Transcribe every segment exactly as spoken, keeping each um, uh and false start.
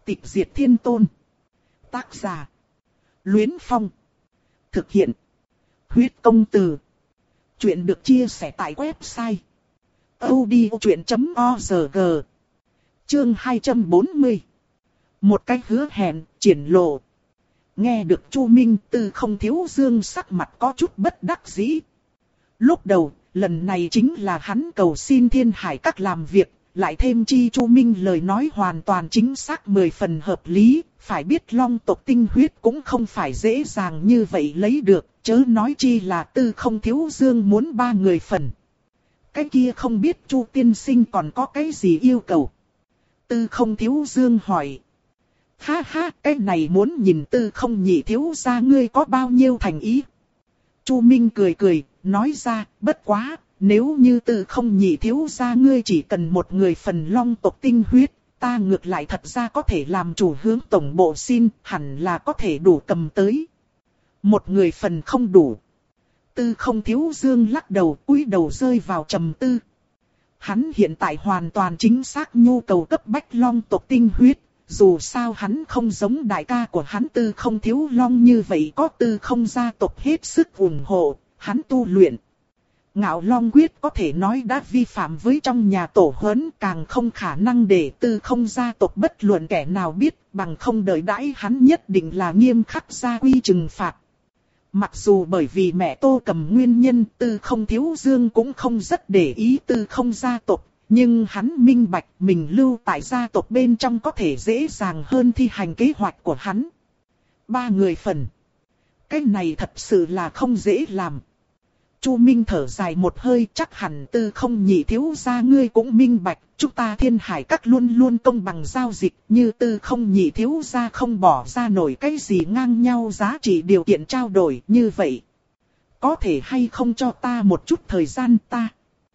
Tịch diệt thiên tôn. Tác giả. Luyến Phong. Thực hiện. Huyết công từ. Chuyện được chia sẻ tại website audiochuyện chấm org. Chương hai trăm bốn mươi. Một cách hứa hẹn, triển lộ. Nghe được Chu Minh, Tư Không Thiếu Dương sắc mặt có chút bất đắc dĩ. Lúc đầu, lần này chính là hắn cầu xin Thiên Hải Các làm việc, lại thêm chi Chu Minh lời nói hoàn toàn chính xác mười phần hợp lý, phải biết long tộc tinh huyết cũng không phải dễ dàng như vậy lấy được, chớ nói chi là Tư Không Thiếu Dương muốn ba người phần. Cái kia không biết Chu tiên sinh còn có cái gì yêu cầu? Tư Không Thiếu Dương hỏi. Ha ha, cái này muốn nhìn Tư Không nhị thiếu gia ngươi có bao nhiêu thành ý. Chu Minh cười cười, nói ra, bất quá, nếu như Tư Không nhị thiếu gia ngươi chỉ cần một người phần long tộc tinh huyết, ta ngược lại thật ra có thể làm chủ hướng tổng bộ xin, hẳn là có thể đủ cầm tới. Một người phần không đủ. Tư Không Thiếu Dương lắc đầu, cúi đầu rơi vào trầm tư. Hắn hiện tại hoàn toàn chính xác nhu cầu cấp bách long tộc tinh huyết. Dù sao hắn không giống đại ca của hắn Tư Không Thiếu Long như vậy có Tư Không gia tộc hết sức ủng hộ, hắn tu luyện. Ngạo Long quyết có thể nói đã vi phạm với trong nhà tổ huấn, càng không khả năng để Tư Không gia tộc bất luận kẻ nào biết, bằng không đợi đãi hắn nhất định là nghiêm khắc gia quy trừng phạt. Mặc dù bởi vì mẹ Tô Cầm nguyên nhân Tư Không Thiếu Dương cũng không rất để ý Tư Không gia tộc. Nhưng hắn minh bạch mình lưu tại gia tộc bên trong có thể dễ dàng hơn thi hành kế hoạch của hắn. Ba người phần. Cái này thật sự là không dễ làm. Chu Minh thở dài một hơi, chắc hẳn Tư Không nhị thiếu gia ngươi cũng minh bạch. Chúng ta Thiên Hải Các luôn luôn công bằng giao dịch, như Tư Không nhị thiếu gia không bỏ ra nổi cái gì ngang nhau giá trị điều kiện trao đổi như vậy. Có thể hay không cho ta một chút thời gian ta?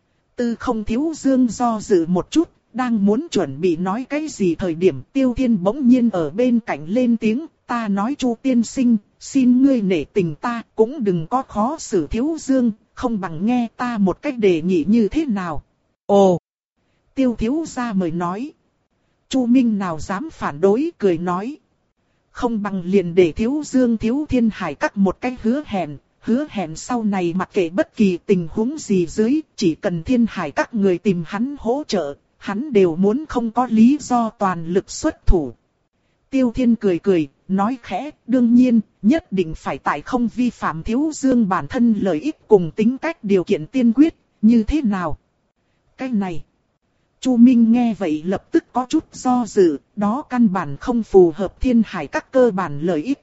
Tư Không Thiếu Dương do dự một chút, đang muốn chuẩn bị nói cái gì thời điểm Tiêu Thiên bỗng nhiên ở bên cạnh lên tiếng, ta nói Chu tiên sinh, xin ngươi nể tình ta, cũng đừng có khó xử Thiếu Dương, không bằng nghe ta một cách đề nghị như thế nào. Ồ! Tiêu thiếu gia mời nói. Chu Minh nào dám phản đối, cười nói. Không bằng liền để Thiếu Dương Thiếu Thiên Hải Các một cách hứa hẹn. Hứa hẹn sau này mặc kệ bất kỳ tình huống gì dưới, chỉ cần Thiên Hải Các người tìm hắn hỗ trợ, hắn đều muốn không có lý do toàn lực xuất thủ. Tiêu Thiên cười cười, nói khẽ, đương nhiên, nhất định phải tại không vi phạm Thiếu Dương bản thân lợi ích cùng tính cách điều kiện tiên quyết, như thế nào? Cái này, Chu Minh nghe vậy lập tức có chút do dự, đó căn bản không phù hợp Thiên Hải Các cơ bản lợi ích.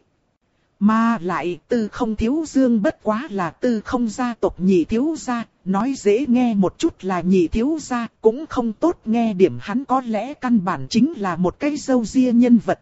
Mà lại Tư Không Thiếu Dương bất quá là Tư Không gia tộc nhị thiếu gia, nói dễ nghe một chút là nhị thiếu gia, cũng không tốt nghe điểm hắn có lẽ căn bản chính là một cái râu ria nhân vật.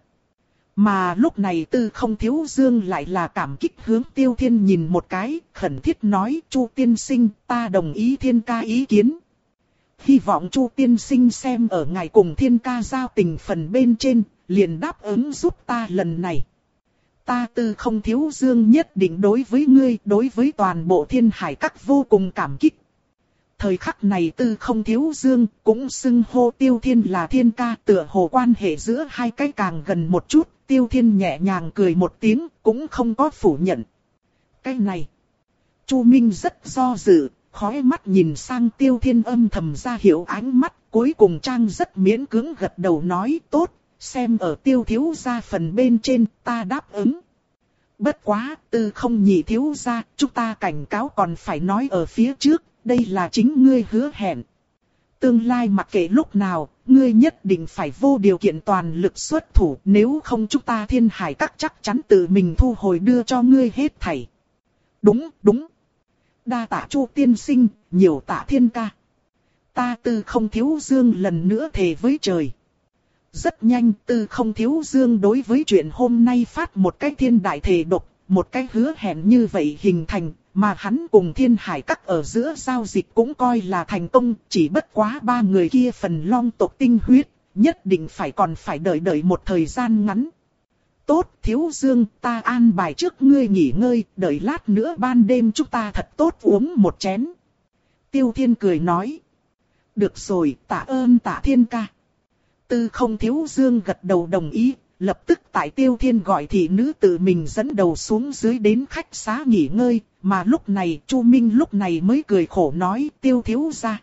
Mà lúc này Tư Không Thiếu Dương lại là cảm kích hướng Tiêu Thiên nhìn một cái, khẩn thiết nói, Chu tiên sinh, ta đồng ý Thiên ca ý kiến. Hy vọng Chu tiên sinh xem ở ngài cùng Thiên ca giao tình phần bên trên, liền đáp ứng giúp ta lần này. Ta Tư Không Thiếu Dương nhất định đối với ngươi, đối với toàn bộ Thiên Hải Các vô cùng cảm kích. Thời khắc này Tư Không Thiếu Dương cũng xưng hô Tiêu Thiên là Thiên ca, tựa hồ quan hệ giữa hai cái càng gần một chút. Tiêu Thiên nhẹ nhàng cười một tiếng, cũng không có phủ nhận. Cái này, Chu Minh rất do dự, khóe mắt nhìn sang Tiêu Thiên âm thầm ra hiệu ánh mắt, cuối cùng Trang rất miễn cưỡng gật đầu nói tốt. Xem ở Tiêu thiếu gia phần bên trên, ta đáp ứng. Bất quá, Tư Không nhị thiếu gia, chúng ta cảnh cáo còn phải nói ở phía trước, đây là chính ngươi hứa hẹn. Tương lai mặc kệ lúc nào, ngươi nhất định phải vô điều kiện toàn lực xuất thủ, nếu không chúng ta Thiên Hải Các chắc chắn tự mình thu hồi đưa cho ngươi hết thảy. Đúng, đúng. Đa tạ Chu tiên sinh, nhiều tạ Thiên ca. Ta Tư Không Thiếu Dương lần nữa thề với trời. Rất nhanh Tư Không Thiếu Dương đối với chuyện hôm nay phát một cái thiên đại thề độc, một cái hứa hẹn như vậy hình thành, mà hắn cùng Thiên Hải Các ở giữa giao dịch cũng coi là thành công, chỉ bất quá ba người kia phần long tộc tinh huyết, nhất định phải còn phải đợi đợi một thời gian ngắn. Tốt Thiếu Dương, ta an bài trước ngươi nghỉ ngơi, đợi lát nữa ban đêm chúng ta thật tốt uống một chén. Tiêu Thiên cười nói. Được rồi, tạ ơn tạ Thiên ca. Tư Không Thiếu Dương gật đầu đồng ý, lập tức tại Tiêu Thiên gọi thị nữ tự mình dẫn đầu xuống dưới đến khách xá nghỉ ngơi, mà lúc này Chu Minh lúc này mới cười khổ nói Tiêu thiếu gia.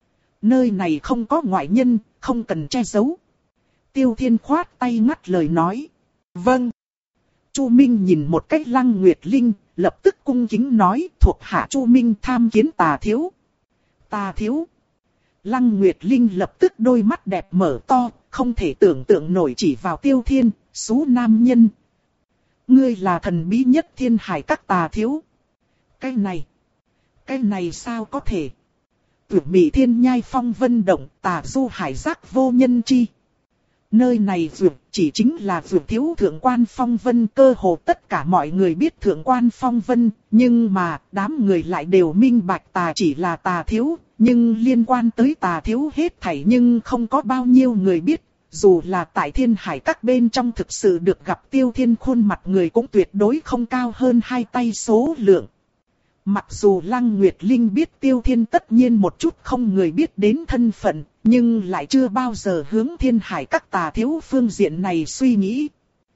Nơi này không có ngoại nhân, không cần che giấu. Tiêu Thiên khoát tay ngắt lời nói. Vâng. Chu Minh nhìn một cách Lăng Nguyệt Linh, lập tức cung kính nói thuộc hạ Chu Minh tham kiến Tà thiếu. Tà thiếu. Lăng Nguyệt Linh lập tức đôi mắt đẹp mở to, không thể tưởng tượng nổi chỉ vào Tiêu Thiên, xú nam nhân. Ngươi là thần bí nhất thiên hải các Tà thiếu. Cái này, cái này sao có thể? Tử Mị Thiên Nhai phong vân động, Tà du hải giác vô nhân chi. Nơi này vượt chỉ chính là vượt thiếu thượng quan phong vân, cơ hồ tất cả mọi người biết thượng quan phong vân, nhưng mà đám người lại đều minh bạch Tà chỉ là Tà thiếu, nhưng liên quan tới Tà thiếu hết thảy nhưng không có bao nhiêu người biết, dù là tại thiên hải các bên trong thực sự được gặp Tiêu Thiên khuôn mặt người cũng tuyệt đối không cao hơn hai tay số lượng. Mặc dù Lăng Nguyệt Linh biết Tiêu Thiên tất nhiên một chút không người biết đến thân phận, nhưng lại chưa bao giờ hướng thiên hải các Tà thiếu phương diện này suy nghĩ.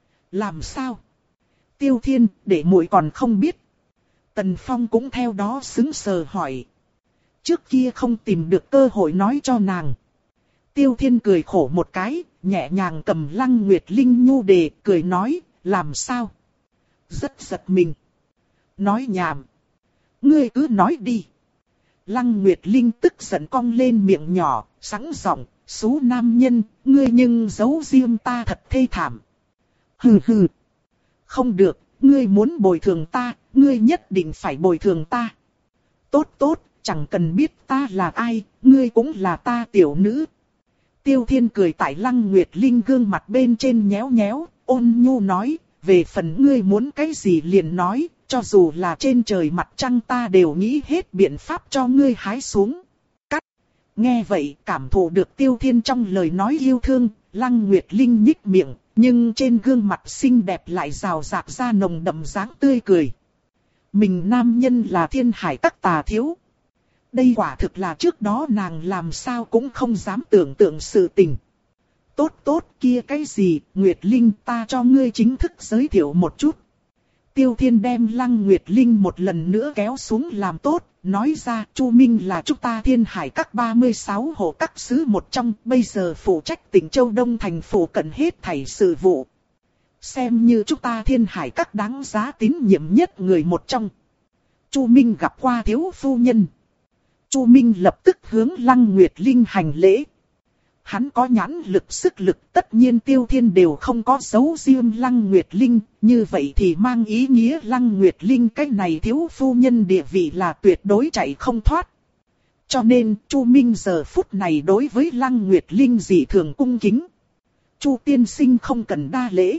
Làm sao? Tiêu Thiên, để muội còn không biết. Tần Phong cũng theo đó sững sờ hỏi. Trước kia không tìm được cơ hội nói cho nàng. Tiêu Thiên cười khổ một cái, nhẹ nhàng cầm Lăng Nguyệt Linh nhu đề, cười nói, làm sao? Rất giật mình. Nói nhảm. Ngươi cứ nói đi. Lăng Nguyệt Linh tức giận cong lên miệng nhỏ, sẵn giọng, xú nam nhân, ngươi nhưng giấu riêng ta thật thê thảm. Hừ hừ. Không được, ngươi muốn bồi thường ta, ngươi nhất định phải bồi thường ta. Tốt tốt, chẳng cần biết ta là ai, ngươi cũng là ta tiểu nữ. Tiêu Thiên cười tại Lăng Nguyệt Linh gương mặt bên trên nhéo nhéo, ôn nhu nói, về phần ngươi muốn cái gì liền nói, cho dù là trên trời mặt trăng ta đều nghĩ hết biện pháp cho ngươi hái xuống. Cắt. Nghe vậy cảm thụ được Tiêu Thiên trong lời nói yêu thương, Lăng Nguyệt Linh nhích miệng, nhưng trên gương mặt xinh đẹp lại rào rạc ra nồng đậm dáng tươi cười. Mình nam nhân là thiên hải các Tà thiếu. Đây quả thực là trước đó nàng làm sao cũng không dám tưởng tượng sự tình. Tốt tốt kia cái gì, Nguyệt Linh ta cho ngươi chính thức giới thiệu một chút. Tiêu Thiên đem Lăng Nguyệt Linh một lần nữa kéo xuống làm tốt, nói ra Chu Minh là chúng ta thiên hải các ba mươi sáu hộ các sứ một trong, bây giờ phụ trách tỉnh Châu Đông thành phủ cận hết thảy sự vụ. Xem như chúng ta thiên hải các đáng giá tín nhiệm nhất người một trong. Chu Minh gặp qua thiếu phu nhân. Chu Minh lập tức hướng Lăng Nguyệt Linh hành lễ. Hắn có nhãn lực sức lực, tất nhiên Tiêu Thiên đều không có giấu riêng Lăng Nguyệt Linh, như vậy thì mang ý nghĩa Lăng Nguyệt Linh cái này thiếu phu nhân địa vị là tuyệt đối chạy không thoát. Cho nên Chu Minh giờ phút này đối với Lăng Nguyệt Linh dị thường cung kính. Chu tiên sinh không cần đa lễ.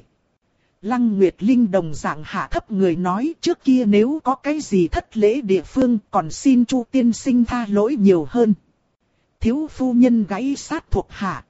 Lăng Nguyệt Linh đồng dạng hạ thấp người nói, trước kia nếu có cái gì thất lễ địa phương còn xin Chu tiên sinh tha lỗi nhiều hơn. Thiếu phu nhân gãy sát thuộc hạ.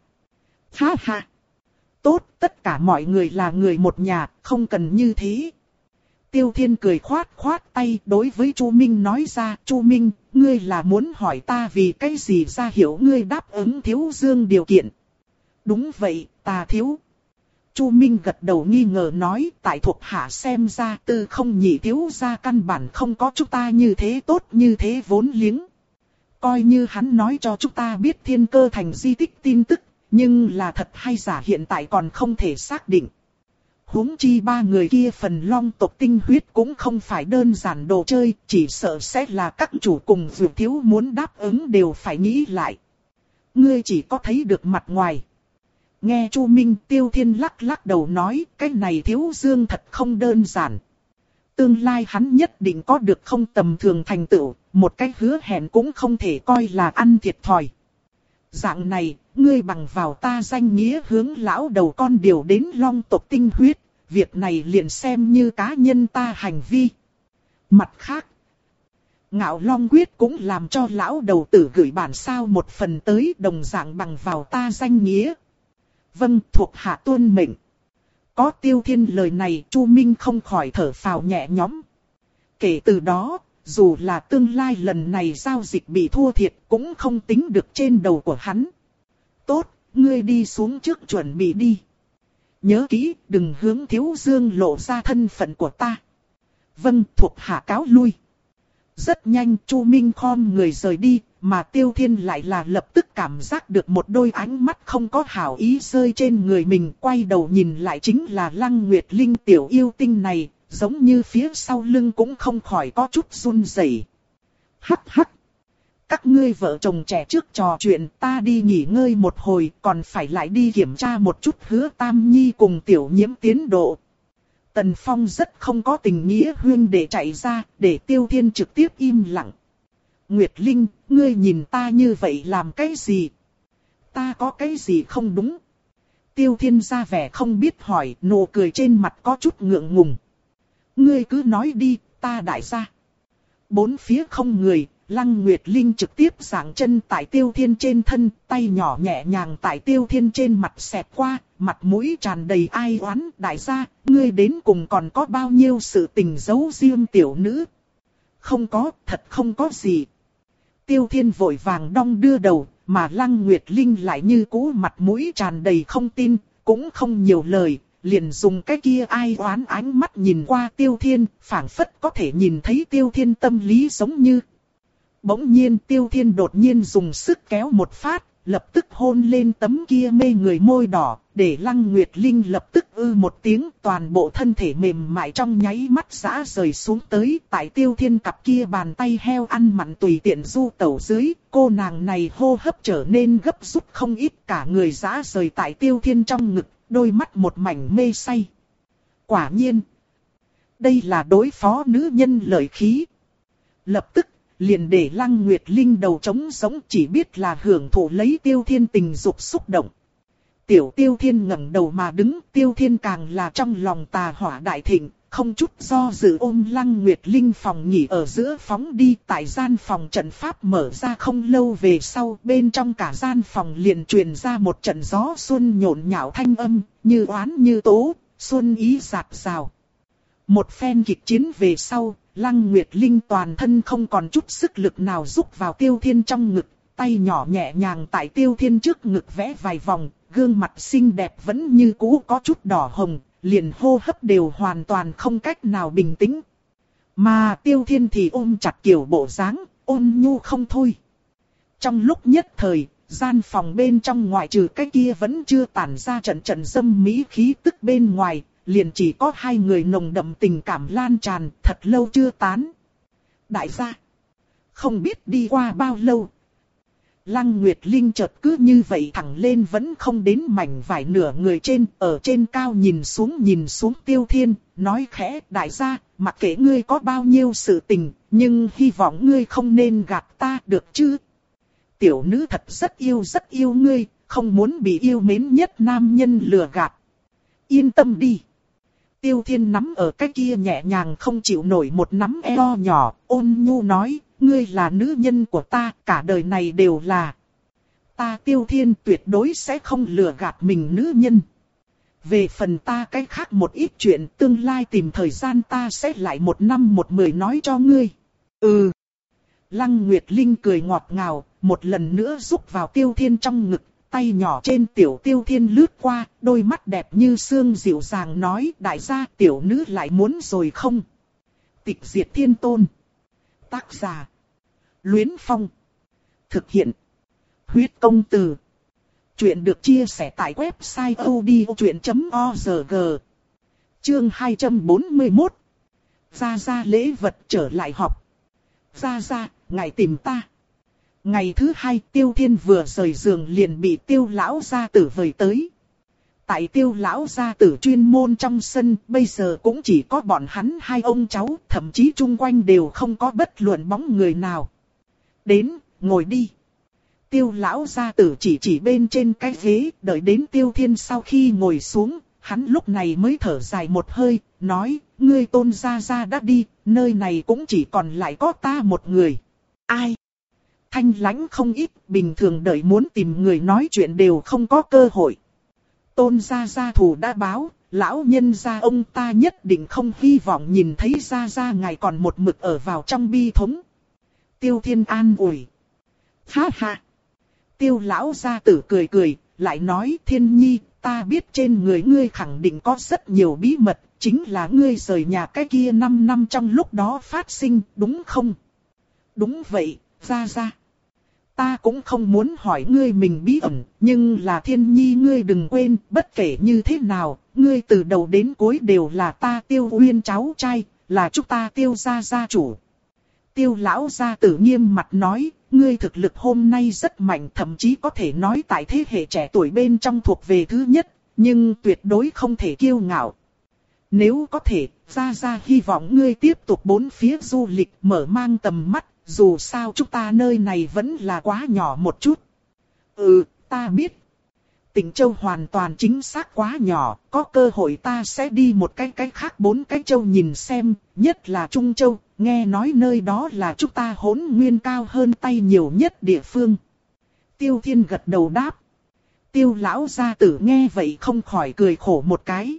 Ha ha. Tốt, tất cả mọi người là người một nhà, không cần như thế. Tiêu Thiên cười khoát khoát tay đối với Chu Minh nói ra, Chu Minh, ngươi là muốn hỏi ta vì cái gì ra hiểu ngươi đáp ứng Thiếu Dương điều kiện. Đúng vậy, Tà thiếu. Chu Minh gật đầu nghi ngờ nói, tại thuộc hạ xem ra Tư Không nhị thiếu gia căn bản không có chúng ta như thế tốt như thế vốn liếng. Coi như hắn nói cho chúng ta biết Thiên Cơ thành di tích tin tức, nhưng là thật hay giả hiện tại còn không thể xác định. Huống chi ba người kia phần long tộc tinh huyết cũng không phải đơn giản đồ chơi, chỉ sợ sẽ là các chủ cùng Dược thiếu muốn đáp ứng đều phải nghĩ lại. Ngươi chỉ có thấy được mặt ngoài. Nghe Chu Minh, Tiêu Thiên lắc lắc đầu nói, cái này Thiếu Dương thật không đơn giản. Tương lai hắn nhất định có được không tầm thường thành tựu, một cái hứa hẹn cũng không thể coi là ăn thiệt thòi. Dạng này, ngươi bằng vào ta danh nghĩa hướng lão đầu con điều đến long tộc tinh huyết, việc này liền xem như cá nhân ta hành vi. Mặt khác, Ngạo Long quyết cũng làm cho lão đầu tử gửi bản sao một phần tới, đồng dạng bằng vào ta danh nghĩa. Vâng, thuộc hạ tuân mệnh. Có Tiêu Thiên lời này, Chu Minh không khỏi thở phào nhẹ nhõm. Kể từ đó, dù là tương lai lần này giao dịch bị thua thiệt cũng không tính được trên đầu của hắn. Tốt, ngươi đi xuống trước chuẩn bị đi. Nhớ kỹ, đừng hướng Thiếu Dương lộ ra thân phận của ta. Vâng, thuộc hạ cáo lui. Rất nhanh Chu Minh khom người rời đi, mà Tiêu Thiên lại là lập tức cảm giác được một đôi ánh mắt không có hảo ý rơi trên người mình. Quay đầu nhìn lại chính là Lăng Nguyệt Linh tiểu yêu tinh này, giống như phía sau lưng cũng không khỏi có chút run rẩy. Hắc hắc. Các ngươi vợ chồng trẻ trước trò chuyện, ta đi nghỉ ngơi một hồi, còn phải lại đi kiểm tra một chút Hứa Tam Nhi cùng Tiểu Nhiễm tiến độ. Tần Phong rất không có tình nghĩa huyên để chạy ra, để Tiêu Thiên trực tiếp im lặng. Nguyệt Linh, ngươi nhìn ta như vậy làm cái gì? Ta có cái gì không đúng? Tiêu Thiên ra vẻ không biết hỏi, nụ cười trên mặt có chút ngượng ngùng. Ngươi cứ nói đi, ta đại gia. Bốn phía không người. Lăng Nguyệt Linh trực tiếp giáng chân tại Tiêu Thiên trên thân, tay nhỏ nhẹ nhàng tại Tiêu Thiên trên mặt xẹt qua, mặt mũi tràn đầy ai oán. Đại gia, ngươi đến cùng còn có bao nhiêu sự tình giấu riêng tiểu nữ? Không có, thật không có gì. Tiêu Thiên vội vàng đong đưa đầu, mà Lăng Nguyệt Linh lại như cũ mặt mũi tràn đầy không tin, cũng không nhiều lời, liền dùng cái kia ai oán ánh mắt nhìn qua Tiêu Thiên, phảng phất có thể nhìn thấy Tiêu Thiên tâm lý giống như. Bỗng nhiên Tiêu Thiên đột nhiên dùng sức kéo một phát, lập tức hôn lên tấm kia mê người môi đỏ, để Lăng Nguyệt Linh lập tức ư một tiếng, toàn bộ thân thể mềm mại trong nháy mắt giã rời xuống tới. Tại Tiêu Thiên cặp kia bàn tay heo ăn mặn tùy tiện du tẩu dưới, cô nàng này hô hấp trở nên gấp rút không ít, cả người giã rời tại Tiêu Thiên trong ngực, đôi mắt một mảnh mê say. Quả nhiên, đây là đối phó nữ nhân lợi khí. Lập tức, liền để Lăng Nguyệt Linh đầu trống sống, chỉ biết là hưởng thụ lấy Tiêu Thiên tình dục xúc động. Tiểu Tiêu Thiên ngẩng đầu mà đứng, Tiêu Thiên càng là trong lòng tà hỏa đại thịnh, không chút do dự ôm Lăng Nguyệt Linh phòng nghỉ ở giữa phóng đi. Tại gian phòng trận pháp mở ra không lâu về sau, bên trong cả gian phòng liền truyền ra một trận gió xuân nhộn nhạo thanh âm, như oán như tố, xuân ý dạt dào. Một phen kịch chiến về sau, Lăng Nguyệt Linh toàn thân không còn chút sức lực nào rúc vào Tiêu Thiên trong ngực, tay nhỏ nhẹ nhàng tại Tiêu Thiên trước ngực vẽ vài vòng, gương mặt xinh đẹp vẫn như cũ có chút đỏ hồng, liền hô hấp đều hoàn toàn không cách nào bình tĩnh. Mà Tiêu Thiên thì ôm chặt kiểu bộ dáng, ôn nhu không thôi. Trong lúc nhất thời, gian phòng bên trong ngoại trừ cái kia vẫn chưa tản ra trận trận dâm mỹ khí tức bên ngoài, liền chỉ có hai người nồng đậm tình cảm lan tràn, thật lâu chưa tán. Đại gia, không biết đi qua bao lâu, Lăng Nguyệt Linh chợt cứ như vậy thẳng lên vẫn không đến mảnh vải nửa người trên, ở trên cao nhìn xuống nhìn xuống Tiêu Thiên, nói khẽ, đại gia, mặc kệ ngươi có bao nhiêu sự tình, nhưng hy vọng ngươi không nên gạt ta được chứ. Tiểu nữ thật rất yêu rất yêu ngươi, không muốn bị yêu mến nhất nam nhân lừa gạt. Yên tâm đi. Tiêu Thiên nắm ở cái kia nhẹ nhàng không chịu nổi một nắm eo nhỏ, ôn nhu nói, ngươi là nữ nhân của ta, cả đời này đều là. Ta Tiêu Thiên tuyệt đối sẽ không lừa gạt mình nữ nhân. Về phần ta cái khác một ít chuyện tương lai tìm thời gian ta sẽ lại một năm một mười nói cho ngươi. Ừ. Lăng Nguyệt Linh cười ngọt ngào, một lần nữa rúc vào Tiêu Thiên trong ngực. Tay nhỏ trên tiểu Tiêu Thiên lướt qua, đôi mắt đẹp như sương dịu dàng nói, đại gia tiểu nữ lại muốn rồi không? Tịch diệt thiên tôn. Tác giả. Luyến Phong. Thực hiện. Huyết công từ. Chuyện được chia sẻ tại website odchuyện chấm org. Chương hai trăm bốn mươi mốt. Gia Gia lễ vật trở lại học. Gia Gia, ngài tìm ta. Ngày thứ hai Tiêu Thiên vừa rời giường liền bị Tiêu lão gia tử vời tới. Tại Tiêu lão gia tử chuyên môn trong sân, bây giờ cũng chỉ có bọn hắn hai ông cháu, thậm chí chung quanh đều không có bất luận bóng người nào. Đến, ngồi đi. Tiêu lão gia tử chỉ chỉ bên trên cái ghế, đợi đến Tiêu Thiên sau khi ngồi xuống, hắn lúc này mới thở dài một hơi, nói, ngươi Tôn gia gia đã đi, nơi này cũng chỉ còn lại có ta một người. Ai? Thanh lãnh không ít, bình thường đợi muốn tìm người nói chuyện đều không có cơ hội. Tôn gia gia thù đã báo, lão nhân gia ông ta nhất định không hy vọng nhìn thấy gia gia ngài còn một mực ở vào trong bi thống. Tiêu Thiên an ủi. Ha ha. Tiêu lão gia tử cười cười, lại nói Thiên Nhi, ta biết trên người ngươi khẳng định có rất nhiều bí mật, chính là ngươi rời nhà cái kia năm năm trong lúc đó phát sinh, đúng không? Đúng vậy, Gia Gia. Ta cũng không muốn hỏi ngươi mình bí ẩn, nhưng là Thiên Nhi ngươi đừng quên, bất kể như thế nào, ngươi từ đầu đến cuối đều là ta Tiêu Uyên cháu trai, là chúng ta Tiêu gia gia chủ. Tiêu lão gia tử nghiêm mặt nói, ngươi thực lực hôm nay rất mạnh, thậm chí có thể nói tại thế hệ trẻ tuổi bên trong thuộc về thứ nhất, nhưng tuyệt đối không thể kiêu ngạo. Nếu có thể, gia gia hy vọng ngươi tiếp tục bốn phía du lịch, mở mang tầm mắt, dù sao chúng ta nơi này vẫn là quá nhỏ một chút. Ừ, ta biết. Tịnh Châu hoàn toàn chính xác quá nhỏ, có cơ hội ta sẽ đi một cái cái khác bốn cái châu nhìn xem, nhất là Trung Châu, nghe nói nơi đó là chúng ta Hỗn Nguyên cao hơn tay nhiều nhất địa phương. Tiêu Thiên gật đầu đáp. Tiêu lão gia tử nghe vậy không khỏi cười khổ một cái.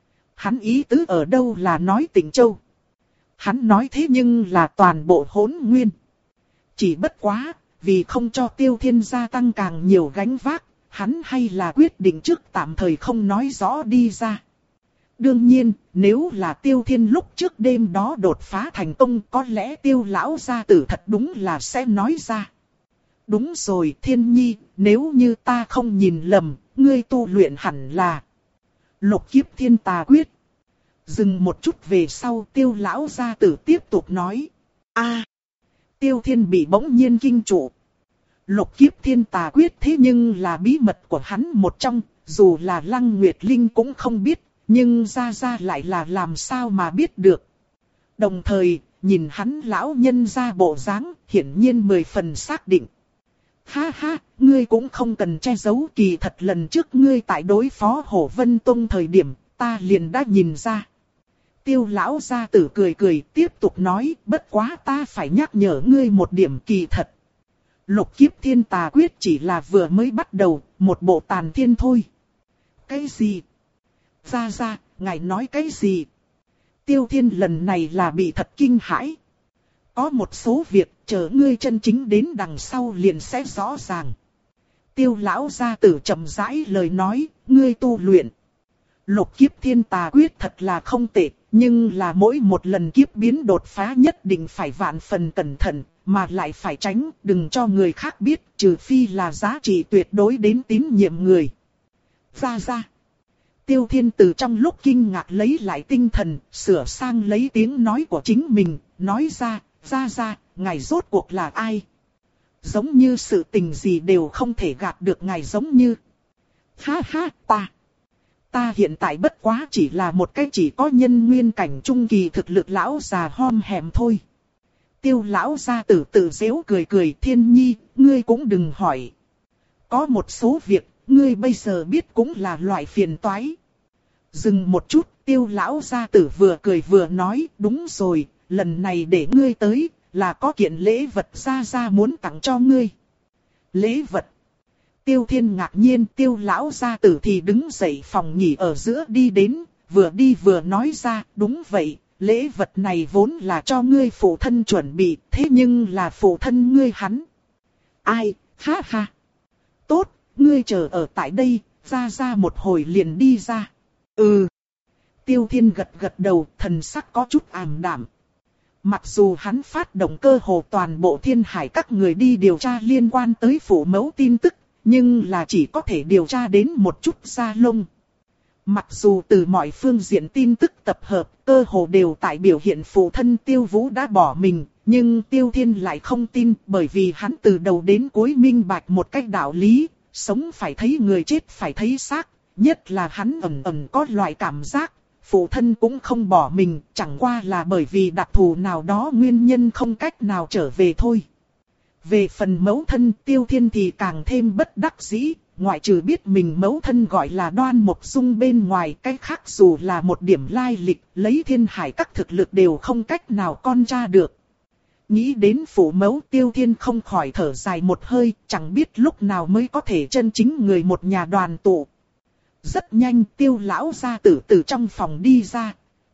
Hắn ý tứ ở đâu là nói Tịnh Châu. Hắn nói thế nhưng là toàn bộ Hỗn Nguyên. Chỉ bất quá, vì không cho Tiêu Thiên gia tăng càng nhiều gánh vác, hắn hay là quyết định trước tạm thời không nói rõ đi ra. Đương nhiên, nếu là Tiêu Thiên lúc trước đêm đó đột phá thành công, có lẽ Tiêu lão gia tử thật đúng là sẽ nói ra. Đúng rồi Thiên Nhi, nếu như ta không nhìn lầm, ngươi tu luyện hẳn là Lục Kiếp Thiên Tà Quyết. Dừng một chút về sau, Tiêu lão gia tử tiếp tục nói. A, Tiêu Thiên bị bỗng nhiên kinh trụ. Lục Kiếp Thiên Tà Quyết thế nhưng là bí mật của hắn một trong, dù là Lăng Nguyệt Linh cũng không biết, nhưng Gia Gia lại là làm sao mà biết được. Đồng thời, nhìn hắn lão nhân ra bộ dáng, hiển nhiên mười phần xác định. Ha ha, ngươi cũng không cần che giấu, kỳ thật lần trước ngươi tại đối phó Hổ Vân Tông thời điểm, ta liền đã nhìn ra. Tiêu lão gia tử cười cười tiếp tục nói, bất quá ta phải nhắc nhở ngươi một điểm kỳ thật. Lục Kiếp Thiên Tà Quyết chỉ là vừa mới bắt đầu, một bộ tàn thiên thôi. Cái gì? Gia Gia, ngài nói cái gì? Tiêu Thiên lần này là bị thật kinh hãi. Có một số việc, chờ ngươi chân chính đến đằng sau liền sẽ rõ ràng. Tiêu lão gia tử chậm rãi lời nói, ngươi tu luyện Lục Kiếp Thiên Tà Quyết thật là không tệ, nhưng là mỗi một lần kiếp biến đột phá nhất định phải vạn phần cẩn thận, mà lại phải tránh, đừng cho người khác biết, trừ phi là giá trị tuyệt đối đến tín nhiệm người. Gia Gia. Tiêu Thiên từ trong lúc kinh ngạc lấy lại tinh thần, sửa sang lấy tiếng nói của chính mình, nói ra, Gia Gia, ngài rốt cuộc là ai? Giống như sự tình gì đều không thể gạt được ngài giống như. Ha ha, ta. Ta hiện tại bất quá chỉ là một cái chỉ có nhân nguyên cảnh trung kỳ thực lực lão già hom hẻm thôi. Tiêu lão gia tử tự giễu cười cười, Thiên Nhi, ngươi cũng đừng hỏi. Có một số việc, ngươi bây giờ biết cũng là loại phiền toái. Dừng một chút, tiêu lão gia tử vừa cười vừa nói, đúng rồi, lần này để ngươi tới, là có kiện lễ vật Gia Gia muốn tặng cho ngươi. Lễ vật. Tiêu Thiên ngạc nhiên, tiêu lão gia tử thì đứng dậy phòng nghỉ ở giữa đi đến, vừa đi vừa nói ra, đúng vậy, lễ vật này vốn là cho ngươi phụ thân chuẩn bị, thế nhưng là phụ thân ngươi hắn. Ai, ha ha. Tốt, ngươi chờ ở tại đây, Gia Gia một hồi liền đi ra. Ừ. Tiêu Thiên gật gật đầu, thần sắc có chút ảm đạm. Mặc dù hắn phát động cơ hồ toàn bộ thiên hải các người đi điều tra liên quan tới phụ mẫu tin tức, nhưng là chỉ có thể điều tra đến một chút da lông. Mặc dù từ mọi phương diện tin tức tập hợp, cơ hồ đều tại biểu hiện phụ thân Tiêu Vũ đã bỏ mình, nhưng Tiêu Thiên lại không tin, bởi vì hắn từ đầu đến cuối minh bạch một cách đạo lý, sống phải thấy người, chết phải thấy xác, nhất là hắn ẩn ẩn có loại cảm giác, phụ thân cũng không bỏ mình, chẳng qua là bởi vì đặc thù nào đó nguyên nhân không cách nào trở về thôi. Về phần mẫu thân Tiêu Thiên thì càng thêm bất đắc dĩ, ngoại trừ biết mình mẫu thân gọi là Đoan Mộc Dung bên ngoài, cái khác dù là một điểm lai lịch, lấy thiên hải các thực lực đều không cách nào con tra được. Nghĩ đến phụ mẫu Tiêu Thiên không khỏi thở dài một hơi, chẳng biết lúc nào mới có thể chân chính người một nhà đoàn tụ. Rất nhanh Tiêu lão gia tử từ trong phòng đi ra.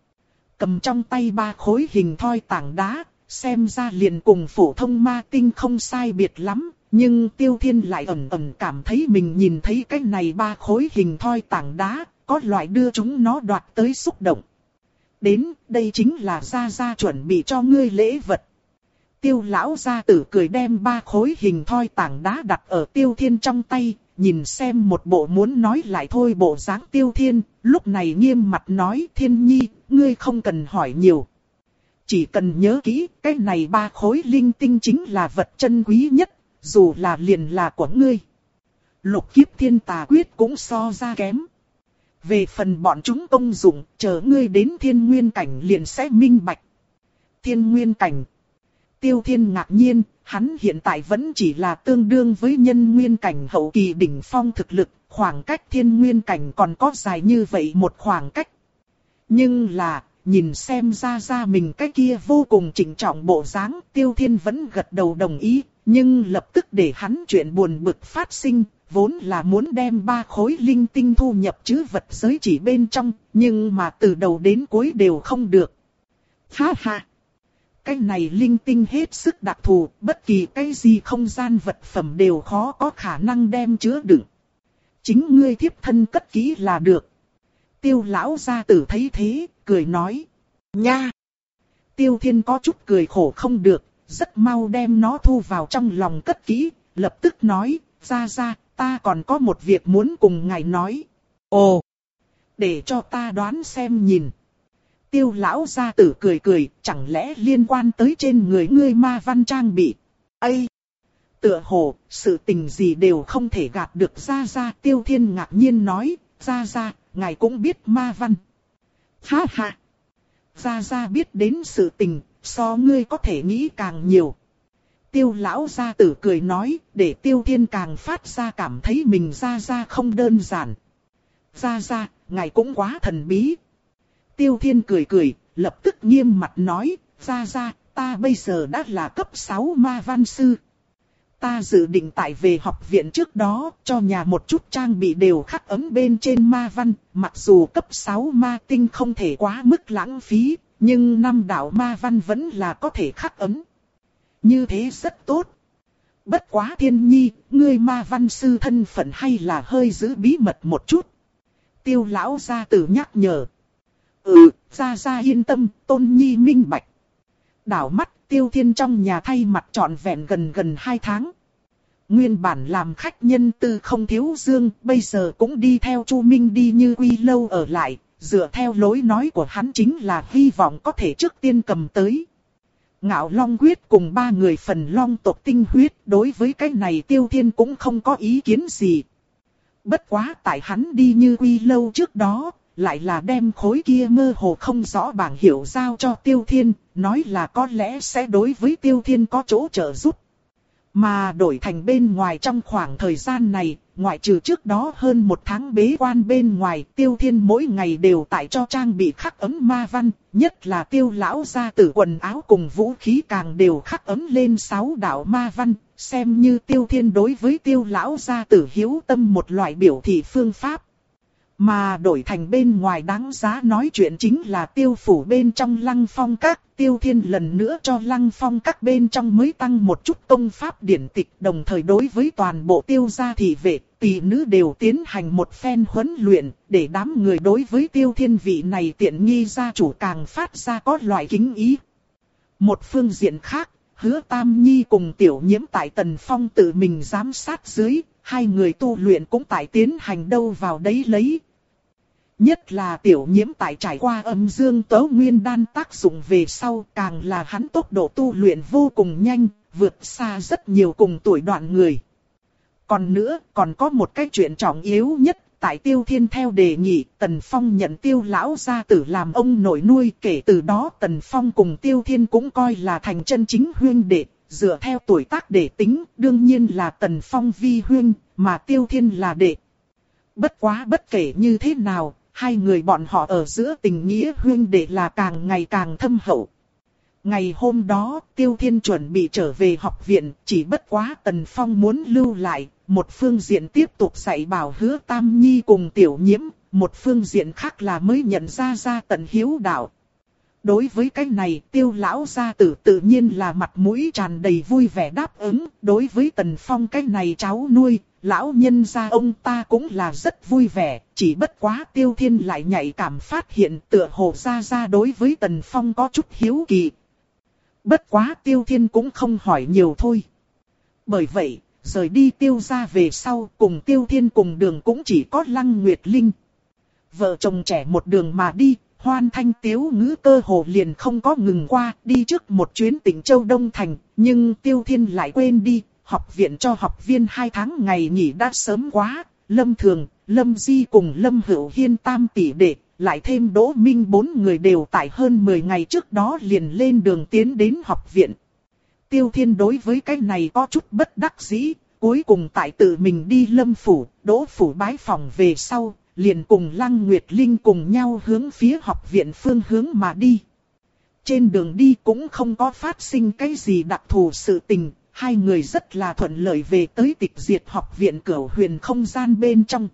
Cầm trong tay ba khối hình thoi tảng đá, xem ra liền cùng phổ thông ma tinh không sai biệt lắm, Nhưng Tiêu Thiên lại ẩn ẩn cảm thấy mình nhìn thấy cái này ba khối hình thoi tảng đá, có loại đưa chúng nó đoạt tới xúc động. Đến, đây chính là gia gia chuẩn bị cho ngươi lễ vật. Tiêu lão gia tử cười đem ba khối hình thoi tảng đá đặt ở Tiêu Thiên trong tay, nhìn xem một bộ muốn nói lại thôi bộ dáng Tiêu Thiên, lúc này nghiêm mặt nói: Thiên nhi, ngươi không cần hỏi nhiều. Chỉ cần nhớ kỹ, cái này ba khối linh tinh chính là vật chân quý nhất, dù là liền là của ngươi. Lục kiếp thiên tà quyết cũng so ra kém. Về phần bọn chúng công dụng, chờ ngươi đến thiên nguyên cảnh liền sẽ minh bạch. Thiên nguyên cảnh. Tiêu Thiên ngạc nhiên, hắn hiện tại vẫn chỉ là tương đương với nhân nguyên cảnh hậu kỳ đỉnh phong thực lực, khoảng cách thiên nguyên cảnh còn có dài như vậy một khoảng cách. Nhưng là, nhìn xem ra ra mình cái kia vô cùng trịnh trọng bộ dáng, Tiêu Thiên vẫn gật đầu đồng ý, nhưng lập tức để hắn chuyện buồn bực phát sinh, vốn là muốn đem ba khối linh tinh thu nhập chứ vật giới chỉ bên trong, nhưng mà từ đầu đến cuối đều không được. Ha ha! Cái này linh tinh hết sức đặc thù, bất kỳ cái gì không gian vật phẩm đều khó có khả năng đem chứa đựng. Chính ngươi thiếp thân cất kỹ là được. Tiêu lão gia tử thấy thế, cười nói. Nha! Tiêu Thiên có chút cười khổ không được, rất mau đem nó thu vào trong lòng cất kỹ, lập tức nói, ra ra, ta còn có một việc muốn cùng ngài nói. Ồ! Để cho ta đoán xem nhìn. Tiêu lão gia tử cười cười, chẳng lẽ liên quan tới trên người ngươi ma văn trang bị. Ây! Tựa hồ, sự tình gì đều không thể gạt được ra ra. Tiêu Thiên ngạc nhiên nói, ra ra, ngài cũng biết ma văn. Ha ha! Ra ra biết đến sự tình, so ngươi có thể nghĩ càng nhiều. Tiêu lão gia tử cười nói, để Tiêu Thiên càng phát ra cảm thấy mình ra ra không đơn giản. Ra ra, ngài cũng quá thần bí. Tiêu Thiên cười cười, lập tức nghiêm mặt nói, ra ra, ta bây giờ đã là cấp sáu ma văn sư. Ta dự định tại về học viện trước đó, cho nhà một chút trang bị đều khắc ấm bên trên ma văn, mặc dù cấp sáu ma tinh không thể quá mức lãng phí, nhưng năm đạo ma văn vẫn là có thể khắc ấm. Như thế rất tốt. Bất quá Thiên nhi, ngươi ma văn sư thân phận hay là hơi giữ bí mật một chút. Tiêu lão gia tử nhắc nhở. Ừ, ra ra yên tâm, tôn nhi minh bạch. Đảo mắt, Tiêu Thiên trong nhà thay mặt trọn vẹn gần gần hai tháng. Nguyên bản làm khách nhân tư không thiếu dương, bây giờ cũng đi theo Chu Minh đi như quy lâu ở lại, dựa theo lối nói của hắn chính là hy vọng có thể trước tiên cầm tới. Ngạo Long quyết cùng ba người phần long tộc tinh huyết, đối với cái này Tiêu Thiên cũng không có ý kiến gì. Bất quá tại hắn đi như quy lâu trước đó, lại là đem khối kia mơ hồ không rõ bảng hiệu giao cho Tiêu Thiên, nói là có lẽ sẽ đối với Tiêu Thiên có chỗ trợ giúp. Mà đổi thành bên ngoài trong khoảng thời gian này, ngoại trừ trước đó hơn một tháng bế quan bên ngoài, Tiêu Thiên mỗi ngày đều tại cho trang bị khắc ấm ma văn, nhất là Tiêu lão gia tử quần áo cùng vũ khí càng đều khắc ấm lên sáu đạo ma văn, xem như Tiêu Thiên đối với Tiêu lão gia tử hiếu tâm một loại biểu thị phương pháp. Mà đổi thành bên ngoài đáng giá nói chuyện chính là Tiêu phủ bên trong Lăng Phong Các. Tiêu Thiên lần nữa cho Lăng Phong Các bên trong mới tăng một chút công pháp điển tịch, đồng thời đối với toàn bộ Tiêu gia thị vệ, tỷ nữ đều tiến hành một phen huấn luyện, để đám người đối với Tiêu Thiên vị này tiện nghi gia chủ càng phát ra có loại kính ý. Một phương diện khác, Hứa Tam Nhi cùng Tiểu Nhiễm tại Tần Phong tự mình giám sát dưới, hai người tu luyện cũng tại tiến hành đâu vào đấy lấy. Nhất là Tiểu Nhiễm tại trải qua âm dương tấu nguyên đan tác dụng về sau, càng là hắn tốc độ tu luyện vô cùng nhanh, vượt xa rất nhiều cùng tuổi đoạn người. Còn nữa, còn có một cái chuyện trọng yếu nhất, tại Tiêu Thiên theo đề nghị, Tần Phong nhận Tiêu lão gia tử làm ông nội nuôi, kể từ đó Tần Phong cùng Tiêu Thiên cũng coi là thành chân chính huynh đệ, dựa theo tuổi tác để tính, đương nhiên là Tần Phong vi huynh, mà Tiêu Thiên là đệ. Bất quá bất kể như thế nào, hai người bọn họ ở giữa tình nghĩa huynh đệ là càng ngày càng thâm hậu. Ngày hôm đó, Tiêu Thiên chuẩn bị trở về học viện, chỉ bất quá Tần Phong muốn lưu lại, một phương diện tiếp tục dạy bảo Hứa Tam Nhi cùng Tiểu Nhiễm, một phương diện khác là mới nhận ra ra Tần Hiếu đạo. Đối với cái này Tiêu lão gia tử tự nhiên là mặt mũi tràn đầy vui vẻ đáp ứng. Đối với Tần Phong cái này cháu nuôi, lão nhân gia ông ta cũng là rất vui vẻ. Chỉ bất quá Tiêu Thiên lại nhạy cảm phát hiện tựa hồ gia gia đối với Tần Phong có chút hiếu kỳ. Bất quá Tiêu Thiên cũng không hỏi nhiều thôi. Bởi vậy, rời đi Tiêu gia về sau, cùng Tiêu Thiên cùng đường cũng chỉ có Lăng Nguyệt Linh. Vợ chồng trẻ một đường mà đi, hoan thanh tiếu ngữ cơ hồ liền không có ngừng qua, đi trước một chuyến tỉnh Châu Đông Thành, nhưng Tiêu Thiên lại quên đi, học viện cho học viên hai tháng ngày nghỉ đã sớm quá, Lâm Thường, Lâm Di cùng Lâm Hữu Hiên tam tỷ đệ, lại thêm Đỗ Minh bốn người đều tại hơn mười ngày trước đó liền lên đường tiến đến học viện. Tiêu Thiên đối với cái này có chút bất đắc dĩ, cuối cùng tại tự mình đi Lâm Phủ, Đỗ Phủ bái phòng về sau, liền cùng Lăng Nguyệt Linh cùng nhau hướng phía học viện phương hướng mà đi. Trên đường đi cũng không có phát sinh cái gì đặc thù sự tình, hai người rất là thuận lợi về tới Tịch Diệt học viện Cửu Huyền không gian bên trong.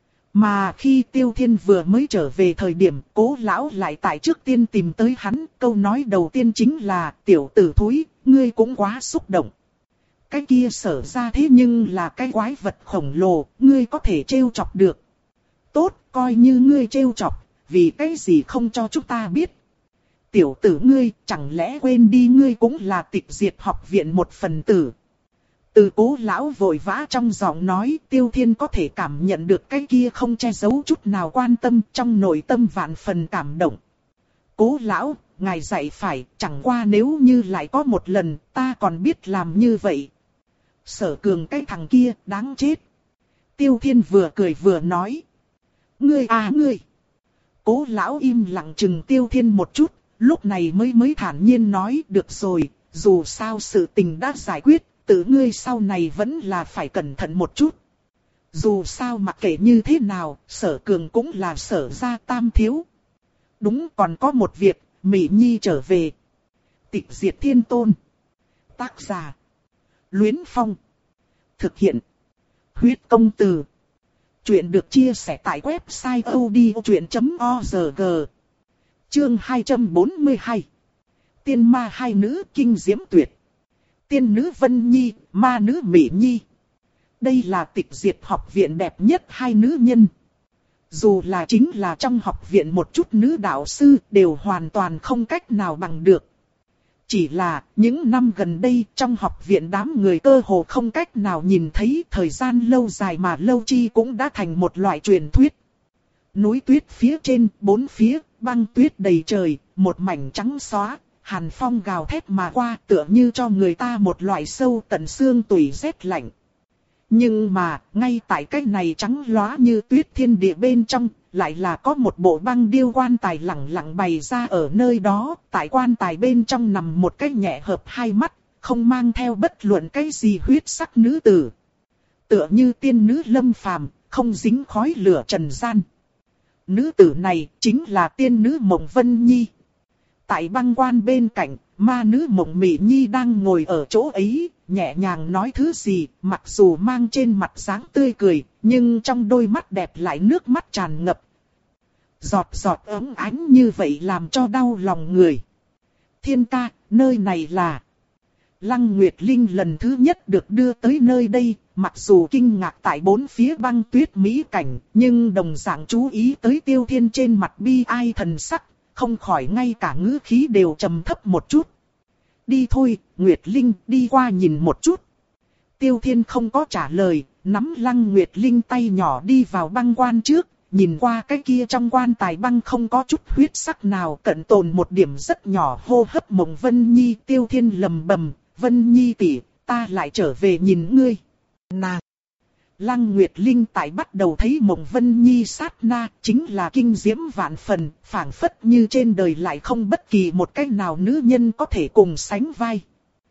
Mà khi Tiêu Thiên vừa mới trở về thời điểm, Cố lão lại tại trước tiên tìm tới hắn, câu nói đầu tiên chính là: tiểu tử thúi, ngươi cũng quá xúc động. Cái kia Sở ra thế nhưng là cái quái vật khổng lồ, ngươi có thể trêu chọc được. Tốt, coi như ngươi trêu chọc, vì cái gì không cho chúng ta biết. Tiểu tử ngươi, chẳng lẽ quên đi ngươi cũng là Tịch Diệt học viện một phần tử. Từ Cố lão vội vã trong giọng nói, Tiêu Thiên có thể cảm nhận được cái kia không che giấu chút nào quan tâm, trong nội tâm vạn phần cảm động. Cố lão, ngài dạy phải, chẳng qua nếu như lại có một lần, ta còn biết làm như vậy. Sở Cường cái thằng kia, đáng chết. Tiêu Thiên vừa cười vừa nói. Ngươi à ngươi. Cố lão im lặng chừng Tiêu Thiên một chút, lúc này mới mới thản nhiên nói, được rồi, dù sao sự tình đã giải quyết, tự ngươi sau này vẫn là phải cẩn thận một chút. Dù sao mặc kệ như thế nào, Sở Cường cũng là Sở gia tam thiếu. Đúng, còn có một việc, Mỹ Nhi trở về. Tịch Diệt Thiên Tôn. Tác giả: Luyến Phong. Thực hiện: Huyết Công Từ. Chuyện được chia sẻ tại website odchuyện chấm org. Chương hai trăm bốn mươi hai. Tiên ma hai nữ kinh diễm tuyệt. Tiên nữ Vân Nhi, ma nữ Mỹ Nhi. Đây là Tịch Diệt học viện đẹp nhất hai nữ nhân. Dù là chính là trong học viện một chút nữ đạo sư đều hoàn toàn không cách nào bằng được. Chỉ là những năm gần đây trong học viện đám người cơ hồ không cách nào nhìn thấy, thời gian lâu dài mà lâu chi cũng đã thành một loại truyền thuyết. Núi tuyết phía trên, bốn phía, băng tuyết đầy trời, một mảnh trắng xóa, hàn phong gào thét mà qua tựa như cho người ta một loại sâu tận xương tủy rét lạnh. Nhưng mà, ngay tại cái này trắng lóa như tuyết thiên địa bên trong, lại là có một bộ băng điêu quan tài lẳng lặng bày ra ở nơi đó. Tại quan tài bên trong nằm một cái nhẹ hợp hai mắt, không mang theo bất luận cái gì huyết sắc nữ tử. Tựa như tiên nữ lâm phàm, không dính khói lửa trần gian. Nữ tử này chính là tiên nữ Mộng Vân Nhi. Tại băng quan bên cạnh, ma nữ Mộng Mỹ Nhi đang ngồi ở chỗ ấy, nhẹ nhàng nói thứ gì, mặc dù mang trên mặt dáng tươi cười, nhưng trong đôi mắt đẹp lại nước mắt tràn ngập. Giọt giọt ấm ánh như vậy làm cho đau lòng người. Thiên ca, nơi này là... Lăng Nguyệt Linh lần thứ nhất được đưa tới nơi đây, mặc dù kinh ngạc tại bốn phía băng tuyết mỹ cảnh, nhưng đồng dạng chú ý tới Tiêu Thiên trên mặt bi ai thần sắc, không khỏi ngay cả ngữ khí đều trầm thấp một chút. Đi thôi, Nguyệt Linh, đi qua nhìn một chút. Tiêu Thiên không có trả lời, nắm Lăng Nguyệt Linh tay nhỏ đi vào băng quan trước, nhìn qua cái kia trong quan tài băng không có chút huyết sắc nào, cận tồn một điểm rất nhỏ hô hấp Mộng Vân Nhi. Tiêu Thiên lầm bầm, Vân Nhi tỷ, ta lại trở về nhìn ngươi. Nàng! Lăng Nguyệt Linh tại bắt đầu thấy Mộng Vân Nhi sát na, chính là kinh diễm vạn phần, phảng phất như trên đời lại không bất kỳ một cái nào nữ nhân có thể cùng sánh vai.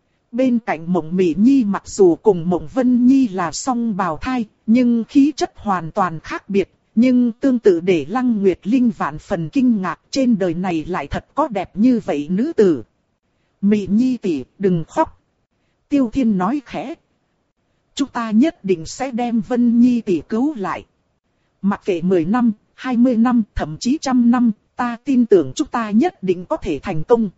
Bên cạnh Mộng Mỹ Nhi mặc dù cùng Mộng Vân Nhi là song bào thai, nhưng khí chất hoàn toàn khác biệt, nhưng tương tự để Lăng Nguyệt Linh vạn phần kinh ngạc, trên đời này lại thật có đẹp như vậy nữ tử. Mỹ Nhi tỷ, đừng khóc. Tiêu Thiên nói khẽ. Chúng ta nhất định sẽ đem Vân Nhi tỷ cứu lại. Mặc kệ mười năm, hai mươi năm, thậm chí trăm năm, ta tin tưởng chúng ta nhất định có thể thành công.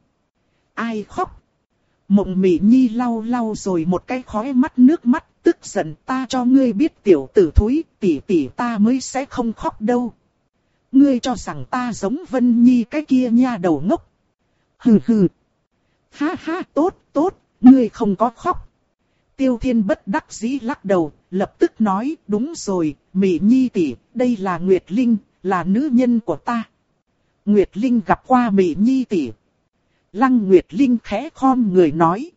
Ai khóc? Mộng Mị Nhi lau lau rồi một cái khóe mắt nước mắt, tức giận, ta cho ngươi biết tiểu tử thúi, tỷ tỷ ta mới sẽ không khóc đâu. Ngươi cho rằng ta giống Vân Nhi cái kia nha đầu ngốc. Hừ hừ. Ha ha, tốt, tốt, ngươi không có khóc. Tiêu Thiên bất đắc dĩ lắc đầu, lập tức nói, đúng rồi, Mị Nhi tỷ, đây là Nguyệt Linh, là nữ nhân của ta. Nguyệt Linh gặp qua Mị Nhi tỷ. Lăng Nguyệt Linh khẽ khom người nói.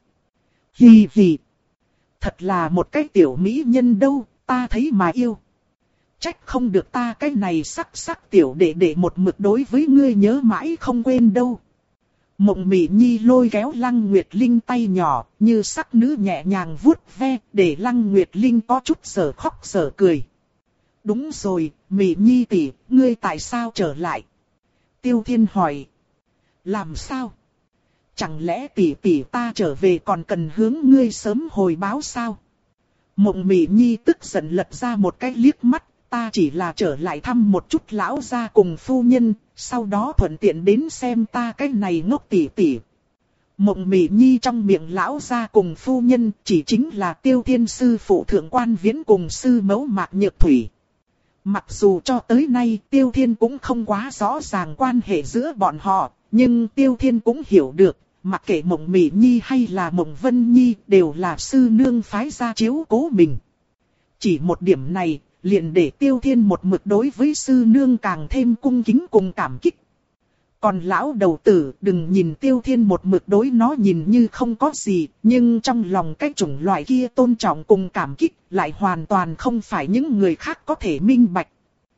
Hì hì. Thật là một cái tiểu mỹ nhân đâu, ta thấy mà yêu. Trách không được ta cái này sắc sắc tiểu đệ đệ một mực đối với ngươi nhớ mãi không quên đâu. Mộng Mị Nhi lôi kéo Lăng Nguyệt Linh tay nhỏ, như sắc nữ nhẹ nhàng vuốt ve, để Lăng Nguyệt Linh có chút sở khóc sở cười. Đúng rồi, Mị Nhi tỷ, ngươi tại sao trở lại? Tiêu Thiên hỏi. Làm sao? Chẳng lẽ tỷ tỷ ta trở về còn cần hướng ngươi sớm hồi báo sao? Mộng Mị Nhi tức giận lật ra một cái liếc mắt, ta chỉ là trở lại thăm một chút lão gia cùng phu nhân, sau đó thuận tiện đến xem ta cái này ngốc tỷ tỷ. Mộng Mị Nhi trong miệng lão gia cùng phu nhân chỉ chính là Tiêu Thiên sư phụ thượng quan Viễn cùng sư mẫu Mạc Nhược Thủy. Mặc dù cho tới nay Tiêu Thiên cũng không quá rõ ràng quan hệ giữa bọn họ, nhưng Tiêu Thiên cũng hiểu được, mặc kệ Mộng Mị Nhi hay là Mộng Vân Nhi đều là sư nương phái ra chiếu cố mình. Chỉ một điểm này, liền để Tiêu Thiên một mực đối với sư nương càng thêm cung kính cùng cảm kích. Còn lão đầu tử đừng nhìn Tiêu Thiên một mực đối nó nhìn như không có gì, nhưng trong lòng cái chủng loại kia tôn trọng cùng cảm kích lại hoàn toàn không phải những người khác có thể minh bạch.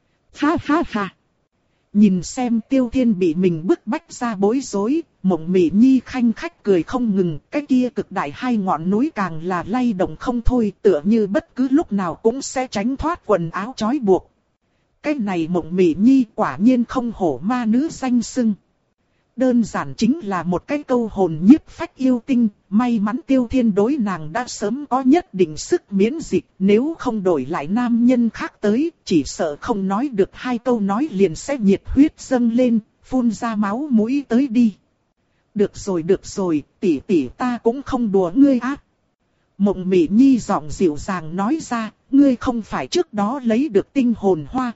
Ha ha ha! Nhìn xem Tiêu Thiên bị mình bức bách ra bối rối, Mộng Mị Nhi khanh khách cười không ngừng, cái kia cực đại hai ngọn núi càng là lay động không thôi, tựa như bất cứ lúc nào cũng sẽ tránh thoát quần áo trói buộc. Cái này Mộng Mị Nhi quả nhiên không hổ ma nữ danh xưng. Đơn giản chính là một cái câu hồn nhiếp phách yêu tinh, may mắn Tiêu Thiên đối nàng đã sớm có nhất định sức miễn dịch, nếu không đổi lại nam nhân khác tới, chỉ sợ không nói được hai câu nói liền sẽ nhiệt huyết dâng lên, phun ra máu mũi tới đi. Được rồi được rồi, tỷ tỷ ta cũng không đùa ngươi á. Mộng Mị Nhi giọng dịu dàng nói ra, ngươi không phải trước đó lấy được tinh hồn hoa.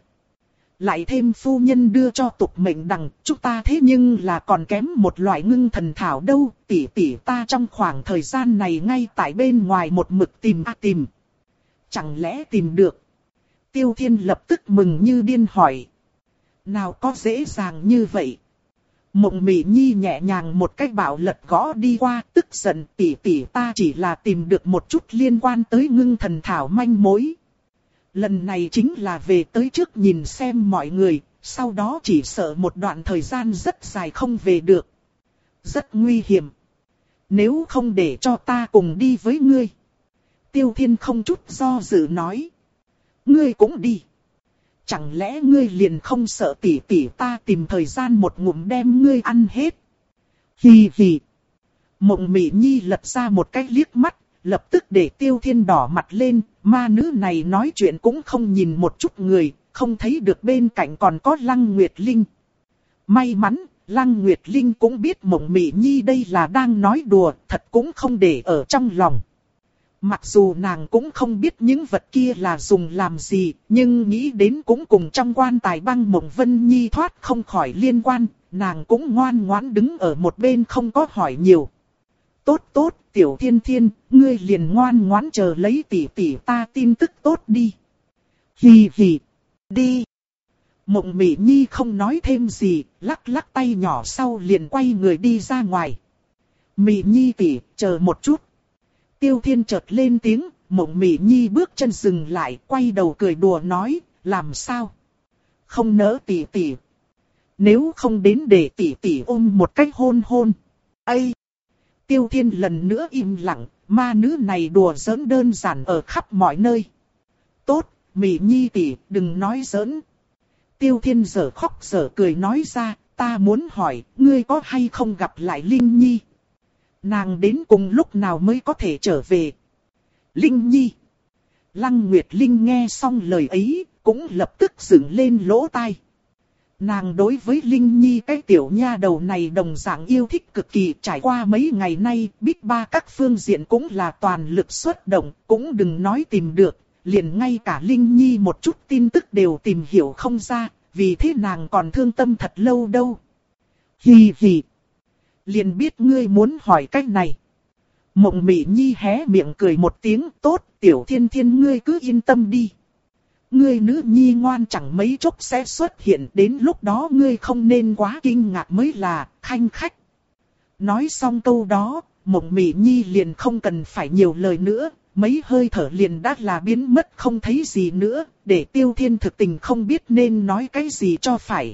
Lại thêm phu nhân đưa cho tục mệnh đằng, chúng ta thế nhưng là còn kém một loại ngưng thần thảo đâu, tỷ tỷ ta trong khoảng thời gian này ngay tại bên ngoài một mực tìm a tìm. Chẳng lẽ tìm được? Tiêu Thiên lập tức mừng như điên hỏi. Nào có dễ dàng như vậy? Mộng Mị Nhi nhẹ nhàng một cái bảo lật gõ đi qua, tức giận, tỷ tỷ ta chỉ là tìm được một chút liên quan tới ngưng thần thảo manh mối. Lần này chính là về tới trước nhìn xem mọi người, sau đó chỉ sợ một đoạn thời gian rất dài không về được. Rất nguy hiểm. Nếu không để cho ta cùng đi với ngươi. Tiêu Thiên không chút do dự nói. Ngươi cũng đi. Chẳng lẽ ngươi liền không sợ tỷ tỷ ta tìm thời gian một ngụm đem ngươi ăn hết? Hì hì. Mộng Mị Nhi lật ra một cái liếc mắt, lập tức để Tiêu Thiên đỏ mặt lên, ma nữ này nói chuyện cũng không nhìn một chút người, không thấy được bên cạnh còn có Lăng Nguyệt Linh. May mắn, Lăng Nguyệt Linh cũng biết Mộng Mị Nhi đây là đang nói đùa, thật cũng không để ở trong lòng. Mặc dù nàng cũng không biết những vật kia là dùng làm gì, nhưng nghĩ đến cũng cùng trong quan tài băng Mộng Vân Nhi thoát không khỏi liên quan, nàng cũng ngoan ngoãn đứng ở một bên không có hỏi nhiều. Tốt tốt, Tiểu Thiên Thiên, ngươi liền ngoan ngoãn chờ lấy tỷ tỷ ta tin tức tốt đi. Hì hì, đi. Mộng Mị Nhi không nói thêm gì, lắc lắc tay nhỏ sau liền quay người đi ra ngoài. Mị Nhi tỷ, chờ một chút. Tiêu Thiên chợt lên tiếng, Mộng Mị Nhi bước chân dừng lại, quay đầu cười đùa nói, làm sao? Không nỡ tỷ tỷ. Nếu không đến để tỷ tỷ ôm một cái hôn hôn. Ây! Tiêu Thiên lần nữa im lặng, ma nữ này đùa giỡn đơn giản ở khắp mọi nơi. Tốt, Mị Nhi tỷ, đừng nói giỡn. Tiêu Thiên giở khóc giở cười nói ra, ta muốn hỏi, ngươi có hay không gặp lại Linh Nhi? Nàng đến cùng lúc nào mới có thể trở về? Linh Nhi. Lăng Nguyệt Linh nghe xong lời ấy, cũng lập tức dựng lên lỗ tai. Nàng đối với Linh Nhi cái tiểu nha đầu này đồng dạng yêu thích cực kỳ, trải qua mấy ngày nay, Big Ba các phương diện cũng là toàn lực xuất động, cũng đừng nói tìm được, liền ngay cả Linh Nhi một chút tin tức đều tìm hiểu không ra, vì thế nàng còn thương tâm thật lâu đâu. Hì hì. Liền biết ngươi muốn hỏi cách này. Mộng Mị Nhi hé miệng cười một tiếng, tốt, Tiểu Thiên Thiên ngươi cứ yên tâm đi. Ngươi nữ nhi ngoan chẳng mấy chốc sẽ xuất hiện, đến lúc đó ngươi không nên quá kinh ngạc mới là, khanh khách. Nói xong câu đó, Mộng Mị Nhi liền không cần phải nhiều lời nữa, mấy hơi thở liền đã là biến mất không thấy gì nữa, để Tiêu Thiên thực tình không biết nên nói cái gì cho phải.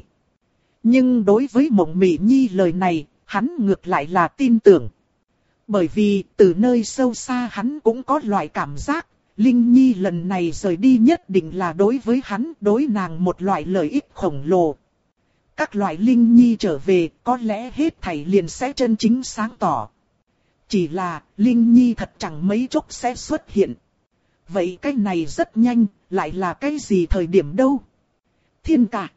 Nhưng đối với Mộng Mị Nhi lời này, hắn ngược lại là tin tưởng. Bởi vì từ nơi sâu xa hắn cũng có loại cảm giác, Linh Nhi lần này rời đi nhất định là đối với hắn, đối nàng một loại lợi ích khổng lồ. Các loại Linh Nhi trở về, có lẽ hết thảy liền sẽ chân chính sáng tỏ. Chỉ là, Linh Nhi thật chẳng mấy chốc sẽ xuất hiện. Vậy cái này rất nhanh, lại là cái gì thời điểm đâu? Thiên ca.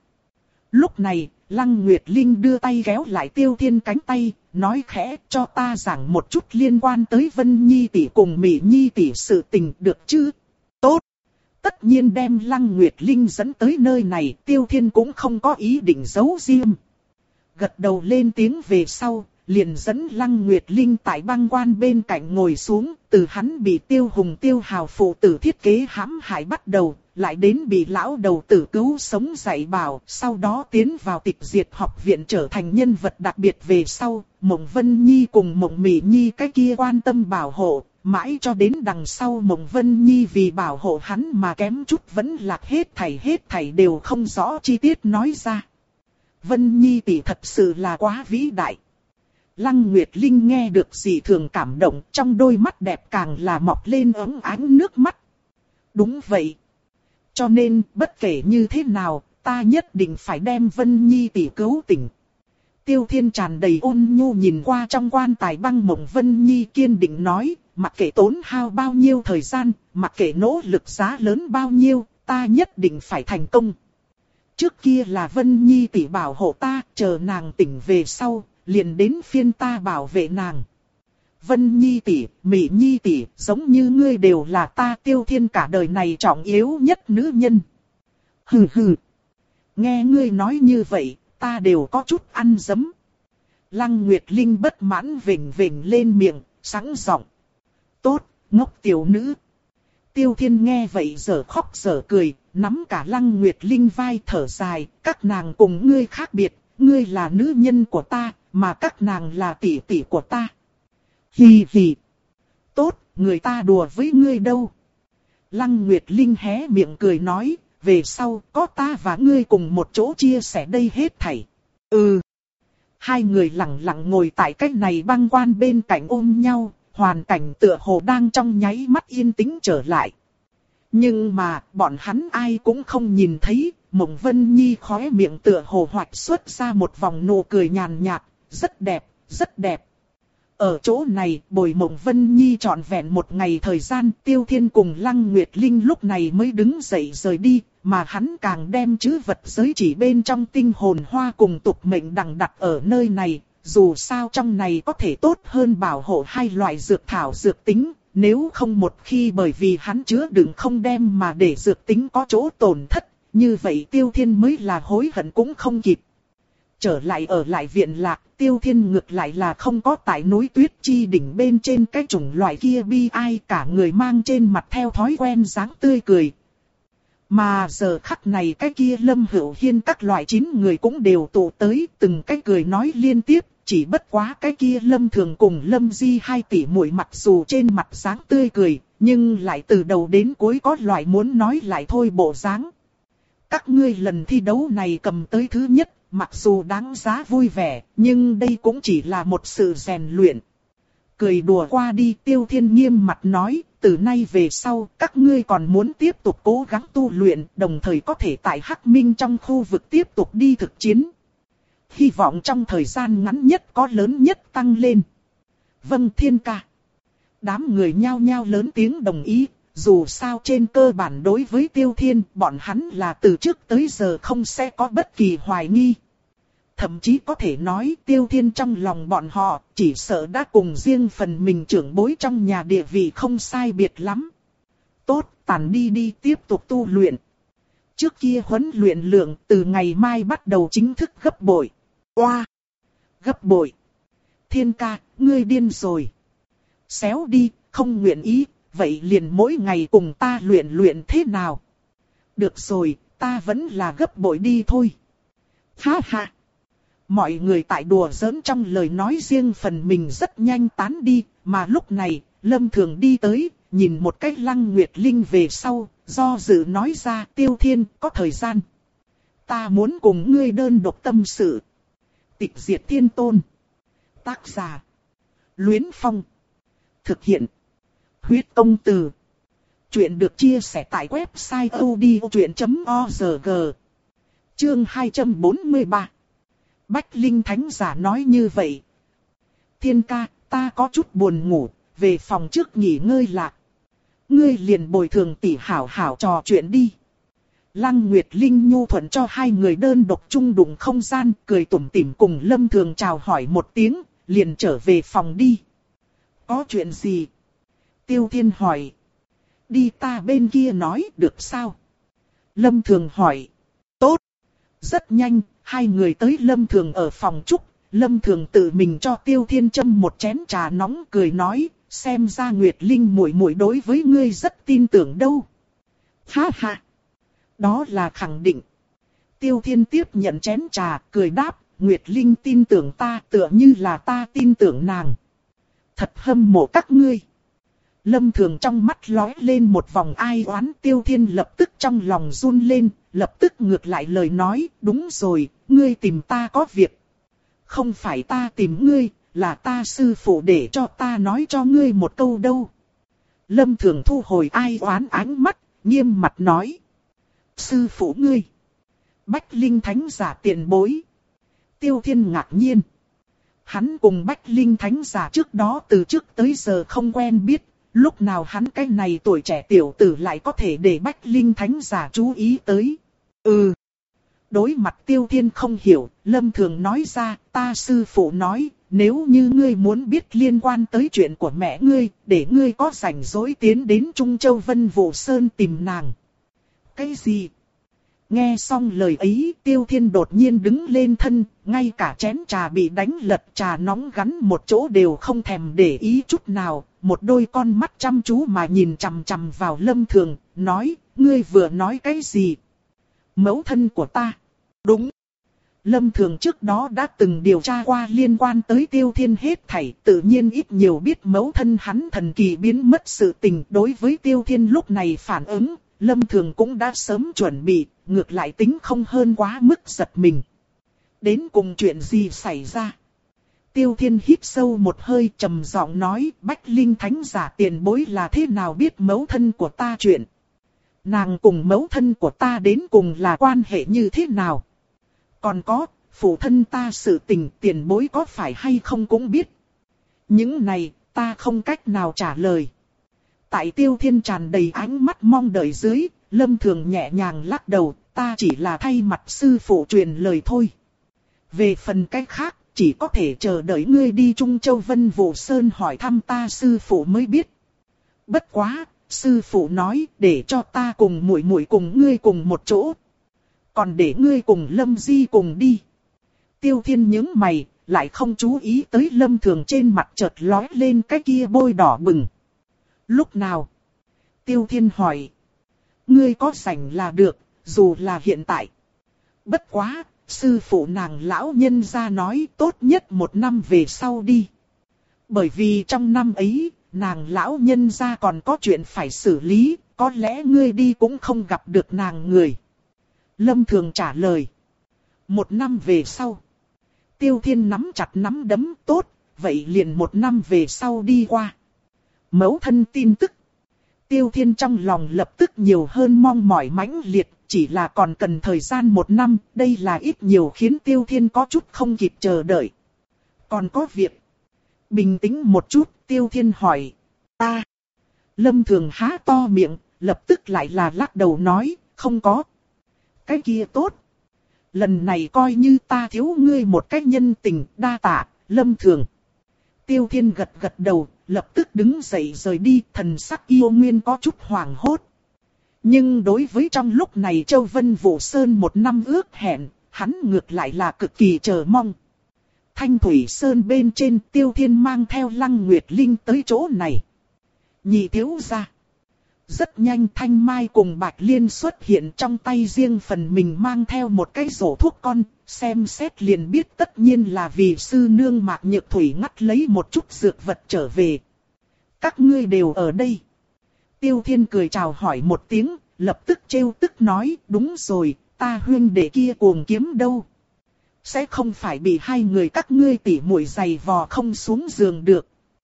Lúc này, Lăng Nguyệt Linh đưa tay kéo lại Tiêu Thiên cánh tay, nói khẽ cho ta giảng một chút liên quan tới Vân Nhi tỷ cùng Mị Nhi tỷ sự tình được chứ? Tốt. Tất nhiên đem Lăng Nguyệt Linh dẫn tới nơi này, Tiêu Thiên cũng không có ý định giấu riêng. Gật đầu lên tiếng về sau, liền dẫn Lăng Nguyệt Linh tại băng quan bên cạnh ngồi xuống, từ hắn bị Tiêu Hùng Tiêu Hào phụ tử thiết kế hãm hại bắt đầu, lại đến bị lão đầu tử cứu sống dạy bảo, sau đó tiến vào Tịch Diệt học viện trở thành nhân vật đặc biệt về sau, Mộng Vân Nhi cùng Mộng Mị Nhi cái kia quan tâm bảo hộ, mãi cho đến đằng sau Mộng Vân Nhi vì bảo hộ hắn mà kém chút vẫn lạc, hết thảy hết thảy đều không rõ chi tiết nói ra. Vân Nhi tỷ thật sự là quá vĩ đại. Lăng Nguyệt Linh nghe được dị thường cảm động, trong đôi mắt đẹp càng là mọc lên óng ánh nước mắt. Đúng vậy. Cho nên, bất kể như thế nào, ta nhất định phải đem Vân Nhi tỷ cứu tỉnh. Tiêu Thiên tràn đầy ôn nhu nhìn qua trong quan tài băng Mộng Vân Nhi, kiên định nói, mặc kệ tốn hao bao nhiêu thời gian, mặc kệ nỗ lực giá lớn bao nhiêu, ta nhất định phải thành công. Trước kia là Vân Nhi tỷ bảo hộ ta, chờ nàng tỉnh về sau, liền đến phiên ta bảo vệ nàng. Vân Nhi tỷ, Mị Nhi tỷ, giống như ngươi đều là ta Tiêu Thiên cả đời này trọng yếu nhất nữ nhân. Hừ hừ. Nghe ngươi nói như vậy, ta đều có chút ăn dấm. Lăng Nguyệt Linh bất mãn vểnh vểnh lên miệng, sẵn giọng. Tốt, ngốc tiểu nữ. Tiêu Thiên nghe vậy giờ khóc giờ cười, nắm cả Lăng Nguyệt Linh vai thở dài, các nàng cùng ngươi khác biệt, ngươi là nữ nhân của ta, mà các nàng là tỷ tỷ của ta. Hì hì. Tốt, người ta đùa với ngươi đâu. Lăng Nguyệt Linh hé miệng cười nói, về sau có ta và ngươi cùng một chỗ chia sẻ đây hết thảy. Ừ. Hai người lặng lặng ngồi tại cách này băng quan bên cạnh ôm nhau, hoàn cảnh tựa hồ đang trong nháy mắt yên tĩnh trở lại. Nhưng mà, bọn hắn ai cũng không nhìn thấy, Mộng Vân Nhi khóe miệng tựa hồ hoạch xuất ra một vòng nụ cười nhàn nhạt, rất đẹp, rất đẹp. Ở chỗ này, bồi Mộng Vân Nhi trọn vẹn một ngày thời gian, Tiêu Thiên cùng Lăng Nguyệt Linh lúc này mới đứng dậy rời đi, mà hắn càng đem chữ vật giới chỉ bên trong tinh hồn hoa cùng tục mệnh đằng đặt ở nơi này, dù sao trong này có thể tốt hơn bảo hộ hai loại dược thảo dược tính, nếu không một khi bởi vì hắn chứa đựng không đem mà để dược tính có chỗ tổn thất, như vậy Tiêu Thiên mới là hối hận cũng không kịp. Trở lại ở lại viện lạc, Tiêu Thiên ngược lại là không có tại núi tuyết chi đỉnh bên trên cái chủng loại kia bi ai, cả người mang trên mặt theo thói quen dáng tươi cười. Mà giờ khắc này cái kia Lâm Hữu Hiên các loại chín người cũng đều tụ tới, từng cái cười nói liên tiếp, chỉ bất quá cái kia Lâm Thường cùng Lâm Di hai tỷ muội mặc dù trên mặt dáng tươi cười, nhưng lại từ đầu đến cuối có loại muốn nói lại thôi bộ dáng. Các ngươi lần thi đấu này cầm tới thứ nhất, mặc dù đáng giá vui vẻ, nhưng đây cũng chỉ là một sự rèn luyện. Cười đùa qua đi, Tiêu Thiên nghiêm mặt nói, từ nay về sau, các ngươi còn muốn tiếp tục cố gắng tu luyện, đồng thời có thể tại Hắc Minh trong khu vực tiếp tục đi thực chiến. Hy vọng trong thời gian ngắn nhất có lớn nhất tăng lên. Vâng Thiên ca. Đám người nhao nhao lớn tiếng đồng ý, dù sao trên cơ bản đối với Tiêu Thiên, bọn hắn là từ trước tới giờ không sẽ có bất kỳ hoài nghi. Thậm chí có thể nói Tiêu Thiên trong lòng bọn họ chỉ sợ đã cùng riêng phần mình trưởng bối trong nhà địa vị không sai biệt lắm. Tốt, tản đi đi tiếp tục tu luyện. Trước kia huấn luyện lượng từ ngày mai bắt đầu chính thức gấp bội. Oa! Gấp bội! Thiên ca, ngươi điên rồi. Xéo đi, không nguyện ý, vậy liền mỗi ngày cùng ta luyện luyện thế nào? Được rồi, ta vẫn là gấp bội đi thôi. Ha ha! Mọi người tại đùa giỡn trong lời nói riêng phần mình rất nhanh tán đi, mà lúc này, Lâm Thường đi tới, nhìn một cách Lăng Nguyệt Linh về sau, do dự nói ra Tiêu Thiên có thời gian. Ta muốn cùng ngươi đơn độc tâm sự. Tịch diệt thiên tôn. Tác giả. Luyến Phong. Thực hiện. Huyết công từ. Chuyện được chia sẻ tại website odchuyện chấm org. Chương hai trăm bốn mươi ba. Bách Linh Thánh Giả nói như vậy. Thiên ca, ta có chút buồn ngủ, về phòng trước nghỉ ngơi lạc. Ngươi liền bồi thường tỷ hảo hảo trò chuyện đi. Lăng Nguyệt Linh nhu thuận cho hai người đơn độc chung đụng không gian, cười tủm tỉm cùng Lâm Thường chào hỏi một tiếng, liền trở về phòng đi. Có chuyện gì? Tiêu Thiên hỏi. Đi ta bên kia nói được sao? Lâm Thường hỏi. Tốt. Rất nhanh, hai người tới Lâm Thường ở phòng trúc. Lâm Thường tự mình cho Tiêu Thiên châm một chén trà nóng cười nói. Xem ra Nguyệt Linh muội muội đối với ngươi rất tin tưởng đâu. Ha ha. Đó là khẳng định. Tiêu Thiên tiếp nhận chén trà cười đáp. Nguyệt Linh tin tưởng ta tựa như là ta tin tưởng nàng. Thật hâm mộ các ngươi. Lâm Thường trong mắt lóe lên một vòng ai oán. Tiêu Thiên lập tức trong lòng run lên. Lập tức ngược lại lời nói. Đúng rồi, ngươi tìm ta có việc. Không phải ta tìm ngươi, là ta sư phụ để cho ta nói cho ngươi một câu đâu. Lâm Thường thu hồi ai oán ánh mắt, nghiêm mặt nói. Sư phụ ngươi. Bách Linh Thánh Giả tiền bối. Tiêu Thiên ngạc nhiên. Hắn cùng Bách Linh Thánh Giả trước đó từ trước tới giờ không quen biết. Lúc nào hắn cái này tuổi trẻ tiểu tử lại có thể để Bách Linh Thánh Giả chú ý tới. Ừ. Đối mặt Tiêu Thiên không hiểu, Lâm Thường nói ra, ta sư phụ nói, nếu như ngươi muốn biết liên quan tới chuyện của mẹ ngươi, để ngươi có rảnh rỗi tiến đến Trung Châu Vân Vũ Sơn tìm nàng. Cái gì? Nghe xong lời ấy, Tiêu Thiên đột nhiên đứng lên thân, ngay cả chén trà bị đánh lật trà nóng gắn một chỗ đều không thèm để ý chút nào, một đôi con mắt chăm chú mà nhìn chằm chằm vào Lâm Thường, nói, ngươi vừa nói cái gì? Mẫu thân của ta. Đúng. Lâm Thường trước đó đã từng điều tra qua liên quan tới Tiêu Thiên hết thảy, tự nhiên ít nhiều biết mẫu thân hắn thần kỳ biến mất sự tình. Đối với Tiêu Thiên lúc này phản ứng, Lâm Thường cũng đã sớm chuẩn bị, ngược lại tính không hơn quá mức giật mình. Đến cùng chuyện gì xảy ra? Tiêu Thiên hít sâu một hơi trầm giọng nói, Bách Linh Thánh Giả tiền bối là thế nào biết mẫu thân của ta chuyện? Nàng cùng mẫu thân của ta đến cùng là quan hệ như thế nào? Còn có, phụ thân ta sự tình tiền bối có phải hay không cũng biết. Những này, ta không cách nào trả lời. Tại Tiêu Thiên tràn đầy ánh mắt mong đợi dưới, Lâm Thường nhẹ nhàng lắc đầu, ta chỉ là thay mặt sư phụ truyền lời thôi. Về phần cách khác, chỉ có thể chờ đợi ngươi đi Trung Châu Vân Vũ Sơn hỏi thăm ta sư phụ mới biết. Bất quá, sư phụ nói để cho ta cùng muội muội cùng ngươi cùng một chỗ. Còn để ngươi cùng Lâm Di cùng đi. Tiêu Thiên nhướng mày, lại không chú ý tới Lâm Thường trên mặt chợt lóe lên cái kia bôi đỏ bừng. Lúc nào? Tiêu Thiên hỏi. Ngươi có rảnh là được, dù là hiện tại. Bất quá, sư phụ nàng lão nhân gia nói tốt nhất một năm về sau đi. Bởi vì trong năm ấy, nàng lão nhân gia còn có chuyện phải xử lý, có lẽ ngươi đi cũng không gặp được nàng người. Lâm Thường trả lời. Một năm về sau. Tiêu Thiên nắm chặt nắm đấm tốt, vậy liền một năm về sau đi qua. Mẫu thân tin tức. Tiêu Thiên trong lòng lập tức nhiều hơn mong mỏi mãnh liệt, chỉ là còn cần thời gian một năm, đây là ít nhiều khiến Tiêu Thiên có chút không kịp chờ đợi. Còn có việc. Bình tĩnh một chút, Tiêu Thiên hỏi. Ta. Lâm Thường há to miệng, lập tức lại là lắc đầu nói, không có. Cái kia tốt. Lần này coi như ta thiếu ngươi một cách nhân tình, đa tạ, Lâm Thường. Tiêu Thiên gật gật đầu, lập tức đứng dậy rời đi, thần sắc yêu nguyên có chút hoảng hốt. Nhưng đối với trong lúc này Châu Vân Vũ Sơn một năm ước hẹn, hắn ngược lại là cực kỳ chờ mong. Thanh Thủy Sơn bên trên Tiêu Thiên mang theo Lăng Nguyệt Linh tới chỗ này. Nhị thiếu gia. Rất nhanh Thanh Mai cùng Bạch Liên xuất hiện trong tay riêng phần mình mang theo một cái rổ thuốc con, xem xét liền biết tất nhiên là vì sư nương Mạc Nhược Thủy ngắt lấy một chút dược vật trở về. Các ngươi đều ở đây. Tiêu Thiên cười chào hỏi một tiếng, lập tức trêu tức nói, đúng rồi, ta huynh đệ kia cuồng kiếm đâu. Sẽ không phải bị hai người các ngươi tỉ muội giày vò không xuống giường được.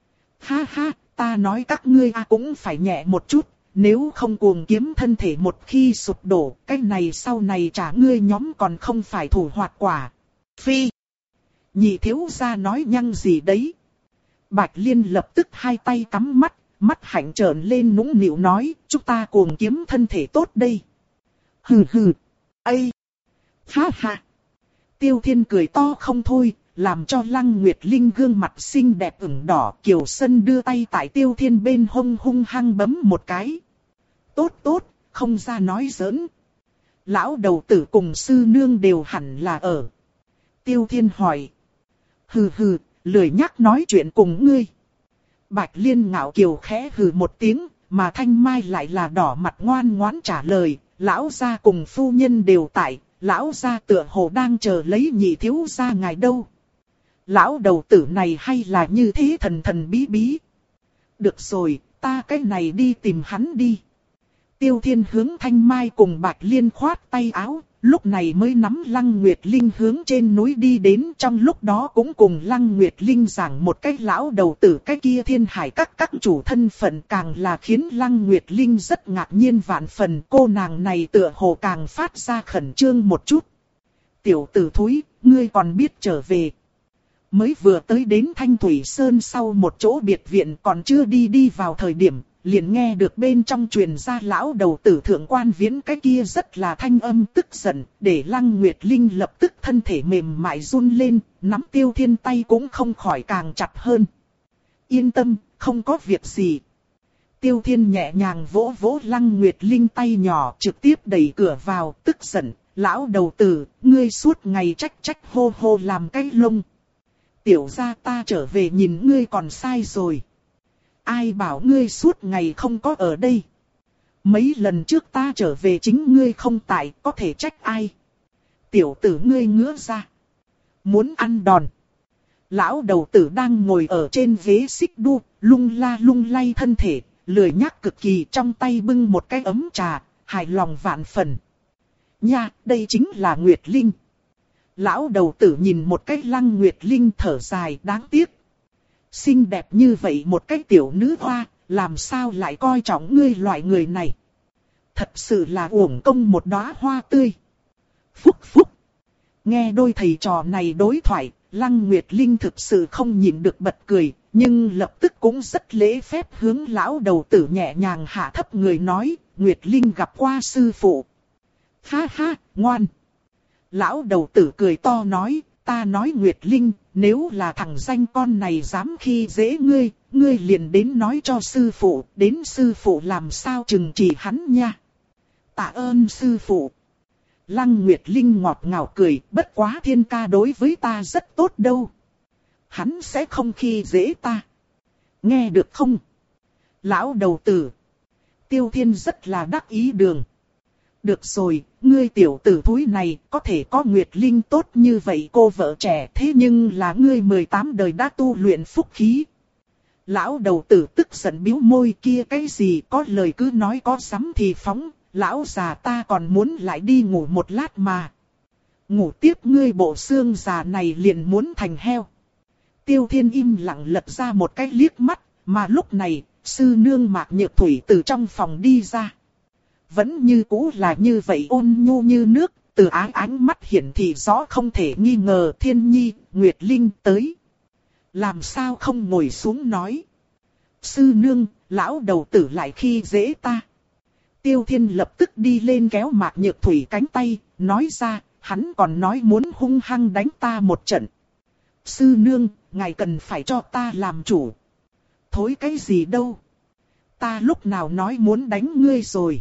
Ha ha, ta nói các ngươi à cũng phải nhẹ một chút, nếu không cuồng kiếm thân thể một khi sụp đổ, cái này sau này trả ngươi nhóm còn không phải thủ hoạt quả. Phi, nhị thiếu gia nói nhăng gì đấy. Bạch Liên lập tức hai tay cắm mắt, mắt hạnh trợn lên nũng nịu nói, chúng ta cuồng kiếm thân thể tốt đây. Hừ hừ, ây, ha ha. Tiêu Thiên cười to không thôi, làm cho Lăng Nguyệt Linh gương mặt xinh đẹp ửng đỏ. Kiều Sân đưa tay tại Tiêu Thiên bên hông hung hăng bấm một cái. Tốt tốt, không ra nói giỡn. Lão đầu tử cùng sư nương đều hẳn là ở. Tiêu Thiên hỏi. Hừ hừ, lười nhắc nói chuyện cùng ngươi. Bạch Liên ngạo kiều khẽ hừ một tiếng, mà Thanh Mai lại là đỏ mặt ngoan ngoãn trả lời. Lão gia cùng phu nhân đều tại, lão gia tựa hồ đang chờ lấy nhị thiếu gia ngài đâu. Lão đầu tử này hay là như thế thần thần bí bí. Được rồi, ta cái này đi tìm hắn đi. Tiêu Thiên hướng Thanh Mai cùng Bạch Liên khoát tay áo, lúc này mới nắm Lăng Nguyệt Linh hướng trên núi đi đến, trong lúc đó cũng cùng Lăng Nguyệt Linh giảng một cái lão đầu tử cái kia Thiên Hải các các chủ thân phận, càng là khiến Lăng Nguyệt Linh rất ngạc nhiên vạn phần. Cô nàng này tựa hồ càng phát ra khẩn trương một chút. Tiểu tử thúi, ngươi còn biết trở về. Mới vừa tới đến Thanh Thủy Sơn sau một chỗ biệt viện, còn chưa đi đi vào thời điểm, liền nghe được bên trong truyền ra lão đầu tử thượng quan viễn cái kia rất là thanh âm tức giận, để Lăng Nguyệt Linh lập tức thân thể mềm mại run lên, nắm Tiêu Thiên tay cũng không khỏi càng chặt hơn. Yên tâm, không có việc gì. Tiêu Thiên nhẹ nhàng vỗ vỗ Lăng Nguyệt Linh tay nhỏ, trực tiếp đẩy cửa vào, tức giận, lão đầu tử, ngươi suốt ngày trách trách hô hô làm cái lông. Tiểu gia ta trở về nhìn ngươi còn sai rồi. Ai bảo ngươi suốt ngày không có ở đây. Mấy lần trước ta trở về chính ngươi không tại, có thể trách ai. Tiểu tử ngươi ngứa ra. Muốn ăn đòn. Lão đầu tử đang ngồi ở trên ghế xích đu, lung la lung lay thân thể, lười nhác cực kỳ, trong tay bưng một cái ấm trà, hài lòng vạn phần. Nha, đây chính là Nguyệt Linh. Lão đầu tử nhìn một cái Lăng Nguyệt Linh thở dài, đáng tiếc. Xinh đẹp như vậy một cái tiểu nữ hoa, làm sao lại coi trọng ngươi loại người này. Thật sự là uổng công một đóa hoa tươi. Phúc phúc. Nghe đôi thầy trò này đối thoại, Lăng Nguyệt Linh thực sự không nhịn được bật cười, nhưng lập tức cũng rất lễ phép hướng lão đầu tử nhẹ nhàng hạ thấp người nói, Nguyệt Linh gặp qua sư phụ. Ha ha, ngoan. Lão đầu tử cười to nói, ta nói Nguyệt Linh, nếu là thằng danh con này dám khi dễ ngươi, ngươi liền đến nói cho sư phụ, đến sư phụ làm sao trừng trị hắn nha. Tạ ơn sư phụ. Lăng Nguyệt Linh ngọt ngào cười, bất quá Thiên ca đối với ta rất tốt đâu. Hắn sẽ không khi dễ ta. Nghe được không? Lão đầu tử. Tiêu Thiên rất là đắc ý đường. Được rồi, ngươi tiểu tử thúi này có thể có Nguyệt Linh tốt như vậy cô vợ trẻ, thế nhưng là ngươi mười tám đời đã tu luyện phúc khí. Lão đầu tử tức giận bĩu môi, kia cái gì có lời cứ nói có sắm thì phóng, lão già ta còn muốn lại đi ngủ một lát mà. Ngủ tiếp ngươi bộ xương già này liền muốn thành heo. Tiêu Thiên im lặng lật ra một cái liếc mắt, mà lúc này, sư nương Mạc Nhược Thủy từ trong phòng đi ra. Vẫn như cũ là như vậy ôn nhu như nước, từ ái ánh mắt hiển thị rõ không thể nghi ngờ. Thiên Nhi, Nguyệt Linh tới. Làm sao không ngồi xuống nói. Sư nương, lão đầu tử lại khi dễ ta. Tiêu Thiên lập tức đi lên kéo Mạc Nhược Thủy cánh tay, nói ra, hắn còn nói muốn hung hăng đánh ta một trận. Sư nương, ngài cần phải cho ta làm chủ. Thối cái gì đâu. Ta lúc nào nói muốn đánh ngươi rồi.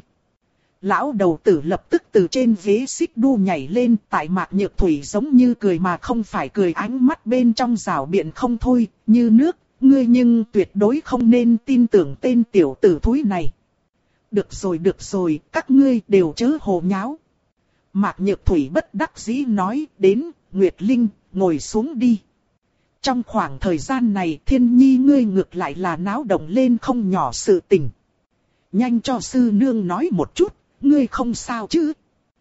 Lão đầu tử lập tức từ trên ghế xích đu nhảy lên, tại Mạc Nhược Thủy giống như cười mà không phải cười, ánh mắt bên trong rảo biện không thôi, như nước, ngươi nhưng tuyệt đối không nên tin tưởng tên tiểu tử thúi này. Được rồi được rồi, các ngươi đều chớ hồ nháo. Mạc Nhược Thủy bất đắc dĩ nói, đến, Nguyệt Linh, ngồi xuống đi. Trong khoảng thời gian này Thiên Nhi ngươi ngược lại là náo động lên không nhỏ sự tình. Nhanh cho sư nương nói một chút, ngươi không sao chứ?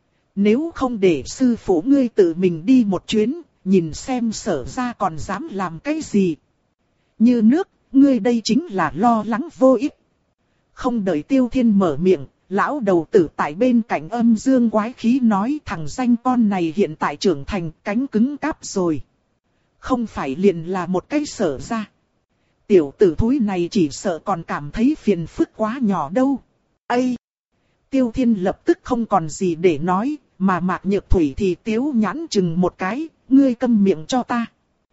Nếu không để sư phụ ngươi tự mình đi một chuyến, nhìn xem Sở ra còn dám làm cái gì. Như nước, ngươi đây chính là lo lắng vô ích. Không đợi Tiêu Thiên mở miệng, lão đầu tử tại bên cạnh âm dương quái khí nói, thằng danh con này hiện tại trưởng thành, cánh cứng cáp rồi. Không phải liền là một cái Sở ra. Tiểu tử thúi này chỉ sợ còn cảm thấy phiền phức quá nhỏ đâu. Ây! Tiêu Thiên lập tức không còn gì để nói, mà Mạc Nhược Thủy thì tiếu nhãn chừng một cái, ngươi câm miệng cho ta.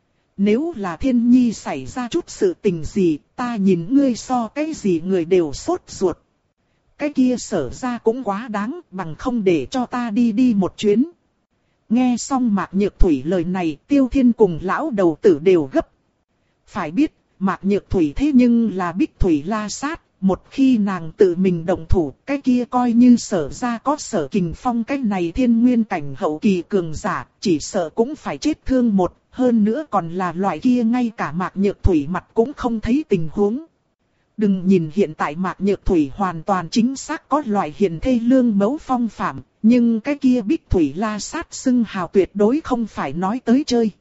Nếu là Thiên Nhi xảy ra chút sự tình gì, ta nhìn ngươi so cái gì người đều sốt ruột. Cái kia Sở ra cũng quá đáng, bằng không để cho ta đi đi một chuyến. Nghe xong Mạc Nhược Thủy lời này, Tiêu Thiên cùng lão đầu tử đều gấp. Phải biết, Mạc Nhược Thủy thế nhưng là Bích Thủy La Sát, một khi nàng tự mình động thủ, cái kia coi như Sở ra có Sở Kình Phong cái này thiên nguyên cảnh hậu kỳ cường giả, chỉ sợ cũng phải chết thương một, hơn nữa còn là loại kia ngay cả Mạc Nhược Thủy mặt cũng không thấy tình huống. Đừng nhìn hiện tại Mạc Nhược Thủy hoàn toàn chính xác có loại hiền thê lương mẫu phong phạm, nhưng cái kia Bích Thủy La Sát xưng hào tuyệt đối không phải nói tới chơi.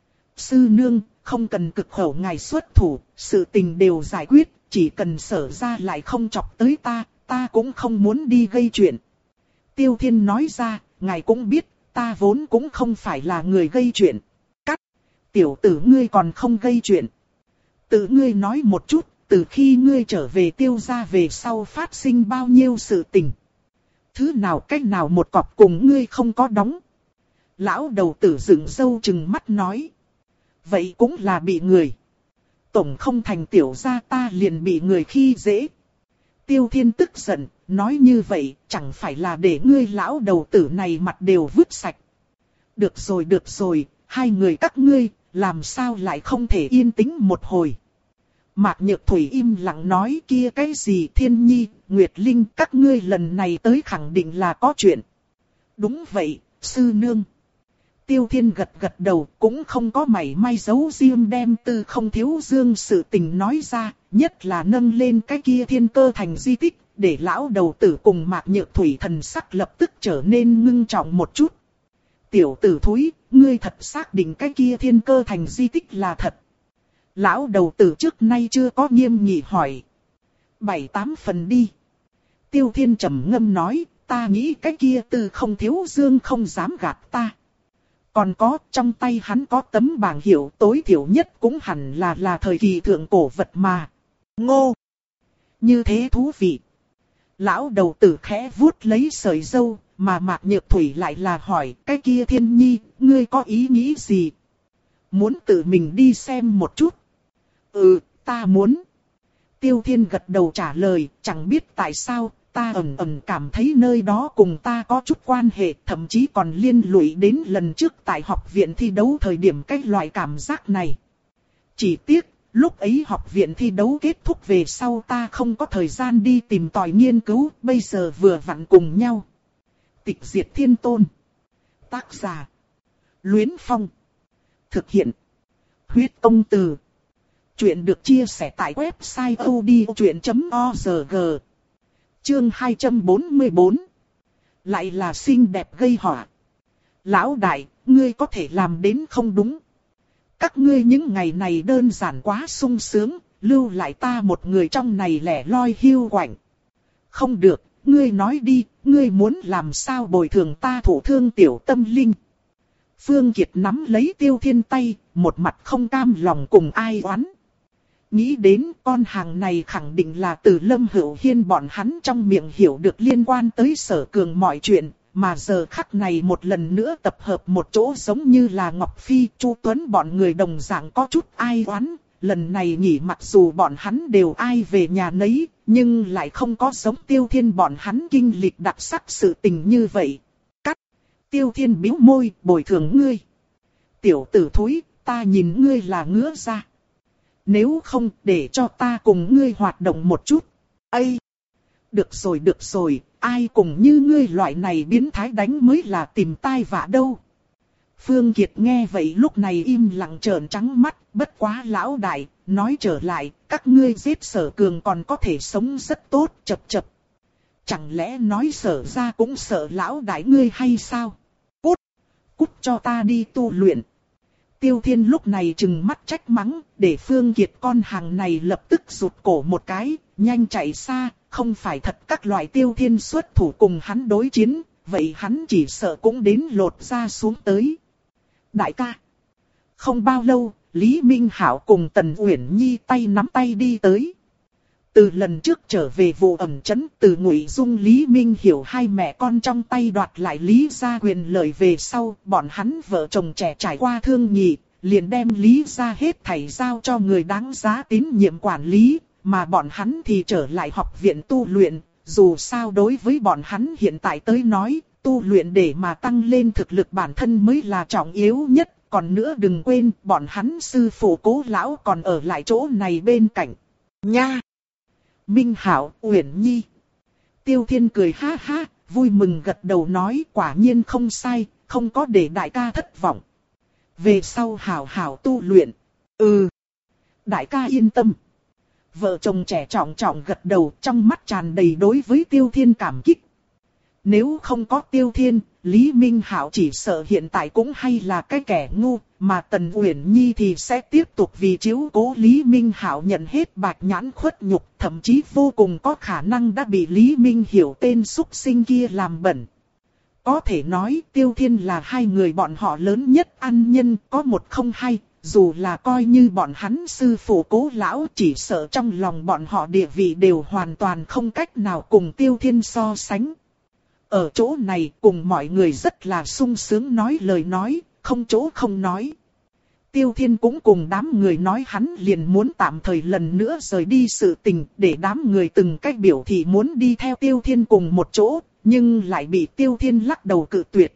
Sư nương, không cần cực khẩu ngài xuất thủ, sự tình đều giải quyết, chỉ cần Sở ra lại không chọc tới ta, ta cũng không muốn đi gây chuyện. Tiêu Thiên nói ra, ngài cũng biết, ta vốn cũng không phải là người gây chuyện. Cắt, tiểu tử ngươi còn không gây chuyện. Tự ngươi nói một chút, từ khi ngươi trở về Tiêu gia về sau phát sinh bao nhiêu sự tình. Thứ nào cách nào một cọp cùng ngươi không có đóng. Lão đầu tử dựng râu trừng mắt nói. Vậy cũng là bị người. Tổng không thành tiểu gia ta liền bị người khi dễ. Tiêu Thiên tức giận, nói như vậy chẳng phải là để ngươi lão đầu tử này mặt đều vứt sạch. Được rồi được rồi, hai người các ngươi, làm sao lại không thể yên tĩnh một hồi. Mạc Nhược Thủy im lặng nói, kia cái gì Thiên Nhi, Nguyệt Linh, các ngươi lần này tới khẳng định là có chuyện. Đúng vậy, sư nương. Tiêu Thiên gật gật đầu, cũng không có mảy may giấu riêng đem Tư Không Thiếu Dương sự tình nói ra, nhất là nâng lên cái kia Thiên Cơ Thành di tích, để lão đầu tử cùng Mạc Nhược Thủy thần sắc lập tức trở nên ngưng trọng một chút. Tiểu tử thúi, ngươi thật xác định cái kia Thiên Cơ Thành di tích là thật. Lão đầu tử trước nay chưa có nghiêm nghị hỏi. Bảy tám phần đi. Tiêu Thiên trầm ngâm nói, ta nghĩ cái kia Tư Không Thiếu Dương không dám gạt ta. Còn có, trong tay hắn có tấm bảng hiệu tối thiểu nhất cũng hẳn là là thời kỳ thượng cổ vật mà. Ngô! Như thế thú vị. Lão đầu tử khẽ vuốt lấy sợi râu, mà Mạc Nhược Thủy lại là hỏi, cái kia Thiên Nhi, ngươi có ý nghĩ gì? Muốn tự mình đi xem một chút. Ừ, ta muốn. Tiêu Thiên gật đầu trả lời, chẳng biết tại sao, ta ẩn ẩn cảm thấy nơi đó cùng ta có chút quan hệ, thậm chí còn liên lụy đến lần trước tại học viện thi đấu thời điểm cái loại cảm giác này. Chỉ tiếc, lúc ấy học viện thi đấu kết thúc về sau ta không có thời gian đi tìm tòi nghiên cứu, bây giờ vừa vặn cùng nhau. Tịch Diệt Thiên Tôn. Tác giả. Luyến Phong. Thực hiện. Huyết Công Từ. Chuyện được chia sẻ tại website odchuyện chấm org. Chương hai trăm bốn mươi bốn. Lại là xinh đẹp gây họa. Lão đại, ngươi có thể làm đến không đúng. Các ngươi những ngày này đơn giản quá sung sướng, lưu lại ta một người trong này lẻ loi hiu quạnh. Không được, ngươi nói đi, ngươi muốn làm sao bồi thường ta thổ thương tiểu tâm linh. Phương Kiệt nắm lấy Tiêu Thiên tay, một mặt không cam lòng cùng ai oán. Nghĩ đến con hàng này khẳng định là từ Lâm Hữu Hiên bọn hắn trong miệng hiểu được liên quan tới Sở Cường mọi chuyện, mà giờ khắc này một lần nữa tập hợp một chỗ giống như là Ngọc Phi, Chu Tuấn bọn người đồng dạng có chút ai oán. Lần này nghỉ mặc dù bọn hắn đều ai về nhà nấy, nhưng lại không có giống Tiêu Thiên bọn hắn kinh lịch đặc sắc sự tình như vậy. Cắt! Tiêu Thiên bĩu môi, bồi thường ngươi. Tiểu tử thúi, ta nhìn ngươi là ngứa ra. Nếu không để cho ta cùng ngươi hoạt động một chút. Ây! Được rồi được rồi, ai cùng như ngươi loại này biến thái đánh mới là tìm tai vạ đâu. Phương Kiệt nghe vậy lúc này im lặng trợn trắng mắt, bất quá lão đại, nói trở lại, các ngươi giết Sở Cường còn có thể sống rất tốt, chập chập. Chẳng lẽ nói Sở ra cũng sợ lão đại ngươi hay sao? Cút! Cút cho ta đi tu luyện. Tiêu Thiên lúc này trừng mắt trách mắng, để Phương Kiệt con hàng này lập tức rụt cổ một cái, nhanh chạy xa, không phải thật các loại Tiêu Thiên xuất thủ cùng hắn đối chiến, vậy hắn chỉ sợ cũng đến lột ra xuống tới. Đại ca! Không bao lâu, Lý Minh Hảo cùng Tần Uyển Nhi tay nắm tay đi tới. Từ lần trước trở về vụ ẩm trấn, từ Ngụy Dung Lý Minh Hiểu hai mẹ con trong tay đoạt lại Lý gia quyền lợi về sau, bọn hắn vợ chồng trẻ trải qua thương nhị, liền đem Lý gia hết thảy giao cho người đáng giá tín nhiệm quản lý, mà bọn hắn thì trở lại học viện tu luyện, dù sao đối với bọn hắn hiện tại tới nói, tu luyện để mà tăng lên thực lực bản thân mới là trọng yếu nhất, còn nữa đừng quên, bọn hắn sư phụ Cố lão còn ở lại chỗ này bên cạnh. Nha! Minh Hảo, Uyển Nhi. Tiêu Thiên cười ha ha, vui mừng gật đầu nói quả nhiên không sai, không có để đại ca thất vọng. Về sau hảo hảo tu luyện. Ừ. Đại ca yên tâm. Vợ chồng trẻ trọng trọng gật đầu, trong mắt tràn đầy đối với Tiêu Thiên cảm kích. Nếu không có Tiêu Thiên, Lý Minh Hảo chỉ sợ hiện tại cũng hay là cái kẻ ngu, mà Tần Uyển Nhi thì sẽ tiếp tục vì chiếu cố Lý Minh Hảo nhận hết bạch nhãn khuất nhục, thậm chí vô cùng có khả năng đã bị Lý Minh Hiểu tên súc sinh kia làm bẩn. Có thể nói Tiêu Thiên là hai người bọn họ lớn nhất ăn nhân, có một không hai, dù là coi như bọn hắn sư phụ Cố lão chỉ sợ trong lòng bọn họ địa vị đều hoàn toàn không cách nào cùng Tiêu Thiên so sánh. Ở chỗ này cùng mọi người rất là sung sướng nói lời nói, không chỗ không nói. Tiêu Thiên cũng cùng đám người nói hắn liền muốn tạm thời lần nữa rời đi sự tình, để đám người từng cách biểu thị muốn đi theo Tiêu Thiên cùng một chỗ, nhưng lại bị Tiêu Thiên lắc đầu cự tuyệt.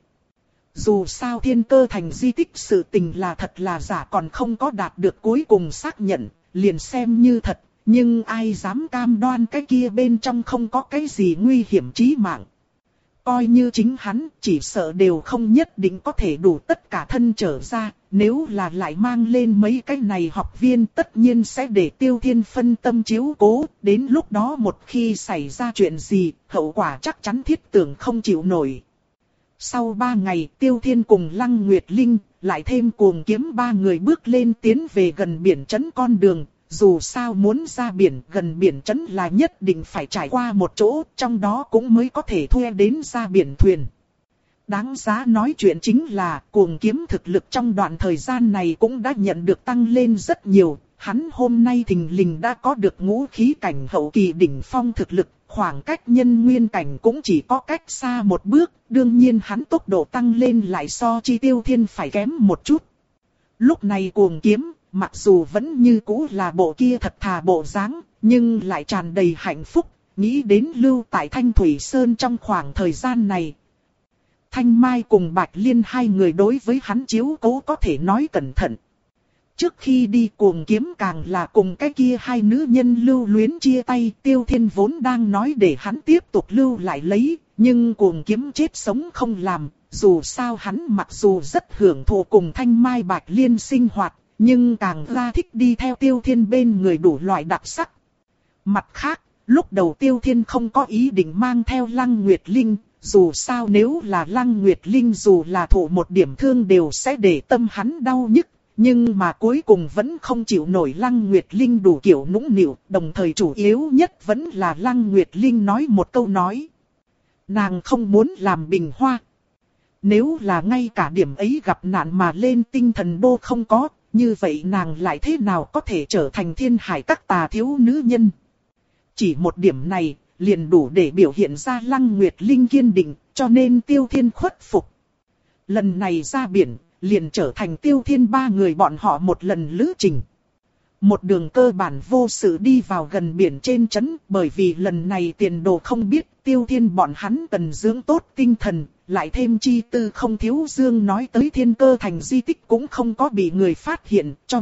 Dù sao Thiên Cơ Thành di tích sự tình là thật là giả còn không có đạt được cuối cùng xác nhận, liền xem như thật, nhưng ai dám cam đoan cái kia bên trong không có cái gì nguy hiểm chí mạng. Coi như chính hắn, chỉ sợ đều không nhất định có thể đủ tất cả thân trở ra, nếu là lại mang lên mấy cái này học viên tất nhiên sẽ để Tiêu Thiên phân tâm chiếu cố, đến lúc đó một khi xảy ra chuyện gì, hậu quả chắc chắn thiết tưởng không chịu nổi. Sau ba ngày, Tiêu Thiên cùng Lăng Nguyệt Linh, lại thêm Cuồng Kiếm ba người bước lên tiến về gần biển trấn con đường. Dù sao muốn ra biển, gần biển trấn là nhất định phải trải qua một chỗ, trong đó cũng mới có thể thuê đến ra biển thuyền. Đáng giá nói chuyện chính là, Cuồng Kiếm thực lực trong đoạn thời gian này cũng đã nhận được tăng lên rất nhiều. Hắn hôm nay thình lình đã có được ngũ khí cảnh hậu kỳ đỉnh phong thực lực, khoảng cách nhân nguyên cảnh cũng chỉ có cách xa một bước. Đương nhiên hắn tốc độ tăng lên lại so chi Tiêu Thiên phải kém một chút. Lúc này Cuồng Kiếm, mặc dù vẫn như cũ là bộ kia thật thà bộ dáng, nhưng lại tràn đầy hạnh phúc, nghĩ đến lưu tại Thanh Thủy Sơn trong khoảng thời gian này. Thanh Mai cùng Bạch Liên hai người đối với hắn chiếu cố có thể nói cẩn thận. Trước khi đi Cuồng Kiếm càng là cùng cái kia hai nữ nhân lưu luyến chia tay, Tiêu Thiên vốn đang nói để hắn tiếp tục lưu lại lấy, nhưng Cuồng Kiếm chết sống không làm, dù sao hắn mặc dù rất hưởng thụ cùng Thanh Mai Bạch Liên sinh hoạt, nhưng càng ra thích đi theo Tiêu Thiên bên người đủ loại đặc sắc. Mặt khác, lúc đầu Tiêu Thiên không có ý định mang theo Lăng Nguyệt Linh, dù sao nếu là Lăng Nguyệt Linh dù là thụ một điểm thương đều sẽ để tâm hắn đau nhức, nhưng mà cuối cùng vẫn không chịu nổi Lăng Nguyệt Linh đủ kiểu nũng nịu, đồng thời chủ yếu nhất vẫn là Lăng Nguyệt Linh nói một câu nói. Nàng không muốn làm bình hoa. Nếu là ngay cả điểm ấy gặp nạn mà lên tinh thần đô không có, như vậy nàng lại thế nào có thể trở thành thiên hải các tà thiếu nữ nhân. Chỉ một điểm này, liền đủ để biểu hiện ra Lăng Nguyệt Linh kiên định, cho nên Tiêu Thiên khuất phục. Lần này ra biển, liền trở thành Tiêu Thiên ba người bọn họ một lần lữ trình. Một đường cơ bản vô sự đi vào gần biển trên trấn, bởi vì lần này tiền đồ không biết, Tiêu Thiên bọn hắn cần dưỡng tốt tinh thần, lại thêm chi tư không thiếu dương nói tới Thiên Cơ thành di tích cũng không có bị người phát hiện, cho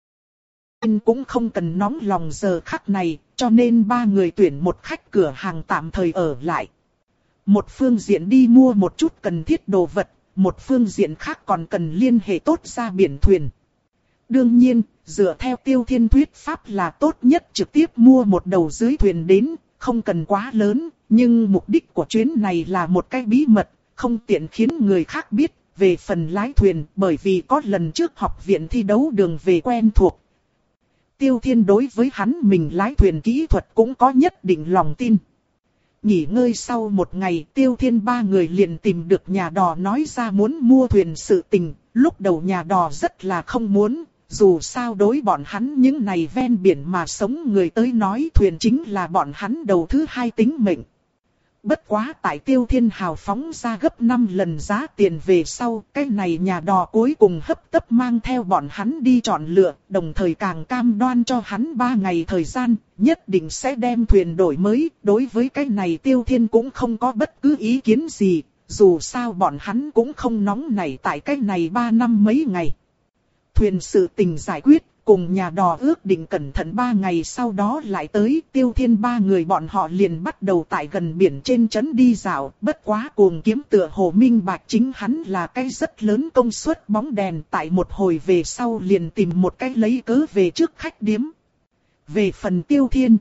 nên cũng không cần nóng lòng giờ khắc này, cho nên ba người tuyển một khách cửa hàng tạm thời ở lại. Một phương diện đi mua một chút cần thiết đồ vật, một phương diện khác còn cần liên hệ tốt ra biển thuyền. Đương nhiên, dựa theo Tiêu Thiên thuyết pháp là tốt nhất trực tiếp mua một đầu dưới thuyền đến, không cần quá lớn, nhưng mục đích của chuyến này là một cái bí mật, không tiện khiến người khác biết. Về phần lái thuyền, bởi vì có lần trước học viện thi đấu đường về quen thuộc. Tiêu Thiên đối với hắn mình lái thuyền kỹ thuật cũng có nhất định lòng tin. Nghỉ ngơi sau một ngày, Tiêu Thiên ba người liền tìm được nhà đò nói ra muốn mua thuyền sự tình. Lúc đầu nhà đò rất là không muốn, dù sao đối bọn hắn những này ven biển mà sống người tới nói thuyền chính là bọn hắn đầu thứ hai tính mệnh. Bất quá tại Tiêu Thiên hào phóng ra gấp năm lần giá tiền về sau, cái này nhà đò cuối cùng hấp tấp mang theo bọn hắn đi chọn lựa, đồng thời càng cam đoan cho hắn ba ngày thời gian, nhất định sẽ đem thuyền đổi mới. Đối với cái này Tiêu Thiên cũng không có bất cứ ý kiến gì, dù sao bọn hắn cũng không nóng nảy tại cái này ba năm mấy ngày. Thuyền sự tình giải quyết, cùng nhà đò ước định cẩn thận ba ngày sau đó lại tới. Tiêu Thiên ba người bọn họ liền bắt đầu tại gần biển trên trấn đi dạo. Bất quá cuồng kiếm tựa hồ minh bạch chính hắn là cái rất lớn công suất bóng đèn. Tại một hồi về sau liền tìm một cái lấy cớ về trước khách điếm. Về phần Tiêu Thiên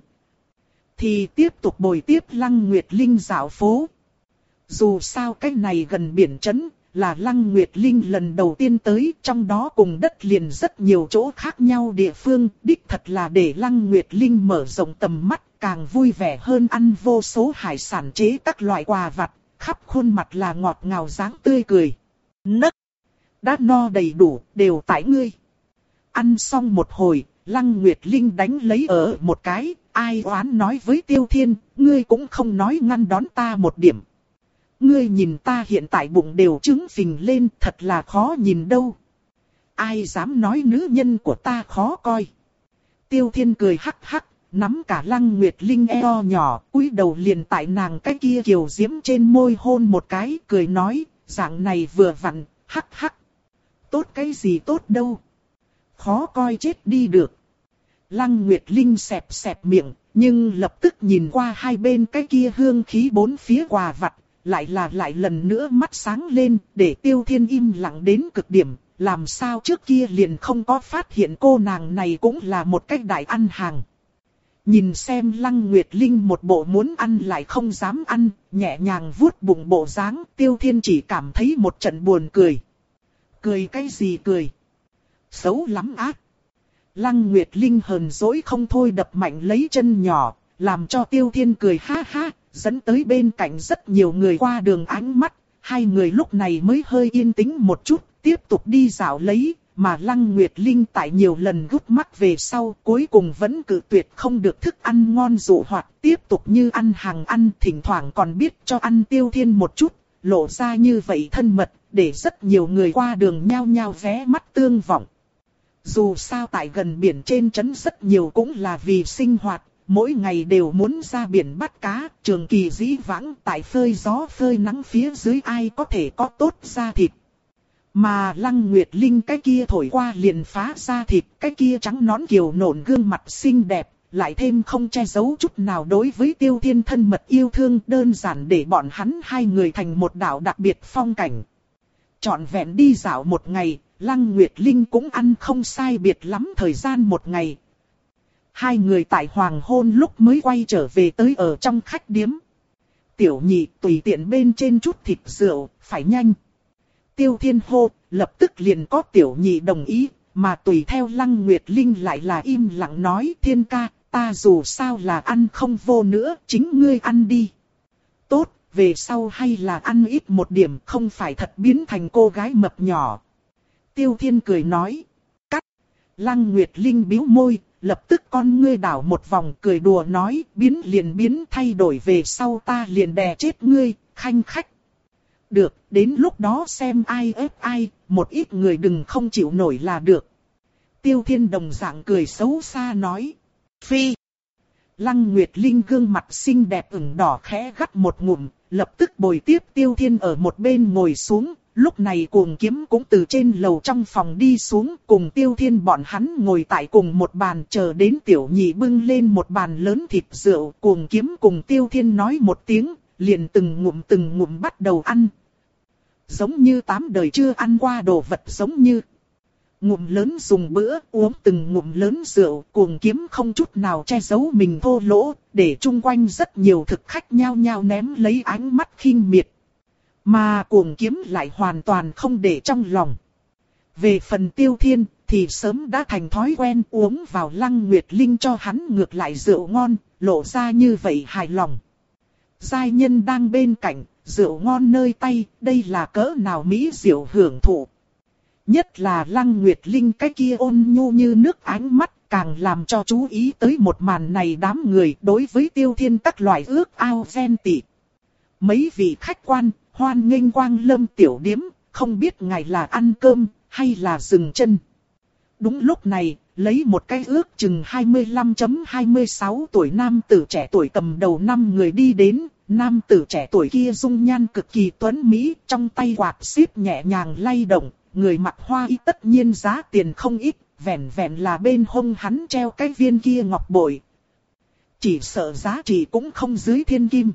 thì tiếp tục bồi tiếp Lăng Nguyệt Linh dạo phố. Dù sao cái này gần biển trấn là Lăng Nguyệt Linh lần đầu tiên tới, trong đó cùng đất liền rất nhiều chỗ khác nhau địa phương, đích thật là để Lăng Nguyệt Linh mở rộng tầm mắt, càng vui vẻ hơn ăn vô số hải sản chế các loại quà vặt, khắp khuôn mặt là ngọt ngào dáng tươi cười. Nấc! Đã no đầy đủ, đều tại ngươi. Ăn xong một hồi, Lăng Nguyệt Linh đánh lấy ở một cái, ai oán nói với Tiêu Thiên, ngươi cũng không nói ngăn đón ta một điểm. Ngươi nhìn ta hiện tại bụng đều trứng phình lên, thật là khó nhìn đâu. Ai dám nói nữ nhân của ta khó coi. Tiêu Thiên cười hắc hắc, nắm cả Lăng Nguyệt Linh eo nhỏ, cúi đầu liền tại nàng cái kia kiều diễm trên môi hôn một cái, cười nói, dạng này vừa vặn, hắc hắc. Tốt cái gì tốt đâu. Khó coi chết đi được. Lăng Nguyệt Linh xẹp xẹp miệng, nhưng lập tức nhìn qua hai bên cái kia hương khí bốn phía quà vặt. Lại là lại lần nữa mắt sáng lên, để Tiêu Thiên im lặng đến cực điểm, làm sao trước kia liền không có phát hiện cô nàng này cũng là một cách đại ăn hàng. Nhìn xem Lăng Nguyệt Linh một bộ muốn ăn lại không dám ăn, nhẹ nhàng vuốt bụng bộ dáng, Tiêu Thiên chỉ cảm thấy một trận buồn cười. Cười cái gì cười? Xấu lắm ác. Lăng Nguyệt Linh hờn dỗi không thôi đập mạnh lấy chân nhỏ, làm cho Tiêu Thiên cười ha ha. Dẫn tới bên cạnh rất nhiều người qua đường ánh mắt, hai người lúc này mới hơi yên tĩnh một chút, tiếp tục đi dạo lấy, mà Lăng Nguyệt Linh tại nhiều lần gút mắt về sau, cuối cùng vẫn cự tuyệt không được thức ăn ngon dụ hoặc tiếp tục như ăn hàng ăn, thỉnh thoảng còn biết cho ăn Tiêu Thiên một chút, lộ ra như vậy thân mật, để rất nhiều người qua đường nhao nhao vé mắt tương vọng. Dù sao tại gần biển trên trấn rất nhiều cũng là vì sinh hoạt. Mỗi ngày đều muốn ra biển bắt cá, trường kỳ dĩ vãng tại phơi gió phơi nắng phía dưới ai có thể có tốt da thịt. Mà Lăng Nguyệt Linh cái kia thổi qua liền phá da thịt, cái kia trắng nõn kiều nộn gương mặt xinh đẹp, lại thêm không che giấu chút nào đối với Tiêu Thiên thân mật yêu thương, đơn giản để bọn hắn hai người thành một đảo đặc biệt phong cảnh. Trọn vẹn đi dạo một ngày, Lăng Nguyệt Linh cũng ăn không sai biệt lắm thời gian một ngày. Hai người tại hoàng hôn lúc mới quay trở về tới ở trong khách điếm. Tiểu nhị tùy tiện bên trên chút thịt rượu, phải nhanh. Tiêu Thiên hô, lập tức liền có tiểu nhị đồng ý, mà tùy theo Lăng Nguyệt Linh lại là im lặng nói, Thiên ca, ta dù sao là ăn không vô nữa, chính ngươi ăn đi. Tốt, về sau hay là ăn ít một điểm, không phải thật biến thành cô gái mập nhỏ. Tiêu Thiên cười nói, cắt, Lăng Nguyệt Linh bĩu môi, lập tức con ngươi đảo một vòng cười đùa nói, biến liền biến, thay đổi về sau ta liền đè chết ngươi, khanh khách. Được, đến lúc đó xem ai ép ai, một ít người đừng không chịu nổi là được. Tiêu Thiên đồng dạng cười xấu xa nói. Phi. Lăng Nguyệt Linh gương mặt xinh đẹp ửng đỏ khẽ gắt một ngụm, lập tức bồi tiếp Tiêu Thiên ở một bên ngồi xuống. Lúc này Cuồng Kiếm cũng từ trên lầu trong phòng đi xuống, cùng Tiêu Thiên bọn hắn ngồi tại cùng một bàn, chờ đến Tiểu Nhị bưng lên một bàn lớn thịt rượu. Cuồng Kiếm cùng Tiêu Thiên nói một tiếng, liền từng ngụm từng ngụm bắt đầu ăn. Giống như tám đời chưa ăn qua đồ vật, giống như ngụm lớn dùng bữa, uống từng ngụm lớn rượu. Cuồng Kiếm không chút nào che giấu mình thô lỗ, để chung quanh rất nhiều thực khách nhao nhao ném lấy ánh mắt khinh miệt. Mà Cuồng Kiếm lại hoàn toàn không để trong lòng. Về phần Tiêu Thiên thì sớm đã thành thói quen uống vào Lăng Nguyệt Linh cho hắn ngược lại rượu ngon, lộ ra như vậy hài lòng. Giai nhân đang bên cạnh, rượu ngon nơi tay, đây là cỡ nào mỹ diệu hưởng thụ. Nhất là Lăng Nguyệt Linh cái kia ôn nhu như nước ánh mắt, càng làm cho chú ý tới một màn này đám người đối với Tiêu Thiên các loại ước ao ghen tị. Mấy vị khách quan, hoan nghênh Quang Lâm tiểu điếm, không biết ngài là ăn cơm, hay là dừng chân. Đúng lúc này, lấy một cái ước chừng hai mươi lăm hai mươi sáu tuổi nam tử trẻ tuổi cầm đầu năm người đi đến. Nam tử trẻ tuổi kia dung nhan cực kỳ tuấn mỹ, trong tay quạt xíp nhẹ nhàng lay động, người mặc hoa y tất nhiên giá tiền không ít, vẻn vẹn là bên hông hắn treo cái viên kia ngọc bội. Chỉ sợ giá trị cũng không dưới thiên kim.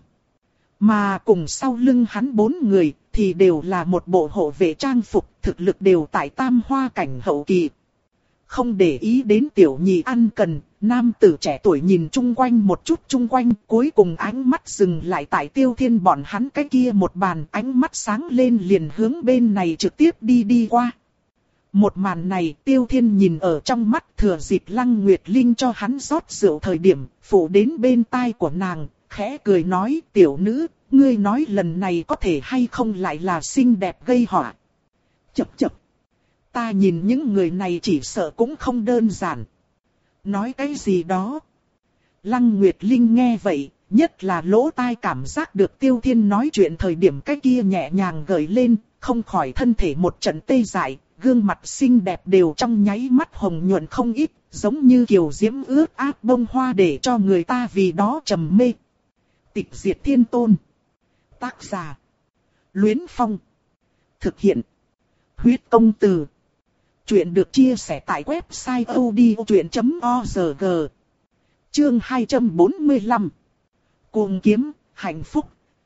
Mà cùng sau lưng hắn bốn người thì đều là một bộ hộ vệ trang phục, thực lực đều tại tam hoa cảnh hậu kỳ. Không để ý đến Tiểu Nhị ăn cần, nam tử trẻ tuổi nhìn chung quanh một chút chung quanh, cuối cùng ánh mắt dừng lại tại Tiêu Thiên bọn hắn cái kia một bàn, ánh mắt sáng lên liền hướng bên này trực tiếp đi đi qua. Một màn này Tiêu Thiên nhìn ở trong mắt, thừa dịp Lăng Nguyệt Linh cho hắn rót rượu thời điểm, phụ đến bên tai của nàng, khẽ cười nói, tiểu nữ, ngươi nói lần này có thể hay không lại là xinh đẹp gây họa. Chập chập. Ta nhìn những người này chỉ sợ cũng không đơn giản. Nói cái gì đó. Lăng Nguyệt Linh nghe vậy, nhất là lỗ tai cảm giác được Tiêu Thiên nói chuyện thời điểm cái kia nhẹ nhàng gợi lên, không khỏi thân thể một trận tê dại, gương mặt xinh đẹp đều trong nháy mắt hồng nhuận không ít, giống như kiều diễm ướt át bông hoa để cho người ta vì đó trầm mê. Tịch Diệt Thiên Tôn. Tác giả. Luyến Phong. Thực hiện. Huyết Công Từ. Chuyện được chia sẻ tại website odchuyện chấm org. Chương hai trăm bốn mươi lăm. Cuồng Kiếm, hạnh phúc.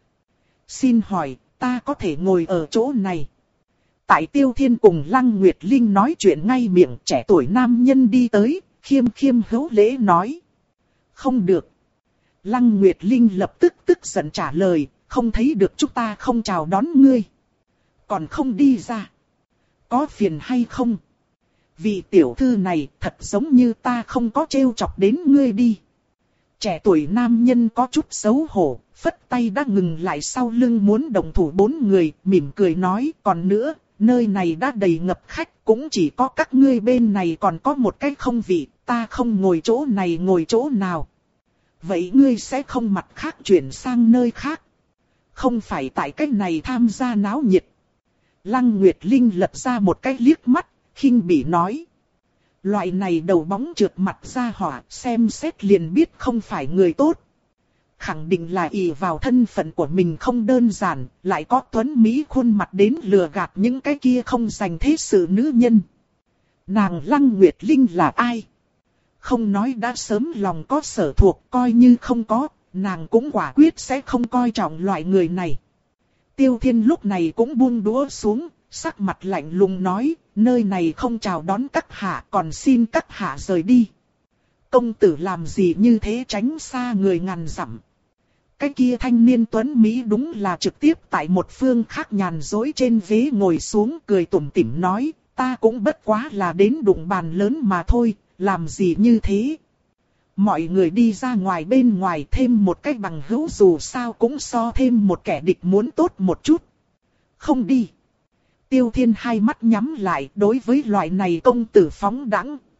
Xin hỏi, ta có thể ngồi ở chỗ này? Tại Tiêu Thiên cùng Lăng Nguyệt Linh nói chuyện ngay miệng, trẻ tuổi nam nhân đi tới, khiêm khiêm hữu lễ nói. Không được. Lăng Nguyệt Linh lập tức tức giận trả lời, không thấy được chúng ta không chào đón ngươi. Còn không đi ra. Có phiền hay không? Vị tiểu thư này thật giống như ta không có trêu chọc đến ngươi đi. Trẻ tuổi nam nhân có chút xấu hổ, phất tay đã ngừng lại sau lưng muốn động thủ bốn người, mỉm cười nói, còn nữa, nơi này đã đầy ngập khách, cũng chỉ có các ngươi bên này còn có một cái không vị, ta không ngồi chỗ này ngồi chỗ nào. Vậy ngươi sẽ không mặt khác chuyển sang nơi khác. Không phải tại cái này tham gia náo nhiệt. Lăng Nguyệt Linh lật ra một cái liếc mắt, khinh bỉ nói. Loại này đầu bóng trượt mặt ra hỏa, xem xét liền biết không phải người tốt. Khẳng định là ỷ vào thân phận của mình không đơn giản, lại có tuấn mỹ khuôn mặt đến lừa gạt những cái kia không dành thế sự nữ nhân. Nàng Lăng Nguyệt Linh là ai? Không nói đã sớm lòng có sở thuộc, coi như không có, nàng cũng quả quyết sẽ không coi trọng loại người này. Tiêu Thiên lúc này cũng buông đũa xuống, sắc mặt lạnh lùng nói, nơi này không chào đón các hạ, còn xin các hạ rời đi. Công tử làm gì như thế, tránh xa người ngàn dặm. Cái kia thanh niên tuấn Mỹ đúng là trực tiếp tại một phương khác nhàn dối trên ghế ngồi xuống, cười tủm tỉm nói, ta cũng bất quá là đến đụng bàn lớn mà thôi, làm gì như thế. Mọi người đi ra ngoài, bên ngoài thêm một cái bằng hữu dù sao cũng so thêm một kẻ địch muốn tốt một chút. Không đi. Tiêu Thiên hai mắt nhắm lại, đối với loại này công tử phóng đãng,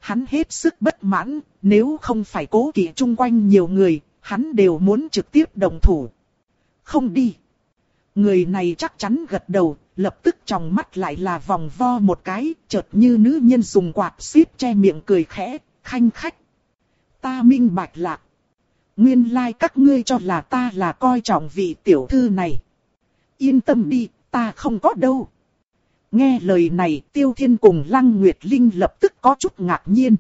hắn hết sức bất mãn, nếu không phải cố kỵ chung quanh nhiều người, hắn đều muốn trực tiếp động thủ. Không đi. Người này chắc chắn gật đầu, lập tức tròng mắt lại là vòng vo một cái, chợt như nữ nhân dùng quạt xíp che miệng cười khẽ, khanh khách. Ta minh bạch lạc. Nguyên lai like các ngươi cho là ta là coi trọng vị tiểu thư này. Yên tâm đi, ta không có đâu. Nghe lời này, Tiêu Thiên cùng Lăng Nguyệt Linh lập tức có chút ngạc nhiên.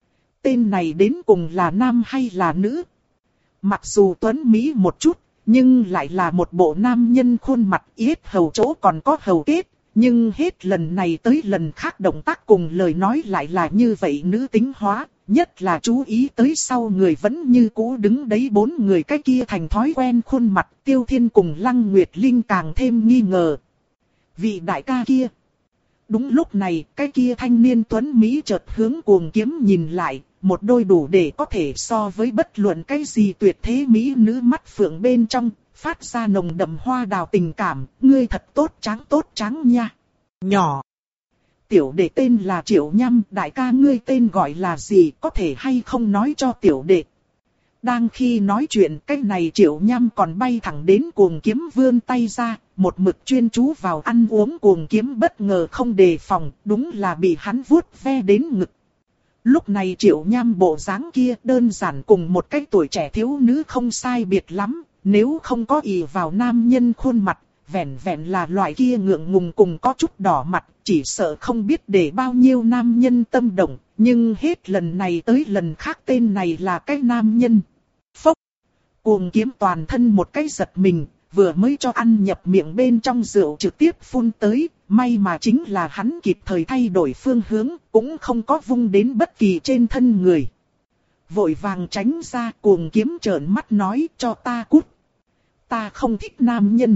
Tên này đến cùng là nam hay là nữ? Mặc dù tuấn mỹ một chút, nhưng lại là một bộ nam nhân khuôn mặt yết hầu chỗ còn có hầu kết. Nhưng hết lần này tới lần khác động tác cùng lời nói lại là như vậy nữ tính hóa. Nhất là chú ý tới sau người vẫn như cũ đứng đấy bốn người cái kia thành thói quen khuôn mặt. Tiêu Thiên cùng Lăng Nguyệt Linh càng thêm nghi ngờ. Vị đại ca kia. Đúng lúc này, cái kia thanh niên tuấn Mỹ chợt hướng Cuồng Kiếm nhìn lại, một đôi đủ để có thể so với bất luận cái gì tuyệt thế Mỹ nữ mắt phượng bên trong, phát ra nồng đậm hoa đào tình cảm, ngươi thật tốt trắng tốt trắng nha. Nhỏ. Tiểu đệ tên là Triệu Nham, đại ca ngươi tên gọi là gì, có thể hay không nói cho tiểu đệ. Đang khi nói chuyện, cái này Triệu Nham còn bay thẳng đến Cuồng Kiếm vươn tay ra, một mực chuyên chú vào ăn uống. Cuồng Kiếm bất ngờ không đề phòng, đúng là bị hắn vuốt ve đến ngực. Lúc này Triệu Nham bộ dáng kia đơn giản cùng một cái tuổi trẻ thiếu nữ không sai biệt lắm, nếu không có ỷ vào nam nhân khuôn mặt, vẻn vẹn là loại kia ngượng ngùng cùng có chút đỏ mặt, chỉ sợ không biết để bao nhiêu nam nhân tâm động, nhưng hết lần này tới lần khác tên này là cái nam nhân. Phốc! Cuồng Kiếm toàn thân một cái giật mình, vừa mới cho ăn nhập miệng bên trong rượu trực tiếp phun tới, may mà chính là hắn kịp thời thay đổi phương hướng, cũng không có vung đến bất kỳ trên thân người. Vội vàng tránh ra, Cuồng Kiếm trợn mắt nói cho ta cút. Ta không thích nam nhân.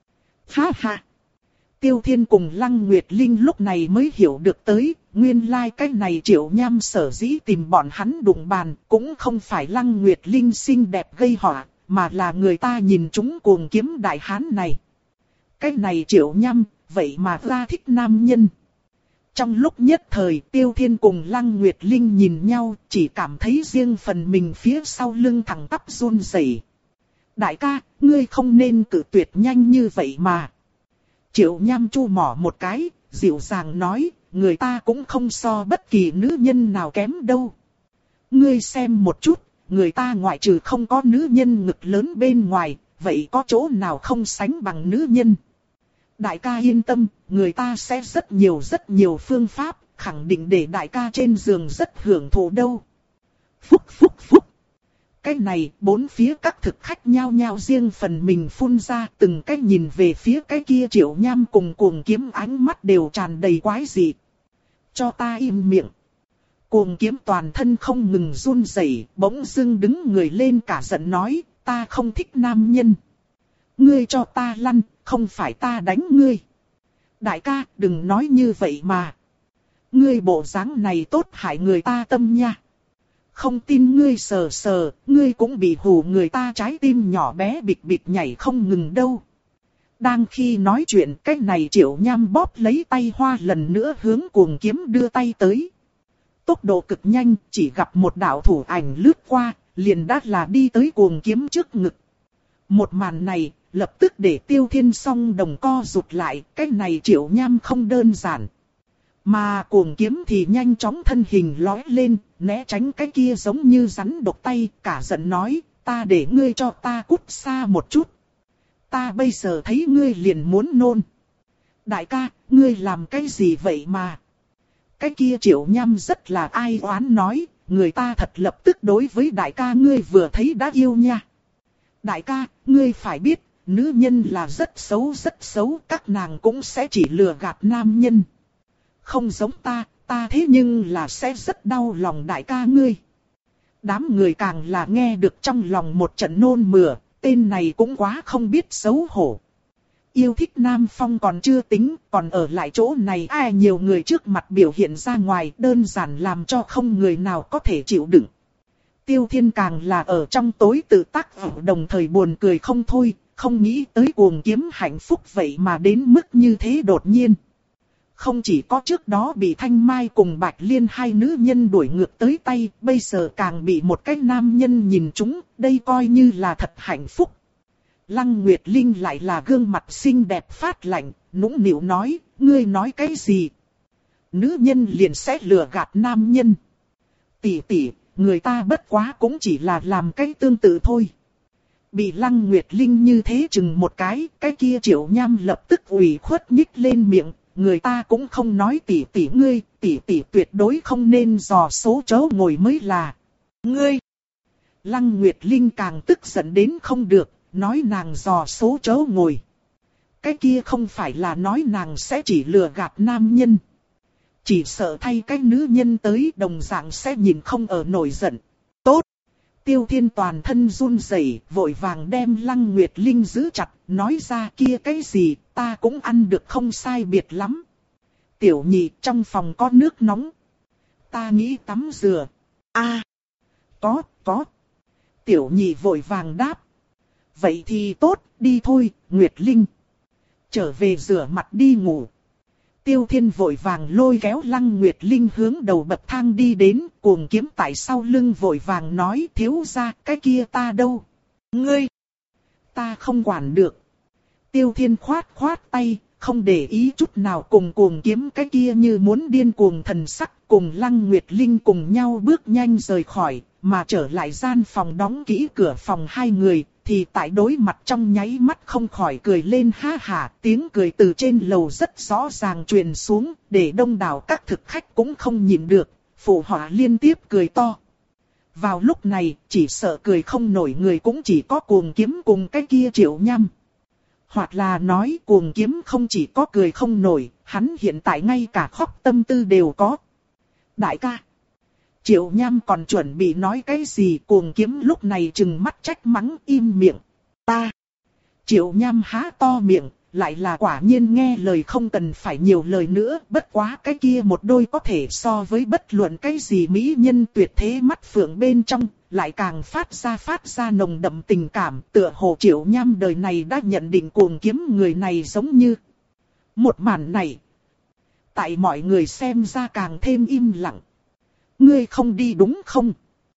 Ha ha! Tiêu Thiên cùng Lăng Nguyệt Linh lúc này mới hiểu được tới, nguyên lai like cái này Triệu Nham sở dĩ tìm bọn hắn đụng bàn, cũng không phải Lăng Nguyệt Linh xinh đẹp gây họa, mà là người ta nhìn chúng Cuồng Kiếm đại hán này. Cái này Triệu Nham, vậy mà ra thích nam nhân. Trong lúc nhất thời, Tiêu Thiên cùng Lăng Nguyệt Linh nhìn nhau, chỉ cảm thấy riêng phần mình phía sau lưng thẳng tắp run rẩy. Đại ca, ngươi không nên cự tuyệt nhanh như vậy mà. Triệu Nham chu mỏ một cái, dịu dàng nói, người ta cũng không so bất kỳ nữ nhân nào kém đâu. Ngươi xem một chút, người ta ngoại trừ không có nữ nhân ngực lớn bên ngoài, vậy có chỗ nào không sánh bằng nữ nhân. Đại ca yên tâm, người ta sẽ rất nhiều rất nhiều phương pháp, khẳng định để đại ca trên giường rất hưởng thụ đâu. Phúc phúc phúc. Cái này, bốn phía các thực khách nhao nhao riêng phần mình phun ra, từng cái nhìn về phía cái kia Triệu Nham cùng Cuồng Kiếm ánh mắt đều tràn đầy quái dị. Cho ta im miệng. Cuồng Kiếm toàn thân không ngừng run rẩy, bỗng dưng đứng người lên cả giận nói, ta không thích nam nhân. Ngươi cho ta lăn, không phải ta đánh ngươi. Đại ca, đừng nói như vậy mà. Ngươi bộ dáng này tốt hại người ta tâm nha. Không tin ngươi sờ sờ, ngươi cũng bị hù người ta trái tim nhỏ bé bịch bịch nhảy không ngừng đâu. Đang khi nói chuyện, cái này Triệu Nham bóp lấy tay hoa lần nữa hướng Cuồng Kiếm đưa tay tới. Tốc độ cực nhanh, chỉ gặp một đạo thủ ảnh lướt qua, liền đã là đi tới Cuồng Kiếm trước ngực. Một màn này, lập tức để Tiêu Thiên song đồng co rụt lại, cái này Triệu Nham không đơn giản. Mà Cuồng Kiếm thì nhanh chóng thân hình lói lên, né tránh cái kia giống như rắn độc tay, cả giận nói, ta để ngươi cho ta cút xa một chút. Ta bây giờ thấy ngươi liền muốn nôn. Đại ca, ngươi làm cái gì vậy mà? Cái kia Triệu Nham rất là ai oán nói, người ta thật lập tức đối với đại ca ngươi vừa thấy đã yêu nha. Đại ca, ngươi phải biết, nữ nhân là rất xấu rất xấu, các nàng cũng sẽ chỉ lừa gạt nam nhân. Không giống ta, ta thế nhưng là sẽ rất đau lòng đại ca ngươi. Đám người càng là nghe được trong lòng một trận nôn mửa, tên này cũng quá không biết xấu hổ. Yêu thích Nam Phong còn chưa tính, còn ở lại chỗ này ai nhiều người trước mặt biểu hiện ra ngoài, đơn giản làm cho không người nào có thể chịu đựng. Tiêu Thiên càng là ở trong tối tự tác ở đồng thời buồn cười không thôi, không nghĩ tới Cuồng Kiếm hạnh phúc vậy mà đến mức như thế đột nhiên. Không chỉ có trước đó bị Thanh Mai cùng Bạch Liên hai nữ nhân đuổi ngược tới tay, bây giờ càng bị một cái nam nhân nhìn trúng, đây coi như là thật hạnh phúc. Lăng Nguyệt Linh lại là gương mặt xinh đẹp phát lạnh, nũng nịu nói, ngươi nói cái gì? Nữ nhân liền sẽ lừa gạt nam nhân. Tỷ tỷ, người ta bất quá cũng chỉ là làm cái tương tự thôi. Bị Lăng Nguyệt Linh như thế chừng một cái, cái kia Triệu Nham lập tức ủy khuất nhích lên miệng, người ta cũng không nói tỷ tỷ ngươi, tỷ tỷ tuyệt đối không nên dò số chỗ ngồi mới là. Ngươi! Lăng Nguyệt Linh càng tức giận đến không được, nói nàng dò số chỗ ngồi. Cái kia không phải là nói nàng sẽ chỉ lừa gạt nam nhân. Chỉ sợ thay cái nữ nhân tới đồng dạng sẽ nhìn không ở nổi giận. Tốt! Tiêu Thiên toàn thân run rẩy, vội vàng đem Lăng Nguyệt Linh giữ chặt, nói ra kia cái gì, ta cũng ăn được không sai biệt lắm. Tiểu nhị, trong phòng có nước nóng. Ta nghĩ tắm rửa. A, à, có, có. Tiểu nhị vội vàng đáp. Vậy thì tốt, đi thôi, Nguyệt Linh. Trở về rửa mặt đi ngủ. Tiêu Thiên vội vàng lôi kéo Lăng Nguyệt Linh hướng đầu bậc thang đi đến, cuồng kiếm tại sau lưng vội vàng nói thiếu gia cái kia ta đâu. Ngươi! Ta không quản được. Tiêu Thiên khoát khoát tay, không để ý chút nào cùng cuồng kiếm cái kia như muốn điên cuồng thần sắc, cùng Lăng Nguyệt Linh cùng nhau bước nhanh rời khỏi, mà trở lại gian phòng đóng kỹ cửa phòng hai người, thì tại đối mặt trong nháy mắt không khỏi cười lên ha hả, tiếng cười từ trên lầu rất rõ ràng truyền xuống, để đông đảo các thực khách cũng không nhịn được, phụ họa liên tiếp cười to. Vào lúc này, chỉ sợ cười không nổi người cũng chỉ có cuồng kiếm cùng cái kia Triệu Nham. Hoặc là nói cuồng kiếm không chỉ có cười không nổi, hắn hiện tại ngay cả khóc tâm tư đều có. Đại ca! Triệu Nham còn chuẩn bị nói cái gì, cuồng kiếm lúc này trừng mắt trách mắng im miệng. Ta! Triệu Nham há to miệng, lại là quả nhiên nghe lời không cần phải nhiều lời nữa, bất quá cái kia một đôi có thể so với bất luận cái gì mỹ nhân tuyệt thế mắt phượng bên trong, lại càng phát ra phát ra nồng đậm tình cảm, tựa hồ Triệu Nham đời này đã nhận định cuồng kiếm người này giống như. Một màn này, tại mọi người xem ra càng thêm im lặng. Ngươi không đi đúng không?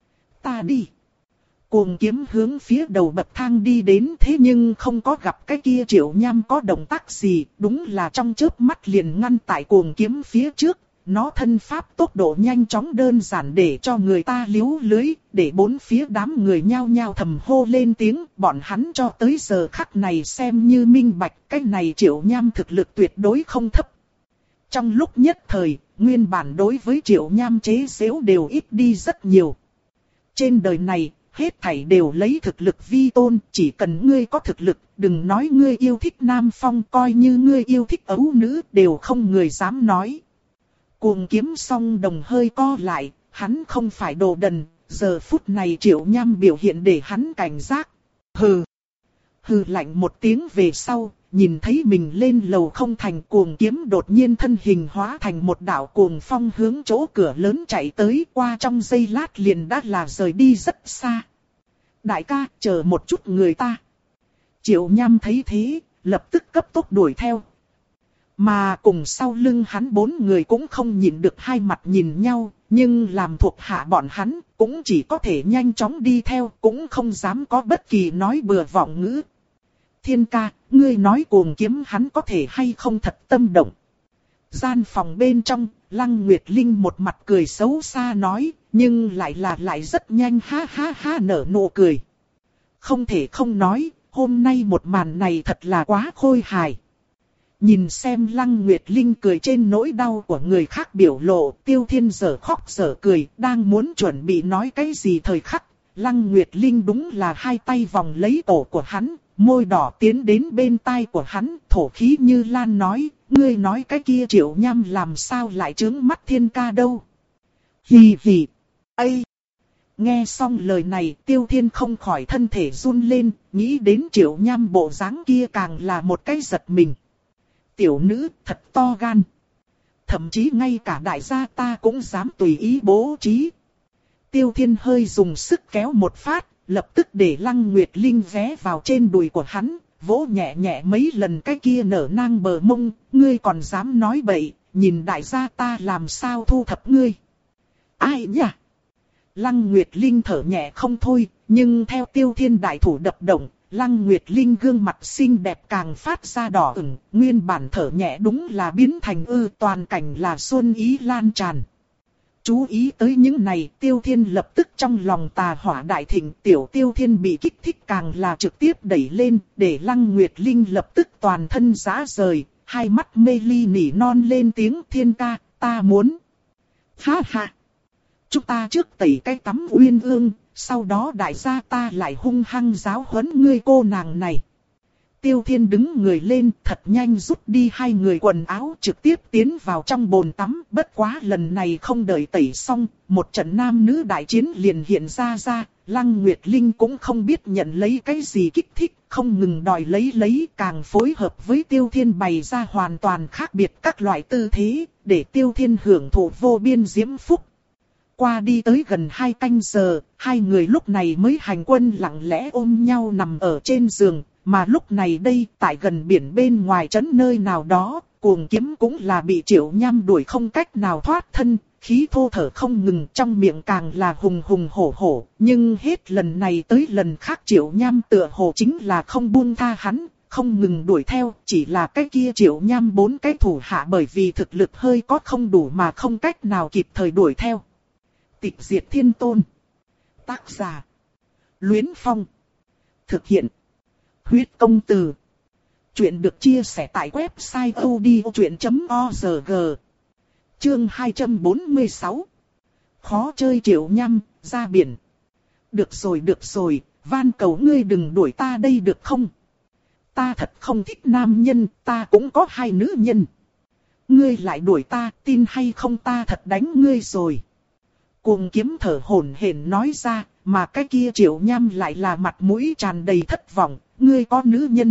Ta đi. Cuồng kiếm hướng phía đầu bậc thang đi đến, thế nhưng không có gặp cái kia Triệu Nham có động tác gì, đúng là trong chớp mắt liền ngăn tại cuồng kiếm phía trước. Nó thân pháp tốc độ nhanh chóng đơn giản để cho người ta liếu lưới, để bốn phía đám người nhao nhao thầm hô lên tiếng, bọn hắn cho tới giờ khắc này xem như minh bạch, cái này Triệu Nham thực lực tuyệt đối không thấp. Trong lúc nhất thời, nguyên bản đối với Triệu Nham chế giễu đều ít đi rất nhiều. Trên đời này, hết thảy đều lấy thực lực vi tôn, chỉ cần ngươi có thực lực, đừng nói ngươi yêu thích nam phong, coi như ngươi yêu thích ấu nữ, đều không người dám nói. Cuồng kiếm song đồng hơi co lại, hắn không phải đồ đần, giờ phút này Triệu Nham biểu hiện để hắn cảnh giác. Hừ! Hừ lạnh một tiếng về sau, nhìn thấy mình lên lầu không thành, cuồng kiếm đột nhiên thân hình hóa thành một đạo cuồng phong hướng chỗ cửa lớn chạy tới, qua trong giây lát liền đã là rời đi rất xa. Đại ca, chờ một chút người ta. Triệu Nham thấy thế, lập tức cấp tốc đuổi theo. Mà cùng sau lưng hắn bốn người cũng không nhìn được hai mặt nhìn nhau, nhưng làm thuộc hạ bọn hắn, cũng chỉ có thể nhanh chóng đi theo, cũng không dám có bất kỳ nói bừa vọng ngữ. Thiên ca, ngươi nói cuồng kiếm hắn có thể hay không thật tâm động. Gian phòng bên trong, Lăng Nguyệt Linh một mặt cười xấu xa nói, nhưng lại là lại rất nhanh ha ha ha nở nụ cười. Không thể không nói, hôm nay một màn này thật là quá khôi hài. Nhìn xem Lăng Nguyệt Linh cười trên nỗi đau của người khác biểu lộ, Tiêu Thiên dở khóc dở cười, đang muốn chuẩn bị nói cái gì thời khắc, Lăng Nguyệt Linh đúng là hai tay vòng lấy cổ của hắn, môi đỏ tiến đến bên tai của hắn, thổ khí như lan nói, ngươi nói cái kia Triệu Nham làm sao lại trướng mắt thiên ca đâu. Hì hì, ây. Nghe xong lời này, Tiêu Thiên không khỏi thân thể run lên, nghĩ đến Triệu Nham bộ dáng kia càng là một cái giật mình. Tiểu nữ thật to gan. Thậm chí ngay cả đại gia ta cũng dám tùy ý bố trí. Tiêu Thiên hơi dùng sức kéo một phát, lập tức để Lăng Nguyệt Linh ghé vào trên đùi của hắn, vỗ nhẹ nhẹ mấy lần cái kia nở nang bờ mông, ngươi còn dám nói bậy, nhìn đại gia ta làm sao thu thập ngươi. Ai nhỉ? Lăng Nguyệt Linh thở nhẹ không thôi, nhưng theo Tiêu Thiên đại thủ đập động, Lăng Nguyệt Linh gương mặt xinh đẹp càng phát ra đỏ ửng, nguyên bản thở nhẹ đúng là biến thành ư, toàn cảnh là xuân ý lan tràn. Chú ý tới những này, Tiêu Thiên lập tức trong lòng tà hỏa đại thịnh, tiểu Tiêu Thiên bị kích thích càng là trực tiếp đẩy lên, để Lăng Nguyệt Linh lập tức toàn thân rã rời, hai mắt mê ly nỉ non lên tiếng Thiên ca, ta muốn. Ha ha! Chúng ta trước tẩy cái tắm uyên ương, sau đó đại gia ta lại hung hăng giáo huấn ngươi cô nàng này. Tiêu Thiên đứng người lên thật nhanh rút đi hai người quần áo trực tiếp tiến vào trong bồn tắm. Bất quá lần này không đợi tẩy xong, một trận nam nữ đại chiến liền hiện ra ra. Lăng Nguyệt Linh cũng không biết nhận lấy cái gì kích thích, không ngừng đòi lấy lấy càng phối hợp với Tiêu Thiên bày ra hoàn toàn khác biệt các loại tư thế, để Tiêu Thiên hưởng thụ vô biên diễm phúc. Qua đi tới gần hai canh giờ, hai người lúc này mới hành quân lặng lẽ ôm nhau nằm ở trên giường. Mà lúc này đây, tại gần biển bên ngoài trấn nơi nào đó, Cuồng Kiếm cũng là bị Triệu Nham đuổi không cách nào thoát thân, khí thô thở không ngừng, trong miệng càng là hùng hùng hổ hổ. Nhưng hết lần này tới lần khác Triệu Nham tựa hồ chính là không buông tha hắn, không ngừng đuổi theo, chỉ là cái kia Triệu Nham bốn cái thủ hạ bởi vì thực lực hơi có không đủ mà không cách nào kịp thời đuổi theo. Tịch Diệt Thiên Tôn. Tác giả: Luyến Phong. Thực hiện: Huyết Công Từ. Chuyện được chia sẻ tại website odchuyện chấm org. Chương hai trăm bốn mươi sáu. Khó chơi Triệu Nham, ra biển. Được rồi được rồi, van cầu ngươi đừng đuổi ta đây được không? Ta thật không thích nam nhân, ta cũng có hai nữ nhân. Ngươi lại đuổi ta, tin hay không ta thật đánh ngươi rồi. Cuồng Kiếm thở hổn hển nói ra, mà cái kia Triệu Nham lại là mặt mũi tràn đầy thất vọng. Ngươi có nữ nhân.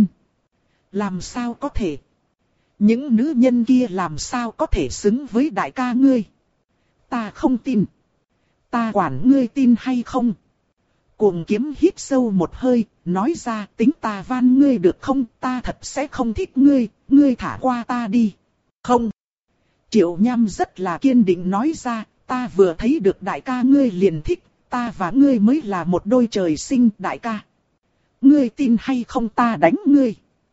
Làm sao có thể? Những nữ nhân kia làm sao có thể xứng với đại ca ngươi? Ta không tin. Ta quản ngươi tin hay không? Cuồng Kiếm hít sâu một hơi, nói ra tính ta van ngươi được không? Ta thật sẽ không thích ngươi, ngươi thả qua ta đi. Không. Triệu Nham rất là kiên định nói ra, ta vừa thấy được đại ca ngươi liền thích, ta và ngươi mới là một đôi trời sinh đại ca. Ngươi tin hay không ta đánh ngươi.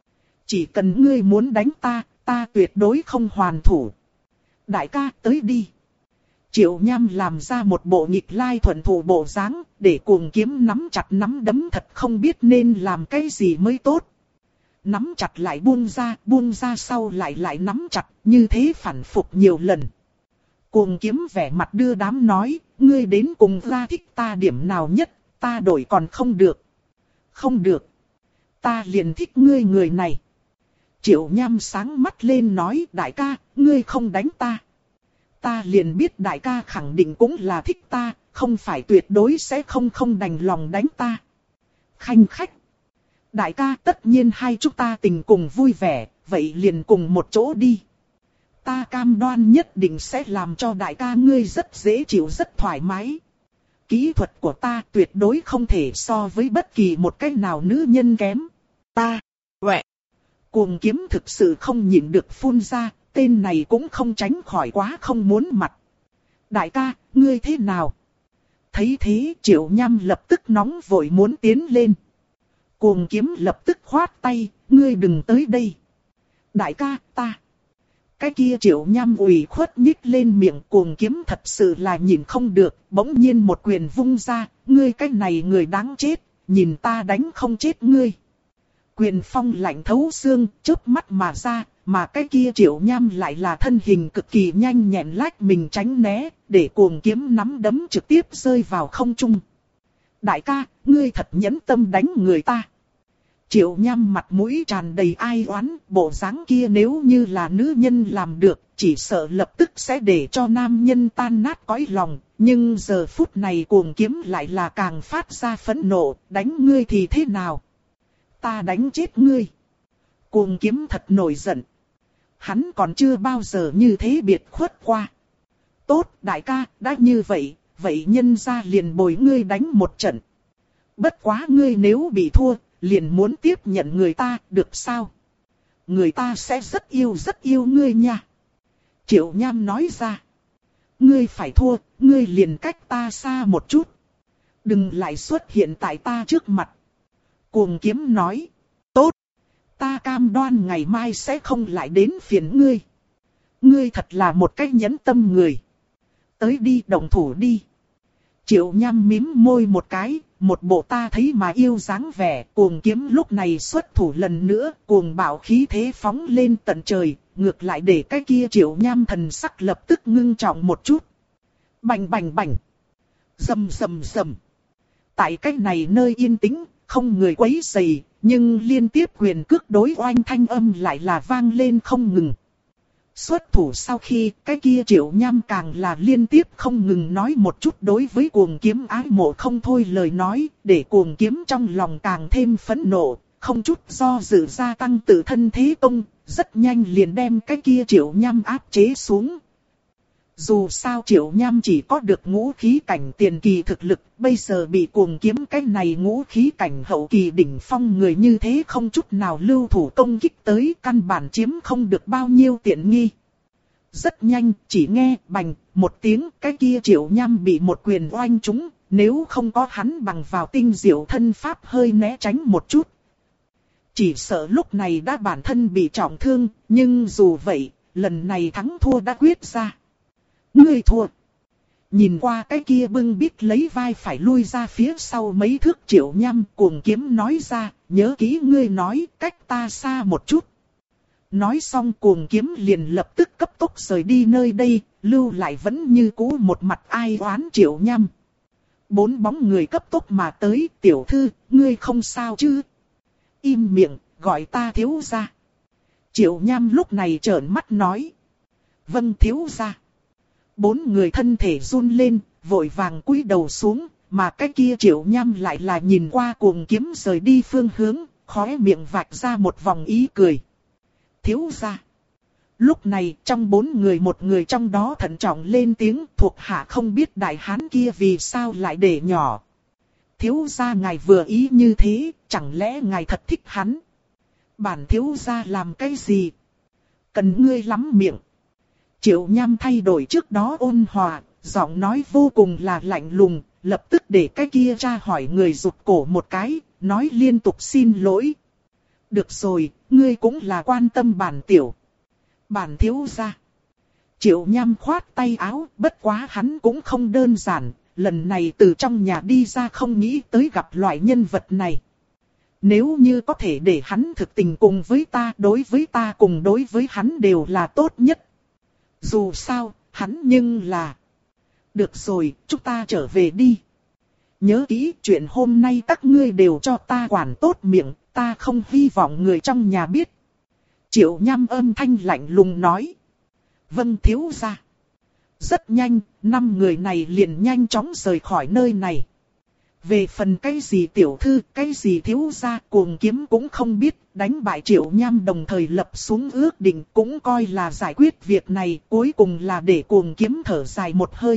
Chỉ cần ngươi muốn đánh ta, ta tuyệt đối không hoàn thủ. Đại ca tới đi. Triệu Nham làm ra một bộ nghịch lai thuận thủ bộ dáng, để Cuồng Kiếm nắm chặt nắm đấm thật không biết nên làm cái gì mới tốt. Nắm chặt lại buông ra, buông ra sau lại lại nắm chặt, như thế phản phục nhiều lần. Cuồng Kiếm vẻ mặt đưa đám nói, ngươi đến cùng ra thích ta điểm nào nhất, ta đổi còn không được. Không được. Ta liền thích ngươi người này. Triệu Nham sáng mắt lên nói, đại ca, ngươi không đánh ta. Ta liền biết đại ca khẳng định cũng là thích ta, không phải tuyệt đối sẽ không không đành lòng đánh ta. Khanh khách. Đại ca tất nhiên hai chúng ta tình cùng vui vẻ, vậy liền cùng một chỗ đi. Ta cam đoan nhất định sẽ làm cho đại ca ngươi rất dễ chịu rất thoải mái. Kỹ thuật của ta tuyệt đối không thể so với bất kỳ một cái nào nữ nhân kém. Ta, quẹ. Cuồng Kiếm thực sự không nhịn được phun ra, tên này cũng không tránh khỏi quá không muốn mặt. Đại ca, ngươi thế nào? Thấy thế Triệu Nham lập tức nóng vội muốn tiến lên. Cuồng Kiếm lập tức khoát tay, ngươi đừng tới đây. Đại ca, ta. Cái kia Triệu Nham ủy khuất nhích lên miệng, Cuồng Kiếm thật sự là nhìn không được, bỗng nhiên một quyền vung ra, ngươi cái này người đáng chết, nhìn ta đánh không chết ngươi. Quyền phong lạnh thấu xương, chớp mắt mà ra, mà cái kia Triệu Nham lại là thân hình cực kỳ nhanh nhẹn lách mình tránh né, để Cuồng Kiếm nắm đấm trực tiếp rơi vào không trung. Đại ca, ngươi thật nhẫn tâm đánh người ta. Triệu Nham mặt mũi tràn đầy ai oán, bộ dáng kia nếu như là nữ nhân làm được, chỉ sợ lập tức sẽ để cho nam nhân tan nát cõi lòng. Nhưng giờ phút này Cuồng Kiếm lại là càng phát ra phẫn nộ, đánh ngươi thì thế nào? Ta đánh chết ngươi. Cuồng Kiếm thật nổi giận. Hắn còn chưa bao giờ như thế biệt khuất qua. Tốt đại ca, đã như vậy, vậy nhân ra liền bồi ngươi đánh một trận. Bất quá ngươi nếu bị thua, liền muốn tiếp nhận người ta, được sao? Người ta sẽ rất yêu rất yêu ngươi nha. Triệu Nham nói ra. Ngươi phải thua, ngươi liền cách ta xa một chút. Đừng lại xuất hiện tại ta trước mặt. Cuồng kiếm nói. Tốt. Ta cam đoan ngày mai sẽ không lại đến phiền ngươi. Ngươi thật là một cách nhẫn tâm người. Tới đi, động thủ đi. Triệu Nham mím môi một cái, một bộ ta thấy mà yêu dáng vẻ. Cuồng kiếm lúc này xuất thủ lần nữa, cuồng bạo khí thế phóng lên tận trời. Ngược lại để cái kia Triệu Nham thần sắc lập tức ngưng trọng một chút. Bành bành bành. Rầm rầm rầm. Tại cái này nơi yên tĩnh, không người quấy rầy, nhưng liên tiếp quyền cước đối oanh thanh âm lại là vang lên không ngừng. Xuất thủ sau khi, cái kia Triệu Nham càng là liên tiếp không ngừng nói một chút đối với cuồng kiếm ái mộ không thôi lời nói, để cuồng kiếm trong lòng càng thêm phẫn nộ, không chút do dự gia tăng tự thân thế công, rất nhanh liền đem cái kia Triệu Nham áp chế xuống. Dù sao Triệu Nham chỉ có được ngũ khí cảnh tiền kỳ thực lực, bây giờ bị cuồng kiếm cái này ngũ khí cảnh hậu kỳ đỉnh phong người như thế không chút nào lưu thủ công kích tới, căn bản chiếm không được bao nhiêu tiện nghi. Rất nhanh, chỉ nghe bành một tiếng, cái kia Triệu Nham bị một quyền oanh trúng, nếu không có hắn bằng vào tinh diệu thân pháp hơi né tránh một chút. Chỉ sợ lúc này đã bản thân bị trọng thương, nhưng dù vậy, lần này thắng thua đã quyết ra. Ngươi thua. Nhìn qua cái kia bưng bít lấy vai phải lui ra phía sau mấy thước Triệu Nham, cuồng kiếm nói ra, nhớ kỹ ngươi nói, cách ta xa một chút. Nói xong cuồng kiếm liền lập tức cấp tốc rời đi nơi đây, lưu lại vẫn như cũ một mặt ai oán Triệu Nham. Bốn bóng người cấp tốc mà tới, tiểu thư, ngươi không sao chứ? Im miệng, gọi ta thiếu gia. Triệu Nham lúc này trợn mắt nói. Vâng thiếu gia. Bốn người thân thể run lên, vội vàng cúi đầu xuống, mà cái kia Triệu Nham lại là nhìn qua cuồng kiếm rời đi phương hướng, khóe miệng vạch ra một vòng ý cười. Thiếu gia. Lúc này trong bốn người một người trong đó thận trọng lên tiếng, thuộc hạ không biết đại hán kia vì sao lại để nhỏ. Thiếu gia ngài vừa ý như thế, chẳng lẽ ngài thật thích hắn? Bản thiếu gia làm cái gì? Cần ngươi lắm miệng. Triệu Nham thay đổi trước đó ôn hòa, giọng nói vô cùng là lạnh lùng, lập tức để cái kia tra hỏi người rụt cổ một cái, nói liên tục xin lỗi. Được rồi, ngươi cũng là quan tâm bản tiểu. Bản thiếu gia. Triệu Nham khoát tay áo, bất quá hắn cũng không đơn giản, lần này từ trong nhà đi ra không nghĩ tới gặp loại nhân vật này. Nếu như có thể để hắn thực tình cùng với ta, đối với ta cùng đối với hắn đều là tốt nhất. Dù sao, hắn nhưng là... Được rồi, chúng ta trở về đi. Nhớ kỹ chuyện hôm nay các ngươi đều cho ta quản tốt miệng, ta không hy vọng người trong nhà biết. Triệu Nham âm thanh lạnh lùng nói. Vâng thiếu gia. Rất nhanh, năm người này liền nhanh chóng rời khỏi nơi này. Về phần cái gì tiểu thư, cái gì thiếu gia, cuồng kiếm cũng không biết, đánh bại Triệu Nham đồng thời lập xuống ước định cũng coi là giải quyết việc này, cuối cùng là để cuồng kiếm thở dài một hơi.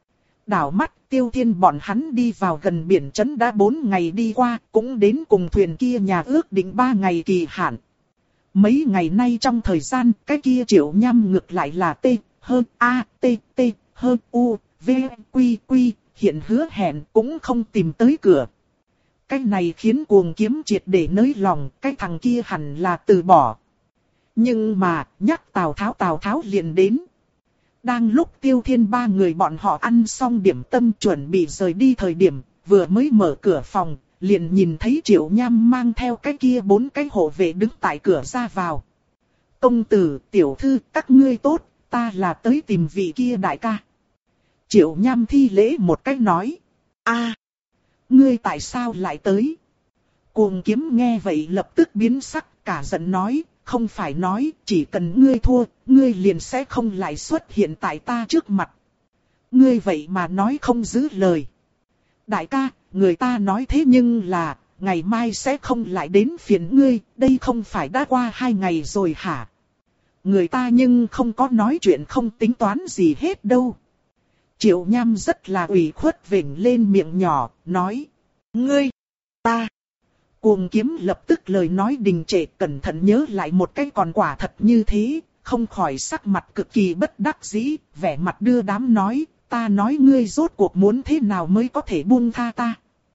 Đảo mắt, Tiêu Thiên bọn hắn đi vào gần biển trấn đã bốn ngày đi qua, cũng đến cùng thuyền kia nhà ước định ba ngày kỳ hạn. Mấy ngày nay trong thời gian, cái kia Triệu Nham ngược lại là T, hơn A, T, T, hơn U, V, Quy, Quy, hiện hứa hẹn cũng không tìm tới cửa. Cái này khiến cuồng kiếm triệt để nới lòng, cái thằng kia hẳn là từ bỏ. Nhưng mà, nhắc Tào Tháo Tào Tháo liền đến. Đang lúc Tiêu Thiên ba người bọn họ ăn xong điểm tâm chuẩn bị rời đi thời điểm, vừa mới mở cửa phòng, liền nhìn thấy Triệu Nham mang theo cái kia bốn cái hộ vệ đứng tại cửa ra vào. Công tử, tiểu thư, các ngươi tốt, ta là tới tìm vị kia đại ca. Triệu Nham thi lễ một cách nói. A, ngươi tại sao lại tới? Cuồng kiếm nghe vậy lập tức biến sắc, cả giận nói, không phải nói, chỉ cần ngươi thua, ngươi liền sẽ không lại xuất hiện tại ta trước mặt. Ngươi vậy mà nói không giữ lời. Đại ca, người ta nói thế nhưng là, ngày mai sẽ không lại đến phiền ngươi, đây không phải đã qua hai ngày rồi hả? Người ta nhưng không có nói chuyện không tính toán gì hết đâu. Triệu Nham rất là ủy khuất vểnh lên miệng nhỏ, nói. Ngươi, ta. Cuồng kiếm lập tức lời nói đình trệ, cẩn thận nhớ lại một cái, còn quả thật như thế, không khỏi sắc mặt cực kỳ bất đắc dĩ, vẻ mặt đưa đám nói, ta nói ngươi rốt cuộc muốn thế nào mới có thể buông tha ta.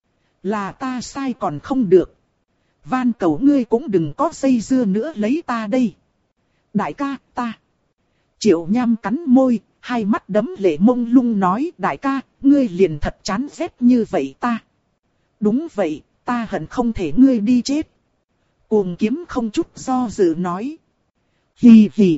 Là ta sai còn không được. Van cầu ngươi cũng đừng có dây dưa nữa lấy ta đây. Đại ca, ta. Triệu Nham cắn môi, hai mắt đấm lệ mông lung nói, đại ca, ngươi liền thật chán ghét như vậy ta. Đúng vậy, ta hận không thể ngươi đi chết. Cuồng Kiếm không chút do dự nói. Hì hì.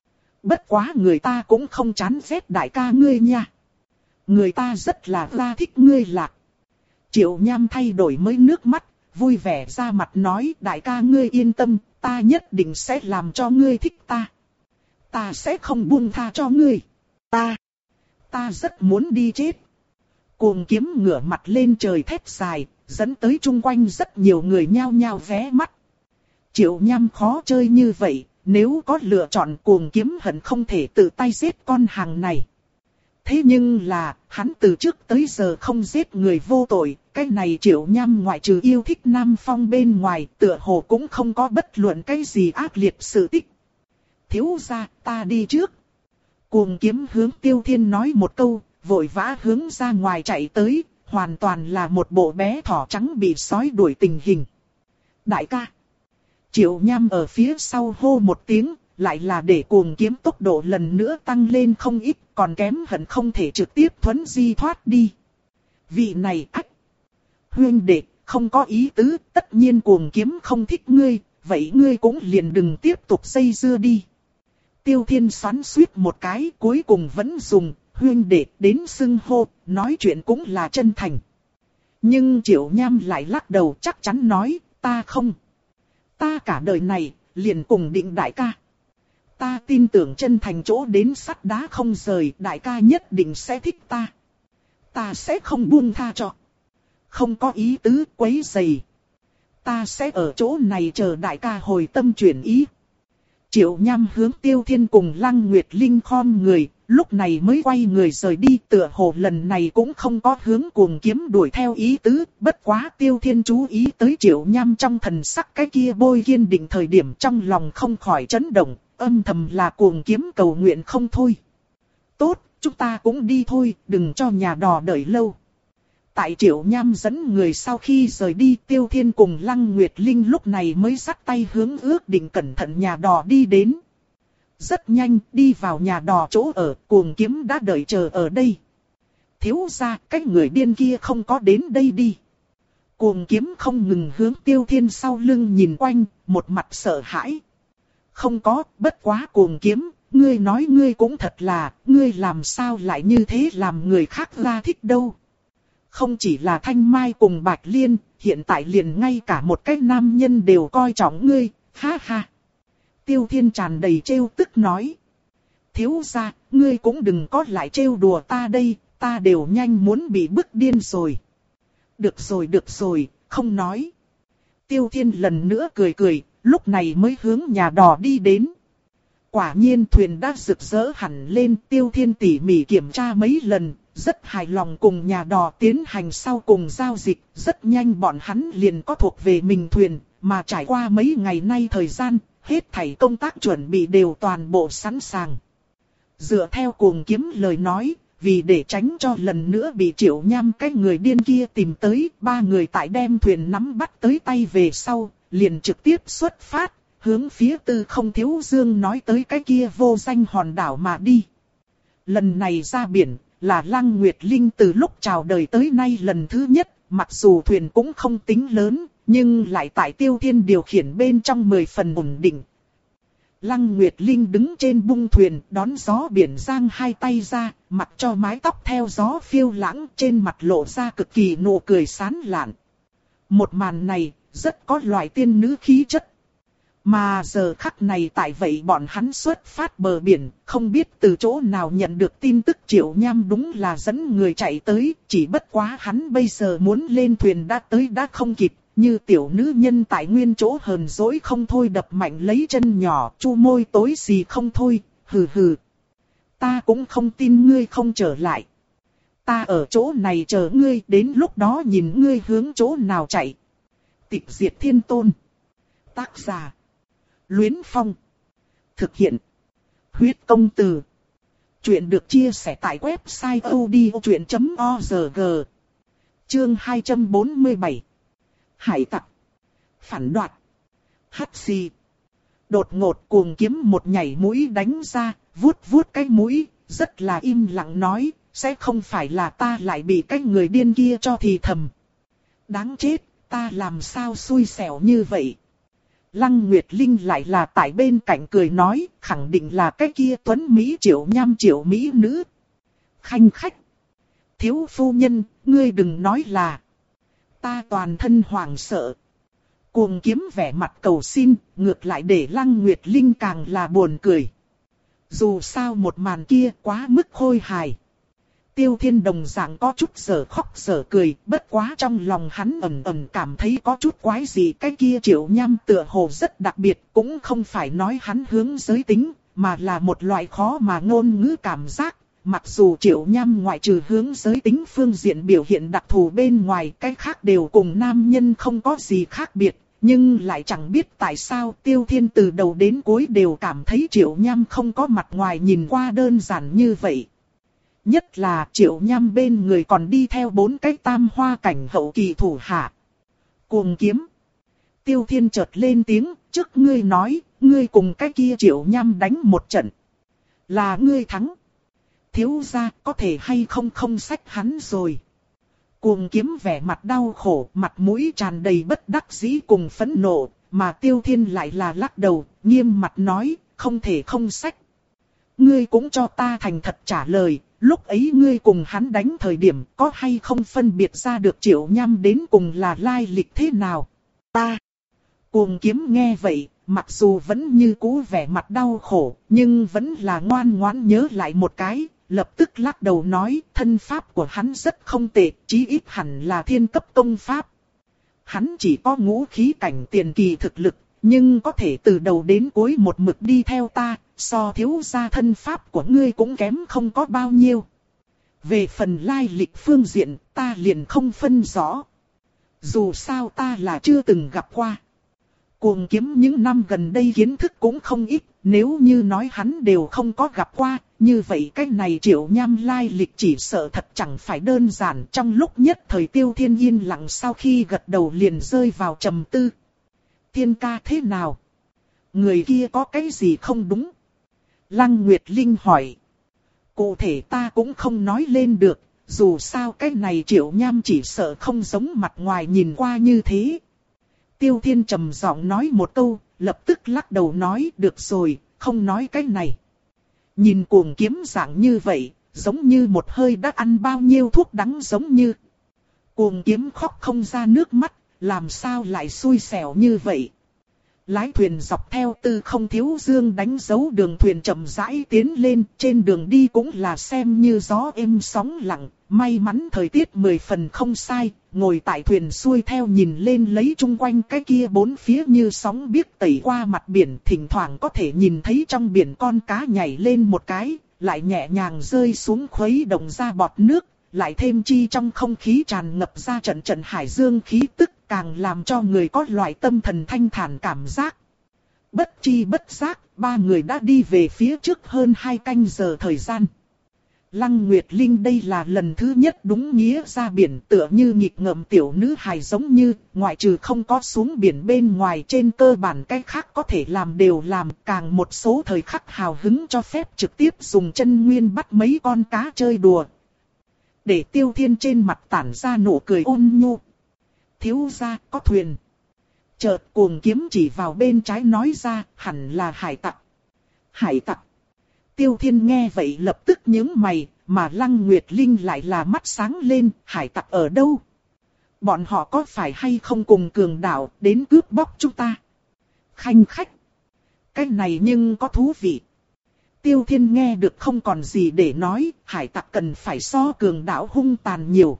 Bất quá người ta cũng không chán ghét đại ca ngươi nha. Người ta rất là ra thích ngươi lạc. Triệu Nham thay đổi mới nước mắt, vui vẻ ra mặt nói, đại ca ngươi yên tâm, ta nhất định sẽ làm cho ngươi thích ta. Ta sẽ không buông tha cho ngươi. Ta, ta rất muốn đi chết. Cuồng Kiếm ngửa mặt lên trời thét dài, dẫn tới chung quanh rất nhiều người nhao nhao vé mắt. Triệu Nham khó chơi như vậy, nếu có lựa chọn Cuồng Kiếm hận không thể tự tay giết con hàng này. Thế nhưng là, hắn từ trước tới giờ không giết người vô tội, cái này Triệu Nham ngoại trừ yêu thích Nam Phong bên ngoài, tựa hồ cũng không có bất luận cái gì ác liệt sự tích. Thiếu gia, ta đi trước. Cuồng Kiếm hướng Tiêu Thiên nói một câu, vội vã hướng ra ngoài chạy tới, hoàn toàn là một bộ bé thỏ trắng bị sói đuổi tình hình. Đại ca. Triệu Nham ở phía sau hô một tiếng, lại là để Cuồng Kiếm tốc độ lần nữa tăng lên không ít, còn kém hận không thể trực tiếp thuấn di thoát đi. Vị này ách. Huynh đệ, không có ý tứ, tất nhiên Cuồng Kiếm không thích ngươi, vậy ngươi cũng liền đừng tiếp tục dây dưa đi. Tiêu Thiên xoắn xuýt một cái, cuối cùng vẫn dùng huynh đệ đến xưng hô, nói chuyện cũng là chân thành. Nhưng Triệu Nham lại lắc đầu chắc chắn nói, ta không. Ta cả đời này, liền cùng Định đại ca. Ta tin tưởng chân thành chỗ đến sắt đá không rời, đại ca nhất định sẽ thích ta. Ta sẽ không buông tha cho. Không có ý tứ quấy rầy. Ta sẽ ở chỗ này chờ đại ca hồi tâm chuyển ý. Triệu Nham hướng Tiêu Thiên cùng Lăng Nguyệt Linh khom người, lúc này mới quay người rời đi, tựa hồ lần này cũng không có hướng Cuồng Kiếm đuổi theo ý tứ, bất quá Tiêu Thiên chú ý tới Triệu Nham trong thần sắc cái kia bôi kiên định thời điểm trong lòng không khỏi chấn động, âm thầm là Cuồng Kiếm cầu nguyện không thôi. Tốt, chúng ta cũng đi thôi, đừng cho nhà đò đợi lâu. Tại Triệu Nham dẫn người sau khi rời đi, Tiêu Thiên cùng Lăng Nguyệt Linh lúc này mới dắt tay hướng ước định cẩn thận nhà đò đi đến. Rất nhanh, đi vào nhà đò chỗ ở, Cuồng Kiếm đã đợi chờ ở đây. Thiếu gia, cái người điên kia không có đến đây đi. Cuồng Kiếm không ngừng hướng Tiêu Thiên sau lưng nhìn quanh, một mặt sợ hãi. Không có, bất quá Cuồng Kiếm, ngươi nói ngươi cũng thật là, ngươi làm sao lại như thế làm người khác ra thích đâu. Không chỉ là Thanh Mai cùng Bạch Liên, hiện tại liền ngay cả một cái nam nhân đều coi trọng ngươi, ha ha. Tiêu Thiên tràn đầy trêu tức nói. Thiếu gia, ngươi cũng đừng có lại trêu đùa ta đây, ta đều nhanh muốn bị bức điên rồi. Được rồi được rồi, không nói. Tiêu Thiên lần nữa cười cười, lúc này mới hướng nhà đò đi đến. Quả nhiên thuyền đã rực rỡ hẳn lên, Tiêu Thiên tỉ mỉ kiểm tra mấy lần, rất hài lòng cùng nhà đò tiến hành sau cùng giao dịch, rất nhanh bọn hắn liền có thuộc về mình thuyền, mà trải qua mấy ngày nay thời gian, hết thảy công tác chuẩn bị đều toàn bộ sẵn sàng. Dựa theo Cuồng Kiếm lời nói, vì để tránh cho lần nữa bị Triệu Nham cái người điên kia tìm tới, ba người tại đem thuyền nắm bắt tới tay về sau, liền trực tiếp xuất phát, hướng phía Tư Không Thiếu Dương nói tới cái kia vô danh hòn đảo mà đi. Lần này ra biển, là Lăng Nguyệt Linh từ lúc chào đời tới nay lần thứ nhất, mặc dù thuyền cũng không tính lớn, nhưng lại tại Tiêu Thiên điều khiển bên trong mười phần ổn định. Lăng Nguyệt Linh đứng trên bung thuyền, đón gió biển giang hai tay ra, mặc cho mái tóc theo gió phiêu lãng, trên mặt lộ ra cực kỳ nụ cười sán lạn. Một màn này, rất có loại tiên nữ khí chất. Mà giờ khắc này tại vậy bọn hắn xuất phát bờ biển, không biết từ chỗ nào nhận được tin tức Triệu Nham đúng là dẫn người chạy tới, chỉ bất quá hắn bây giờ muốn lên thuyền đã tới đã không kịp, như tiểu nữ nhân tại nguyên chỗ hờn dỗi không thôi đập mạnh lấy chân nhỏ, chu môi tối xì không thôi, hừ hừ. Ta cũng không tin ngươi không trở lại. Ta ở chỗ này chờ ngươi, đến lúc đó nhìn ngươi hướng chỗ nào chạy. Tịch Diệt Thiên Tôn. Tác giả Luyến Phong. Thực hiện. Huyết công từ. Chuyện được chia sẻ tại website odchuyện chấm org. Chương hai trăm bốn mươi bảy. Hải tặc. Phản đoạt. Hắt xì. Đột ngột cuồng kiếm một nhảy mũi đánh ra, vuốt vuốt cái mũi, rất là im lặng nói, sẽ không phải là ta lại bị cái người điên kia cho thì thầm. Đáng chết, ta làm sao xui xẻo như vậy. Lăng Nguyệt Linh lại là tại bên cạnh cười nói, khẳng định là cái kia tuấn Mỹ triệu nham triệu Mỹ nữ. Khanh khách. Thiếu phu nhân, ngươi đừng nói là. Ta toàn thân hoảng sợ. Cuồng kiếm vẻ mặt cầu xin, ngược lại để Lăng Nguyệt Linh càng là buồn cười. Dù sao một màn kia quá mức khôi hài. Tiêu Thiên đồng dạng có chút giờ khóc giờ cười, bất quá trong lòng hắn ẩn ẩn cảm thấy có chút quái gì. Cái kia triệu nham tựa hồ rất đặc biệt, cũng không phải nói hắn hướng giới tính, mà là một loại khó mà ngôn ngữ cảm giác. Mặc dù triệu nham ngoại trừ hướng giới tính phương diện biểu hiện đặc thù bên ngoài, cái khác đều cùng nam nhân không có gì khác biệt. Nhưng lại chẳng biết tại sao Tiêu Thiên từ đầu đến cuối đều cảm thấy triệu nham không có mặt ngoài nhìn qua đơn giản như vậy. Nhất là triệu nham bên người còn đi theo bốn cái tam hoa cảnh hậu kỳ thủ hạ. Cuồng kiếm. Tiêu Thiên chợt lên tiếng, trước ngươi nói, ngươi cùng cái kia triệu nham đánh một trận. Là ngươi thắng. Thiếu gia có thể hay không không sách hắn rồi. Cuồng kiếm vẻ mặt đau khổ, mặt mũi tràn đầy bất đắc dĩ cùng phẫn nộ, mà Tiêu Thiên lại là lắc đầu, nghiêm mặt nói, không thể không sách. Ngươi cũng cho ta thành thật trả lời, lúc ấy ngươi cùng hắn đánh thời điểm có hay không phân biệt ra được triệu nham đến cùng là lai lịch thế nào? Ta. Cuồng kiếm nghe vậy, mặc dù vẫn như cũ vẻ mặt đau khổ, nhưng vẫn là ngoan ngoãn nhớ lại một cái. Lập tức lắc đầu nói, thân pháp của hắn rất không tệ, chí ít hẳn là thiên cấp công pháp. Hắn chỉ có ngũ khí cảnh tiền kỳ thực lực, nhưng có thể từ đầu đến cuối một mực đi theo ta, so thiếu gia thân pháp của ngươi cũng kém không có bao nhiêu. Về phần lai lịch phương diện, ta liền không phân rõ. Dù sao ta là chưa từng gặp qua. Cuồng kiếm những năm gần đây kiến thức cũng không ít, nếu như nói hắn đều không có gặp qua, như vậy cái này triệu nham lai lịch chỉ sợ thật chẳng phải đơn giản. Trong lúc nhất thời Tiêu Thiên yên lặng, sau khi gật đầu liền rơi vào trầm tư. Thiên ca thế nào? Người kia có cái gì không đúng? Lăng Nguyệt Linh hỏi. Cụ thể ta cũng không nói lên được, dù sao cái này triệu nham chỉ sợ không giống mặt ngoài nhìn qua như thế. Tiêu Thiên trầm giọng nói một câu, lập tức lắc đầu nói, được rồi, không nói cái này. Nhìn cuồng kiếm dạng như vậy, giống như một hơi đã ăn bao nhiêu thuốc đắng giống như. Cuồng kiếm khóc không ra nước mắt, làm sao lại xui xẻo như vậy. Lái thuyền dọc theo Tư Không Thiếu Dương đánh dấu đường thuyền chậm rãi tiến lên, trên đường đi cũng là xem như gió êm sóng lặng, may mắn thời tiết mười phần không sai, ngồi tại thuyền xuôi theo nhìn lên lấy chung quanh cái kia bốn phía như sóng biếc tẩy qua mặt biển, thỉnh thoảng có thể nhìn thấy trong biển con cá nhảy lên một cái, lại nhẹ nhàng rơi xuống khuấy động ra bọt nước, lại thêm chi trong không khí tràn ngập ra trận trận hải dương khí tức, càng làm cho người có loại tâm thần thanh thản cảm giác. Bất chi bất giác, ba người đã đi về phía trước hơn hai canh giờ thời gian. Lăng Nguyệt Linh đây là lần thứ nhất đúng nghĩa ra biển, tựa như nghịch ngợm tiểu nữ hài, giống như, ngoại trừ không có xuống biển bên ngoài, trên cơ bản cái khác có thể làm đều làm, càng một số thời khắc hào hứng cho phép trực tiếp dùng chân nguyên bắt mấy con cá chơi đùa. Để Tiêu Thiên trên mặt tản ra nụ cười ôn nhu. Thiếu gia có thuyền. Chợt cuồng kiếm chỉ vào bên trái nói ra, hẳn là hải tặc. Hải tặc. Tiêu Thiên nghe vậy lập tức nhướng mày, mà Lăng Nguyệt Linh lại là mắt sáng lên, hải tặc ở đâu? Bọn họ có phải hay không cùng cường đạo đến cướp bóc chúng ta? Khanh khách. Cái này nhưng có thú vị. Tiêu Thiên nghe được không còn gì để nói, hải tặc cần phải so cường đạo hung tàn nhiều.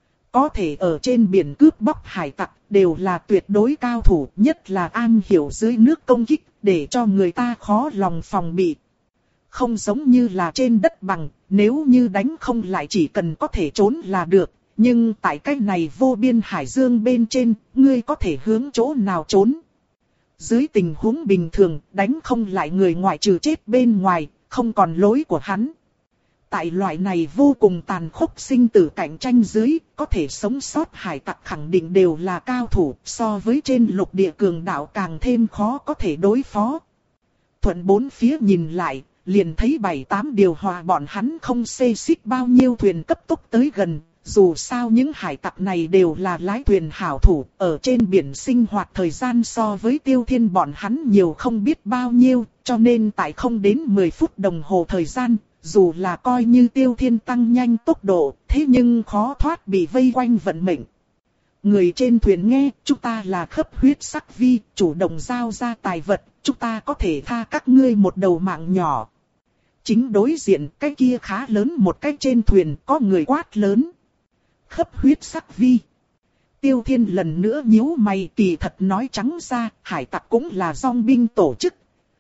Có thể ở trên biển cướp bóc hải tặc đều là tuyệt đối cao thủ, nhất là am hiểu dưới nước công kích, để cho người ta khó lòng phòng bị. Không giống như là trên đất bằng, nếu như đánh không lại chỉ cần có thể trốn là được. Nhưng tại cái này vô biên hải dương bên trên, ngươi có thể hướng chỗ nào trốn? Dưới tình huống bình thường, đánh không lại người ngoại trừ chết bên ngoài, không còn lối của hắn. Tại loại này vô cùng tàn khốc sinh tử cạnh tranh dưới, có thể sống sót hải tặc khẳng định đều là cao thủ, so với trên lục địa cường đảo càng thêm khó có thể đối phó. Thuận bốn phía nhìn lại, liền thấy bảy tám điều hòa bọn hắn không xê xích bao nhiêu thuyền cấp tốc tới gần. Dù sao những hải tặc này đều là lái thuyền hảo thủ, ở trên biển sinh hoạt thời gian so với Tiêu Thiên bọn hắn nhiều không biết bao nhiêu, cho nên tại không đến mười phút đồng hồ thời gian, dù là coi như Tiêu Thiên tăng nhanh tốc độ, thế nhưng khó thoát bị vây quanh vận mệnh. Người trên thuyền nghe, chúng ta là khấp huyết sắc vi, chủ động giao ra tài vật, chúng ta có thể tha các ngươi một đầu mạng nhỏ. Chính đối diện, cái kia khá lớn một cái trên thuyền, có người quát lớn. Khấp huyết sắc vi. Tiêu Thiên lần nữa nhíu mày, kỳ thật nói trắng ra, hải tặc cũng là dòng binh tổ chức.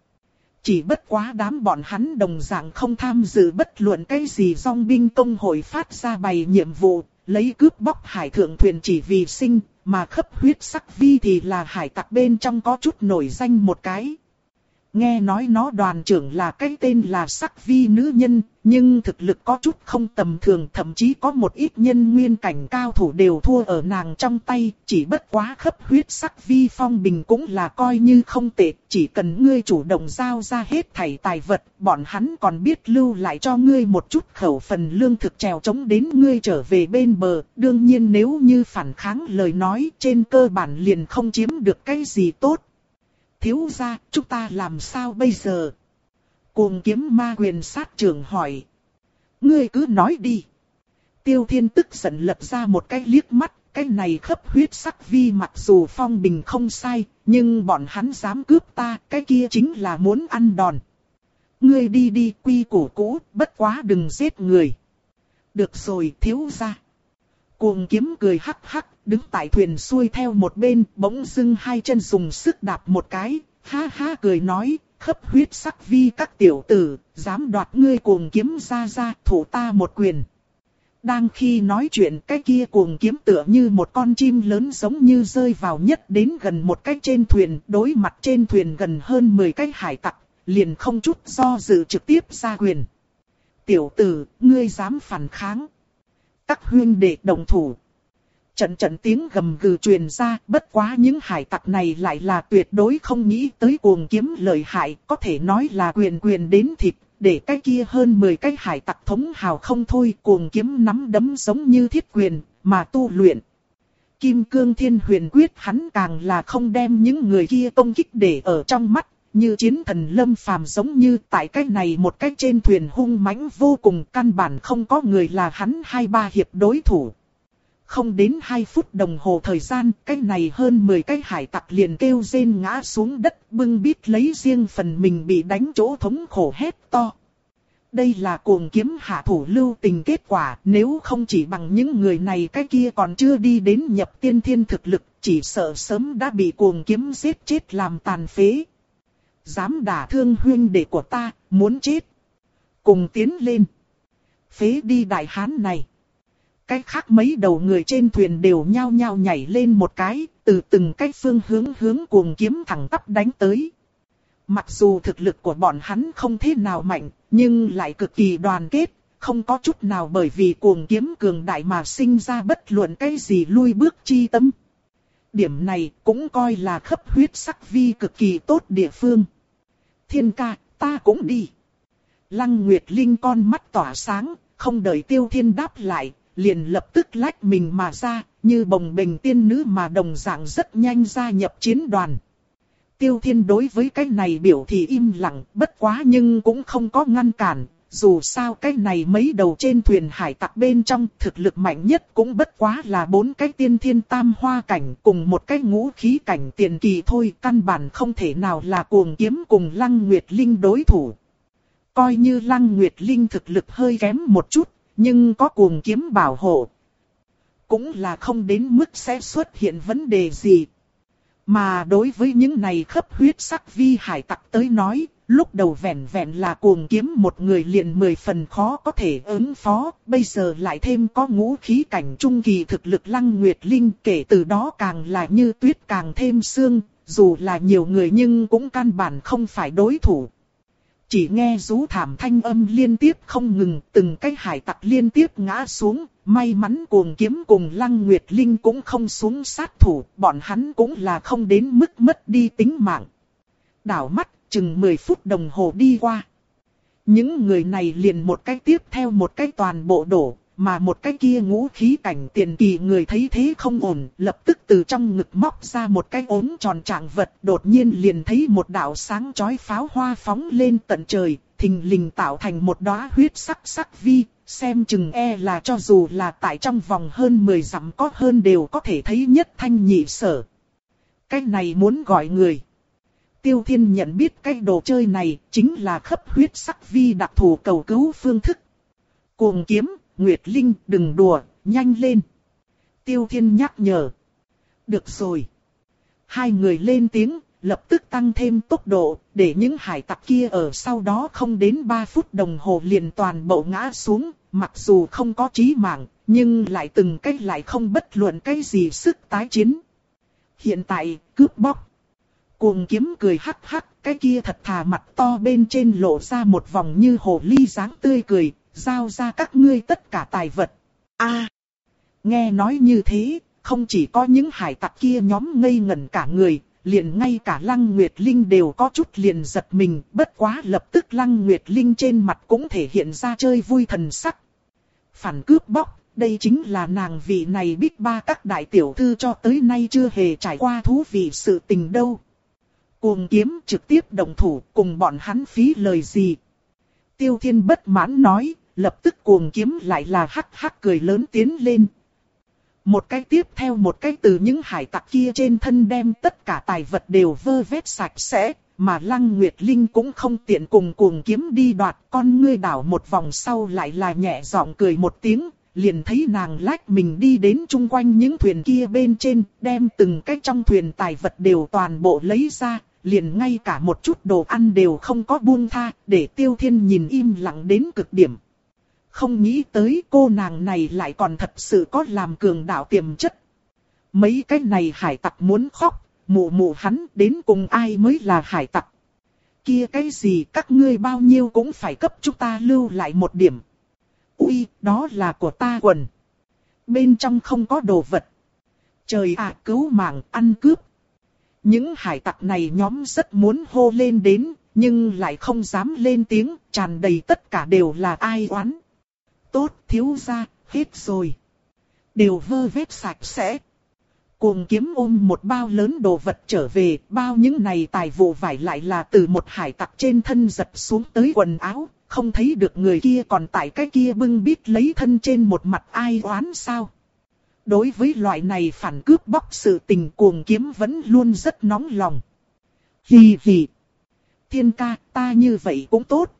Chỉ bất quá đám bọn hắn đồng dạng không tham dự bất luận cái gì dòng binh công hội phát ra bày nhiệm vụ, lấy cướp bóc hải thượng thuyền chỉ vì sinh, mà khấp huyết sắc vi thì là hải tặc bên trong có chút nổi danh một cái. Nghe nói nó đoàn trưởng là cái tên là sắc vi nữ nhân, nhưng thực lực có chút không tầm thường, thậm chí có một ít nhân nguyên cảnh cao thủ đều thua ở nàng trong tay, chỉ bất quá khấp huyết sắc vi phong bình cũng là coi như không tệ, chỉ cần ngươi chủ động giao ra hết thảy tài vật, bọn hắn còn biết lưu lại cho ngươi một chút khẩu phần lương thực trèo chống đến ngươi trở về bên bờ, đương nhiên nếu như phản kháng lời nói trên cơ bản liền không chiếm được cái gì tốt. Thiếu gia, chúng ta làm sao bây giờ? Cuồng kiếm ma quyền sát trưởng hỏi. Ngươi cứ nói đi. Tiêu Thiên tức giận lật ra một cái liếc mắt, cái này khấp huyết sắc vi mặc dù phong bình không sai, nhưng bọn hắn dám cướp ta, cái kia chính là muốn ăn đòn. Ngươi đi đi, quy củ cũ, bất quá đừng giết người. Được rồi, thiếu gia. Cuồng kiếm cười hắc hắc, đứng tại thuyền xuôi theo một bên, bỗng dưng hai chân dùng sức đạp một cái, ha ha cười nói, khấp huyết sắc vi các tiểu tử, dám đoạt ngươi cuồng kiếm ra ra, thủ ta một quyền. Đang khi nói chuyện, cái kia cuồng kiếm tựa như một con chim lớn giống như rơi vào nhất đến gần một cái trên thuyền, đối mặt trên thuyền gần hơn mười cái hải tặc, liền không chút do dự trực tiếp ra quyền. Tiểu tử, ngươi dám phản kháng. Các huynh đệ đồng thủ. Trận trận tiếng gầm gừ truyền ra, bất quá những hải tặc này lại là tuyệt đối không nghĩ tới cuồng kiếm lợi hại, có thể nói là quyền quyền đến thịt, để cái kia hơn mười cái hải tặc thống hào không thôi, cuồng kiếm nắm đấm giống như thiết quyền, mà tu luyện. Kim Cương Thiên Huyền Quyết hắn càng là không đem những người kia công kích để ở trong mắt. Như chiến thần lâm phàm giống như tại cái này một cái trên thuyền hung mãnh vô cùng, căn bản không có người là hắn hai ba hiệp đối thủ. Không đến hai phút đồng hồ thời gian, cái này hơn mười cái hải tặc liền kêu rên ngã xuống đất, bưng bít lấy riêng phần mình bị đánh chỗ thống khổ hét to. Đây là cuồng kiếm hạ thủ lưu tình kết quả, nếu không chỉ bằng những người này cái kia còn chưa đi đến nhập tiên thiên thực lực, chỉ sợ sớm đã bị cuồng kiếm giết chết làm tàn phế. Dám đả thương huynh đệ của ta, muốn chết. Cùng tiến lên. Phế đi đại hán này. Cái khác mấy đầu người trên thuyền đều nhao nhao nhảy lên một cái, từ từng cái phương hướng hướng cuồng kiếm thẳng tắp đánh tới. Mặc dù thực lực của bọn hắn không thế nào mạnh, nhưng lại cực kỳ đoàn kết, không có chút nào bởi vì cuồng kiếm cường đại mà sinh ra bất luận cái gì lui bước chi tâm. Điểm này cũng coi là khấp huyết sắc vi cực kỳ tốt địa phương. Thiên ca, ta cũng đi. Lăng Nguyệt Linh con mắt tỏa sáng, không đợi Tiêu Thiên đáp lại, liền lập tức lách mình mà ra, như bồng bềnh tiên nữ mà đồng dạng rất nhanh gia nhập chiến đoàn. Tiêu Thiên đối với cái này biểu thị im lặng, bất quá nhưng cũng không có ngăn cản. Dù sao cái này mấy đầu trên thuyền hải tặc bên trong thực lực mạnh nhất cũng bất quá là bốn cái tiên thiên tam hoa cảnh cùng một cái ngũ khí cảnh tiền kỳ thôi, căn bản không thể nào là cuồng kiếm cùng Lăng Nguyệt Linh đối thủ. Coi như Lăng Nguyệt Linh thực lực hơi kém một chút, nhưng có cuồng kiếm bảo hộ, cũng là không đến mức sẽ xuất hiện vấn đề gì. Mà đối với những này khấp huyết sắc vi hải tặc tới nói, lúc đầu vẹn vẹn là cuồng kiếm một người liền mười phần khó có thể ứng phó, bây giờ lại thêm có ngũ khí cảnh trung kỳ thực lực Lăng Nguyệt Linh, kể từ đó càng là như tuyết càng thêm sương, dù là nhiều người nhưng cũng căn bản không phải đối thủ. Chỉ nghe rú thảm thanh âm liên tiếp không ngừng, từng cái hải tặc liên tiếp ngã xuống. May mắn Cuồng Kiếm cùng Lăng Nguyệt Linh cũng không xuống sát thủ, bọn hắn cũng là không đến mức mất đi tính mạng. Đảo mắt, chừng mười phút đồng hồ đi qua. Những người này liền một cái tiếp theo một cái toàn bộ đổ, mà một cái kia ngũ khí cảnh tiền kỳ người thấy thế không ổn, lập tức từ trong ngực móc ra một cái ốm tròn trạng vật, đột nhiên liền thấy một đạo sáng chói pháo hoa phóng lên tận trời, thình lình tạo thành một đóa huyết sắc sắc vi, xem chừng e là cho dù là tại trong vòng hơn mười dặm có hơn đều có thể thấy nhất thanh nhị sở. Cái này muốn gọi người. Tiêu Thiên nhận biết cái đồ chơi này chính là khắp huyết sắc vi đặc thù cầu cứu phương thức. Cuồng Kiếm, Nguyệt Linh đừng đùa, nhanh lên. Tiêu Thiên nhắc nhở. Được rồi. Hai người lên tiếng, lập tức tăng thêm tốc độ, để những hải tặc kia ở sau đó không đến ba phút đồng hồ liền toàn bộ ngã xuống. Mặc dù không có chí mạng, nhưng lại từng cái lại không bất luận cái gì sức tái chiến. Hiện tại, cướp bóc. Cuồng Kiếm cười hắc hắc, cái kia thật thà mặt to bên trên lộ ra một vòng như hồ ly dáng tươi cười, giao ra các ngươi tất cả tài vật. A, nghe nói như thế, không chỉ có những hải tặc kia nhóm ngây ngẩn cả người, liền ngay cả Lăng Nguyệt Linh đều có chút liền giật mình, bất quá lập tức Lăng Nguyệt Linh trên mặt cũng thể hiện ra chơi vui thần sắc. Phản cướp bóc, đây chính là nàng vị này Bích Ba các đại tiểu thư cho tới nay chưa hề trải qua thú vị sự tình đâu. Cuồng Kiếm trực tiếp động thủ cùng bọn hắn phí lời gì. Tiêu Thiên bất mãn nói, lập tức Cuồng Kiếm lại là hắc hắc cười lớn tiến lên. Một cái tiếp theo một cái từ những hải tặc kia trên thân đem tất cả tài vật đều vơ vét sạch sẽ, mà Lăng Nguyệt Linh cũng không tiện cùng Cuồng Kiếm đi đoạt, con ngươi đảo một vòng sau lại là nhẹ giọng cười một tiếng, liền thấy nàng lách mình đi đến chung quanh những thuyền kia bên trên, đem từng cái trong thuyền tài vật đều toàn bộ lấy ra, liền ngay cả một chút đồ ăn đều không có buông tha, để Tiêu Thiên nhìn im lặng đến cực điểm. Không nghĩ tới cô nàng này lại còn thật sự có làm cường đạo tiềm chất. Mấy cái này hải tặc muốn khóc, mụ mụ hắn đến cùng ai mới là hải tặc. Kia cái gì các ngươi bao nhiêu cũng phải cấp chúng ta lưu lại một điểm. Ui, đó là của ta quần. Bên trong không có đồ vật. Trời ạ, cứu mạng, ăn cướp. Những hải tặc này nhóm rất muốn hô lên đến, nhưng lại không dám lên tiếng, tràn đầy tất cả đều là ai oán. Tốt, thiếu gia, hết rồi. Đều vơ vét sạch sẽ. Cuồng Kiếm ôm một bao lớn đồ vật trở về, bao những này tài vụ vải lại là từ một hải tặc trên thân giật xuống tới quần áo, không thấy được người kia còn tại cái kia bưng bít lấy thân trên một mặt ai oán sao. Đối với loại này phản cướp bóc sự tình Cuồng Kiếm vẫn luôn rất nóng lòng. Hì hì. Thiên ca, ta như vậy cũng tốt.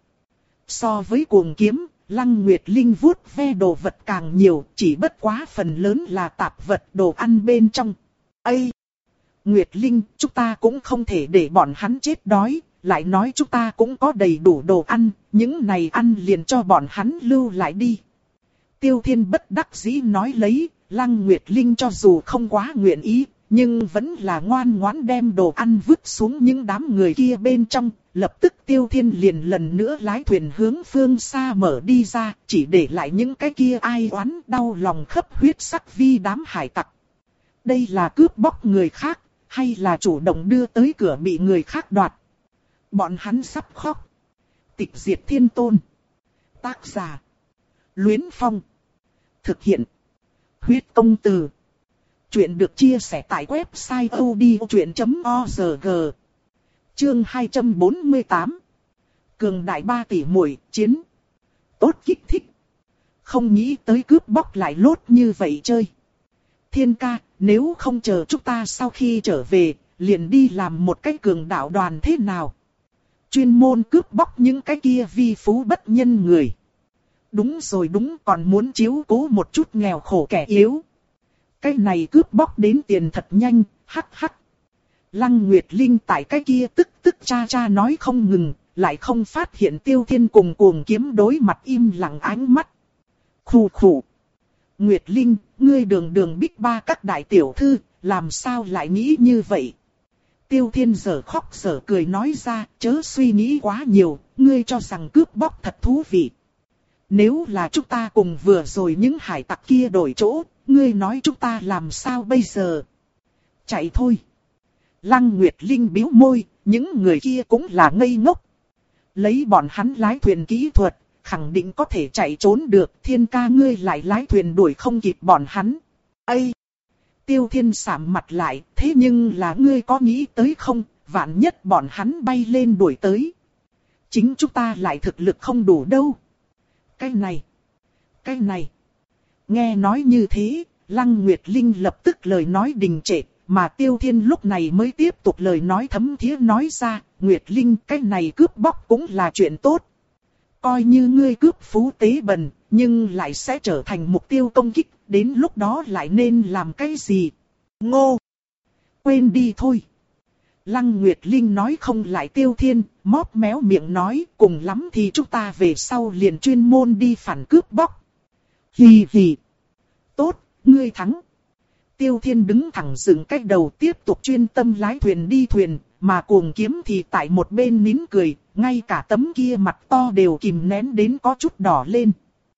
So với Cuồng Kiếm, Lăng Nguyệt Linh vuốt ve đồ vật càng nhiều, chỉ bất quá phần lớn là tạp vật đồ ăn bên trong. Ây! Nguyệt Linh, chúng ta cũng không thể để bọn hắn chết đói, lại nói chúng ta cũng có đầy đủ đồ ăn, những này ăn liền cho bọn hắn lưu lại đi. Tiêu Thiên bất đắc dĩ nói lấy, Lăng Nguyệt Linh cho dù không quá nguyện ý, nhưng vẫn là ngoan ngoãn đem đồ ăn vứt xuống những đám người kia bên trong. Lập tức Tiêu Thiên liền lần nữa lái thuyền hướng phương xa mở đi ra, chỉ để lại những cái kia ai oán đau lòng khắp huyết sắc vi đám hải tặc. Đây là cướp bóc người khác, hay là chủ động đưa tới cửa bị người khác đoạt? Bọn hắn sắp khóc. Tịch diệt thiên tôn. Tác giả: Luyến Phong. Thực hiện: Huyết Công Từ. Chuyện được chia sẻ tại website odchuyện chấm org. Chương hai trăm bốn mươi tám. Cường đại ba tỷ muội chiến. Tốt kích thích. Không nghĩ tới cướp bóc lại lốt như vậy chơi. Thiên ca, nếu không chờ chúng ta sau khi trở về, liền đi làm một cái cường đạo đoàn thế nào? Chuyên môn cướp bóc những cái kia vi phú bất nhân người. Đúng rồi đúng, còn muốn chiếu cố một chút nghèo khổ kẻ yếu. Cái này cướp bóc đến tiền thật nhanh, hắc hắc. Lăng Nguyệt Linh tại cái kia tức tức cha cha nói không ngừng, lại không phát hiện Tiêu Thiên cùng Cuồng Kiếm đối mặt im lặng ánh mắt. Khù khù. Nguyệt Linh, ngươi đường đường Bích Ba các đại tiểu thư, làm sao lại nghĩ như vậy? Tiêu Thiên giở khóc giở cười nói ra, chớ suy nghĩ quá nhiều, ngươi cho rằng cướp bóc thật thú vị. Nếu là chúng ta cùng vừa rồi những hải tặc kia đổi chỗ, ngươi nói chúng ta làm sao bây giờ? Chạy thôi. Lăng Nguyệt Linh bĩu môi, những người kia cũng là ngây ngốc. Lấy bọn hắn lái thuyền kỹ thuật, khẳng định có thể chạy trốn được, Thiên ca ngươi lại lái thuyền đuổi không kịp bọn hắn. Ây! Tiêu Thiên sạm mặt lại, thế nhưng là ngươi có nghĩ tới không, vạn nhất bọn hắn bay lên đuổi tới. Chính chúng ta lại thực lực không đủ đâu. Cái này! Cái này! Nghe nói như thế, Lăng Nguyệt Linh lập tức lời nói đình trệ, mà Tiêu Thiên lúc này mới tiếp tục lời nói thấm thía nói ra, Nguyệt Linh cái này cướp bóc cũng là chuyện tốt. Coi như ngươi cướp phú tế bần, nhưng lại sẽ trở thành mục tiêu công kích, đến lúc đó lại nên làm cái gì? Ngô! Quên đi thôi. Lăng Nguyệt Linh nói không lại Tiêu Thiên, móp méo miệng nói, cùng lắm thì chúng ta về sau liền chuyên môn đi phản cướp bóc. Hì hì. Tốt, ngươi thắng. Tiêu Thiên đứng thẳng dựng cái đầu tiếp tục chuyên tâm lái thuyền đi thuyền, mà Cuồng Kiếm thì tại một bên nín cười, ngay cả tấm kia mặt to đều kìm nén đến có chút đỏ lên.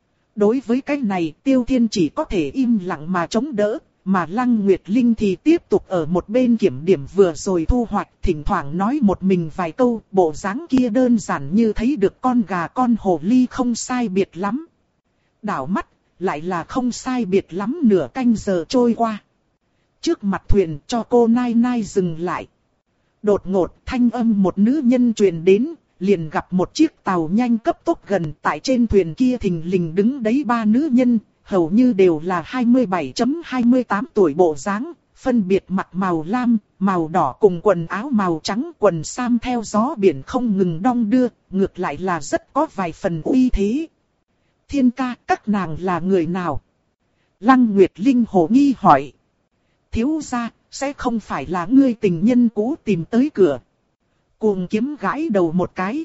Đối với cái này, Tiêu Thiên chỉ có thể im lặng mà chống đỡ, mà Lăng Nguyệt Linh thì tiếp tục ở một bên kiểm điểm vừa rồi thu hoạch, thỉnh thoảng nói một mình vài câu, bộ dáng kia đơn giản như thấy được con gà con hồ ly không sai biệt lắm. Đảo mắt, lại là không sai biệt lắm nửa canh giờ trôi qua. Trước mặt thuyền cho cô Nai Nai dừng lại. Đột ngột thanh âm một nữ nhân truyền đến, liền gặp một chiếc tàu nhanh cấp tốc gần, tại trên thuyền kia thình lình đứng đấy ba nữ nhân, hầu như đều là hai mươi bảy hai mươi tám tuổi bộ dáng, phân biệt mặc màu lam, màu đỏ cùng quần áo màu trắng, quần sam theo gió biển không ngừng đong đưa, ngược lại là rất có vài phần uy thế. Thiên ca, các nàng là người nào? Lăng Nguyệt Linh hồ nghi hỏi. Thiếu gia, sẽ không phải là ngươi tình nhân cũ tìm tới cửa. Cuồng Kiếm gãi đầu một cái.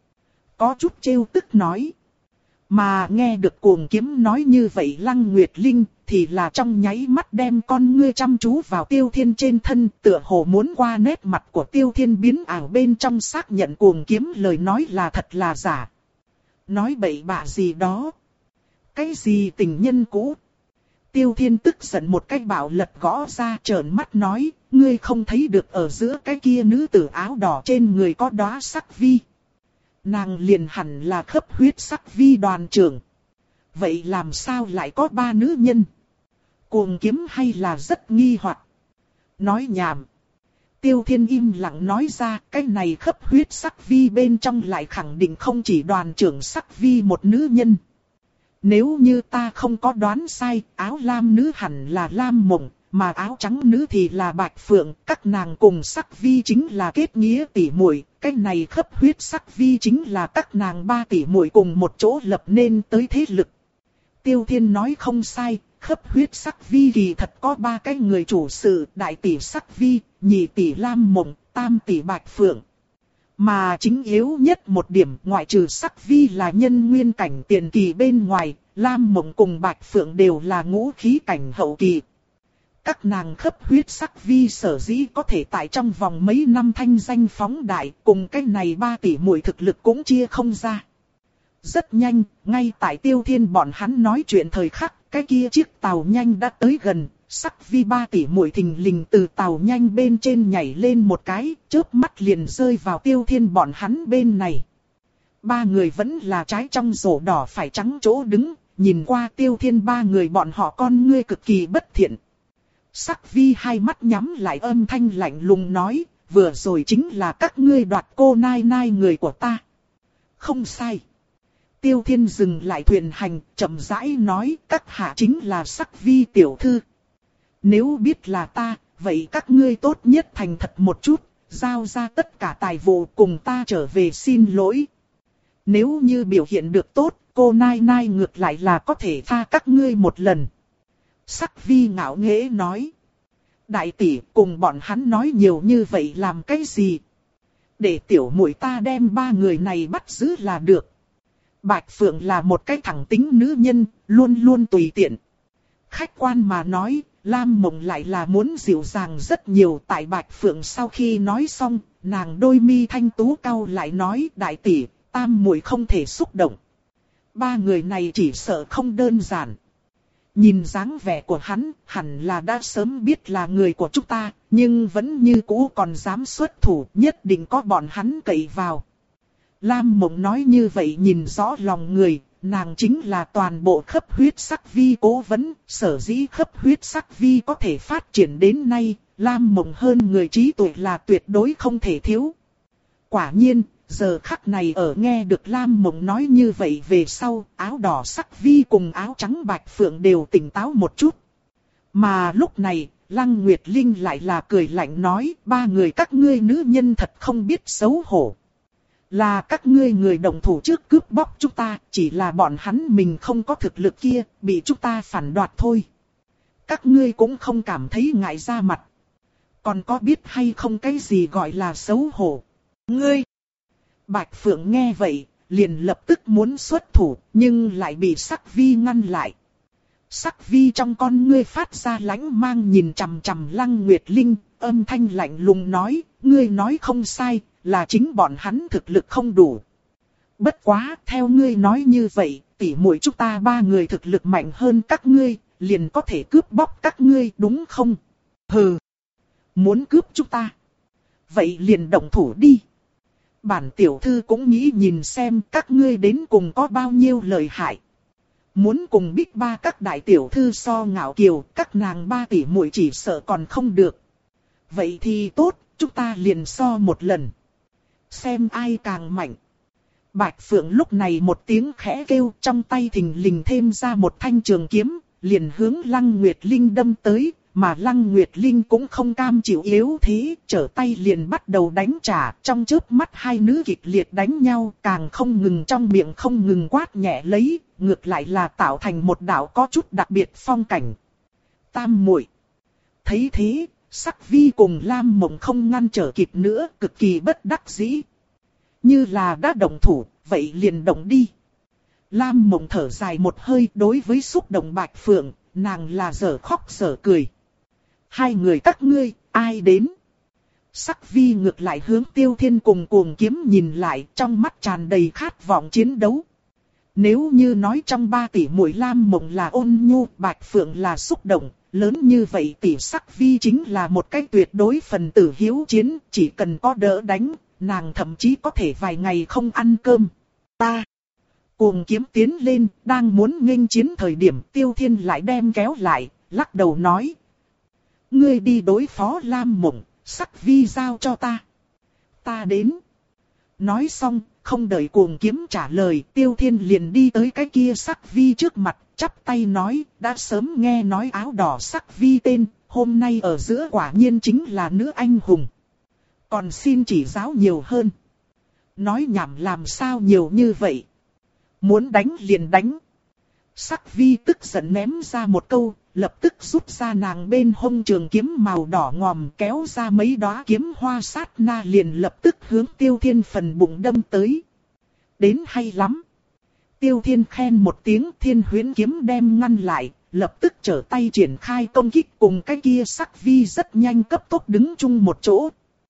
Có chút trêu tức nói. Mà nghe được Cuồng Kiếm nói như vậy Lăng Nguyệt Linh thì là trong nháy mắt đem con ngươi chăm chú vào Tiêu Thiên trên thân, tựa hồ muốn qua nét mặt của Tiêu Thiên biến ảo bên trong xác nhận Cuồng Kiếm lời nói là thật là giả. Nói bậy bạ gì đó. Cái gì tình nhân cũ? Tiêu Thiên tức giận một cái bạo lật gõ ra trợn mắt nói, ngươi không thấy được ở giữa cái kia nữ tử áo đỏ trên người có đóa sắc vi. Nàng liền hẳn là khấp huyết sắc vi đoàn trưởng. Vậy làm sao lại có ba nữ nhân? Cuồng Kiếm hay là rất nghi hoặc. Nói nhảm. Tiêu Thiên im lặng nói ra, cái này khấp huyết sắc vi bên trong lại khẳng định không chỉ đoàn trưởng sắc vi một nữ nhân. Nếu như ta không có đoán sai, áo lam nữ hẳn là Lam Mộng, mà áo trắng nữ thì là Bạch Phượng, các nàng cùng sắc vi chính là kết nghĩa tỷ muội, cái này khấp huyết sắc vi chính là các nàng ba tỷ muội cùng một chỗ lập nên tới thế lực. Tiêu Thiên nói không sai, khấp huyết sắc vi kỳ thật có ba cái người chủ sự, đại tỷ sắc vi, nhị tỷ Lam Mộng, tam tỷ Bạch Phượng. Mà chính yếu nhất một điểm ngoại trừ sắc vi là nhân nguyên cảnh tiền kỳ bên ngoài, Lam Mộng cùng Bạch Phượng đều là ngũ khí cảnh hậu kỳ. Các nàng khấp huyết sắc vi sở dĩ có thể tại trong vòng mấy năm thanh danh phóng đại, cùng cái này ba tỷ muội thực lực cũng chia không ra. Rất nhanh, ngay tại Tiêu Thiên bọn hắn nói chuyện thời khắc, cái kia chiếc tàu nhanh đã tới gần. Sắc vi ba tỷ muội thình lình từ tàu nhanh bên trên nhảy lên một cái, chớp mắt liền rơi vào Tiêu Thiên bọn hắn bên này. Ba người vẫn là trái trong rổ đỏ phải trắng chỗ đứng, nhìn qua Tiêu Thiên ba người bọn họ con ngươi cực kỳ bất thiện. Sắc vi hai mắt nhắm lại âm thanh lạnh lùng nói, vừa rồi chính là các ngươi đoạt cô Nai Nai người của ta. Không sai. Tiêu Thiên dừng lại thuyền hành, chậm rãi nói, các hạ chính là Sắc vi tiểu thư. Nếu biết là ta, vậy các ngươi tốt nhất thành thật một chút, giao ra tất cả tài vụ cùng ta trở về xin lỗi. Nếu như biểu hiện được tốt, cô Nai Nai ngược lại là có thể tha các ngươi một lần. Sắc vi ngạo nghễ nói. Đại tỷ cùng bọn hắn nói nhiều như vậy làm cái gì? Để tiểu muội ta đem ba người này bắt giữ là được. Bạch Phượng là một cái thẳng tính nữ nhân, luôn luôn tùy tiện. Khách quan mà nói, Lam Mộng lại là muốn dịu dàng rất nhiều. Tại Bạch Phượng sau khi nói xong, nàng đôi mi thanh tú cau lại nói, đại tỷ, tam muội không thể xúc động. Ba người này chỉ sợ không đơn giản. Nhìn dáng vẻ của hắn, hẳn là đã sớm biết là người của chúng ta, nhưng vẫn như cũ còn dám xuất thủ, nhất định có bọn hắn cậy vào. Lam Mộng nói như vậy nhìn rõ lòng người, nàng chính là toàn bộ khấp huyết sắc vi cố vấn, sở dĩ khấp huyết sắc vi có thể phát triển đến nay, Lam Mộng hơn người trí tuệ là tuyệt đối không thể thiếu. Quả nhiên, giờ khắc này ở nghe được Lam Mộng nói như vậy về sau, áo đỏ sắc vi cùng áo trắng bạch phượng đều tỉnh táo một chút. Mà lúc này, Lăng Nguyệt Linh lại là cười lạnh nói, ba người các ngươi nữ nhân thật không biết xấu hổ. Là các ngươi người đồng thủ trước cướp bóc chúng ta, chỉ là bọn hắn mình không có thực lực kia, bị chúng ta phản đoạt thôi. Các ngươi cũng không cảm thấy ngại ra mặt. Còn có biết hay không cái gì gọi là xấu hổ? Ngươi! Bạch Phượng nghe vậy, liền lập tức muốn xuất thủ, nhưng lại bị Sắc Vi ngăn lại. Sắc Vi trong con ngươi phát ra lãnh mang nhìn chằm chằm Lăng Nguyệt Linh, âm thanh lạnh lùng nói, ngươi nói không sai, là chính bọn hắn thực lực không đủ. Bất quá, theo ngươi nói như vậy, tỷ muội chúng ta ba người thực lực mạnh hơn các ngươi, liền có thể cướp bóc các ngươi đúng không? Hừ! Muốn cướp chúng ta? Vậy liền động thủ đi! Bản tiểu thư cũng nghĩ nhìn xem các ngươi đến cùng có bao nhiêu lợi hại. Muốn cùng Bích Ba các đại tiểu thư so ngạo kiều, các nàng ba tỷ muội chỉ sợ còn không được. Vậy thì tốt, chúng ta liền so một lần. Xem ai càng mạnh. Bạch Phượng lúc này một tiếng khẽ kêu, trong tay thình lình thêm ra một thanh trường kiếm, liền hướng Lăng Nguyệt Linh đâm tới, mà Lăng Nguyệt Linh cũng không cam chịu yếu thế, trở tay liền bắt đầu đánh trả, trong chớp mắt hai nữ kịch liệt đánh nhau, càng không ngừng trong miệng không ngừng quát nhẹ lấy, ngược lại là tạo thành một đạo có chút đặc biệt phong cảnh. Tam muội thấy thế, Sắc Vi cùng Lam Mộng không ngăn trở kịp nữa, cực kỳ bất đắc dĩ. Như là đã động thủ, vậy liền động đi. Lam Mộng thở dài một hơi, đối với xúc động Bạch Phượng, nàng là dở khóc dở cười. Hai người các ngươi, ai đến? Sắc Vi ngược lại hướng Tiêu Thiên cùng Cuồng Kiếm nhìn lại, trong mắt tràn đầy khát vọng chiến đấu. Nếu như nói trong ba tỷ muội Lam Mộng là ôn nhu, Bạch Phượng là xúc động, lớn như vậy tỷ Sắc Vi chính là một cái tuyệt đối phần tử hiếu chiến, chỉ cần có đỡ đánh, nàng thậm chí có thể vài ngày không ăn cơm. Ta! Cuồng Kiếm tiến lên, đang muốn nghênh chiến thời điểm Tiêu Thiên lại đem kéo lại, lắc đầu nói. Ngươi đi đối phó Lam Mộng, Sắc Vi giao cho ta. Ta đến. Nói xong, không đợi Cuồng Kiếm trả lời, Tiêu Thiên liền đi tới cái kia Sắc Vi trước mặt, chắp tay nói, đã sớm nghe nói áo đỏ Sắc Vi tên, hôm nay ở giữa quả nhiên chính là nữ anh hùng. Còn xin chỉ giáo nhiều hơn. Nói nhảm làm sao nhiều như vậy. Muốn đánh liền đánh. Sắc Vi tức giận ném ra một câu, lập tức rút ra nàng bên hông trường kiếm màu đỏ ngòm, kéo ra mấy đóa kiếm hoa, sát na liền lập tức hướng Tiêu Thiên phần bụng đâm tới. Đến hay lắm. Tiêu Thiên khen một tiếng, Thiên Huyễn kiếm đem ngăn lại, lập tức trở tay triển khai công kích, cùng cái kia Sắc Vi rất nhanh cấp tốc đứng chung một chỗ.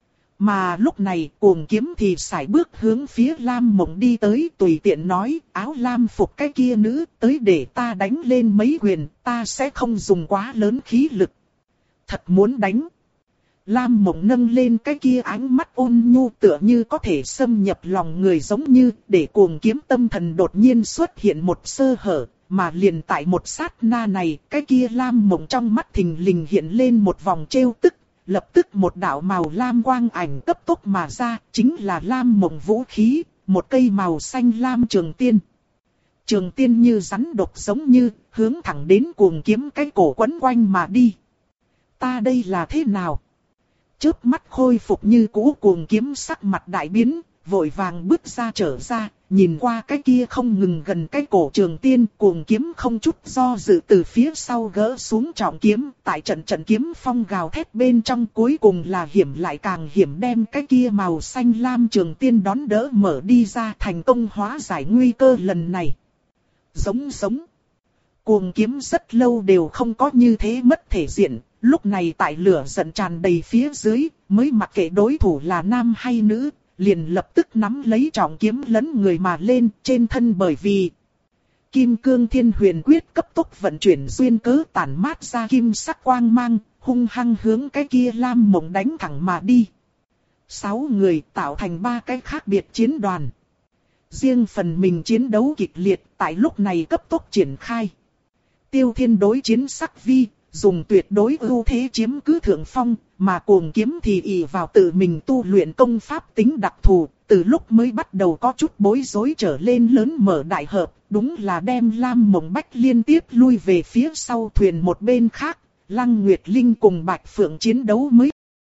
Mà lúc này Cuồng Kiếm thì sải bước hướng phía Lam Mộng đi tới, tùy tiện nói, áo lam phục cái kia nữ, tới để ta đánh lên mấy quyền, ta sẽ không dùng quá lớn khí lực. Thật muốn đánh. Lam Mộng nâng lên cái kia ánh mắt ôn nhu tựa như có thể xâm nhập lòng người, giống như để Cuồng Kiếm tâm thần đột nhiên xuất hiện một sơ hở, mà liền tại một sát na này, cái kia Lam Mộng trong mắt thình lình hiện lên một vòng trêu tức. Lập tức một đạo màu lam quang ảnh cấp tốc mà ra, chính là Lam Mộng vũ khí, một cây màu xanh lam trường tiên. Trường tiên như rắn độc giống như, hướng thẳng đến Cuồng Kiếm cái cổ quấn quanh mà đi. Ta đây là thế nào? Chớp mắt khôi phục như cũ, Cuồng Kiếm sắc mặt đại biến, vội vàng bước ra trở ra, nhìn qua cái kia không ngừng gần cái cổ trường tiên, Cuồng Kiếm không chút do dự từ phía sau gỡ xuống trọng kiếm, tại trận trận kiếm phong gào thét bên trong, cuối cùng là hiểm lại càng hiểm, đem cái kia màu xanh lam trường tiên đón đỡ mở đi ra, thành công hóa giải nguy cơ lần này. Giống giống. Cuồng kiếm rất lâu đều không có như thế mất thể diện, lúc này tại lửa giận tràn đầy phía dưới, mới mặc kệ đối thủ là nam hay nữ, liền lập tức nắm lấy trọng kiếm lấn người mà lên trên thân, bởi vì Kim Cương Thiên Huyền Quyết cấp tốc vận chuyển duyên cớ tản mát ra kim sắc quang mang, hung hăng hướng cái kia Lam Mộng đánh thẳng mà đi. Sáu người tạo thành ba cái khác biệt chiến đoàn. Riêng phần mình chiến đấu kịch liệt tại lúc này cấp tốc triển khai. Tiêu Thiên đối chiến Sắc Vi, dùng tuyệt đối ưu thế chiếm cứ thượng phong, mà Cuồng Kiếm thì ỷ vào tự mình tu luyện công pháp tính đặc thù, từ lúc mới bắt đầu có chút bối rối trở lên lớn mở đại hợp, đúng là đem Lam Mộng Bách liên tiếp lui về phía sau thuyền một bên khác. Lăng Nguyệt Linh cùng Bạch Phượng chiến đấu mới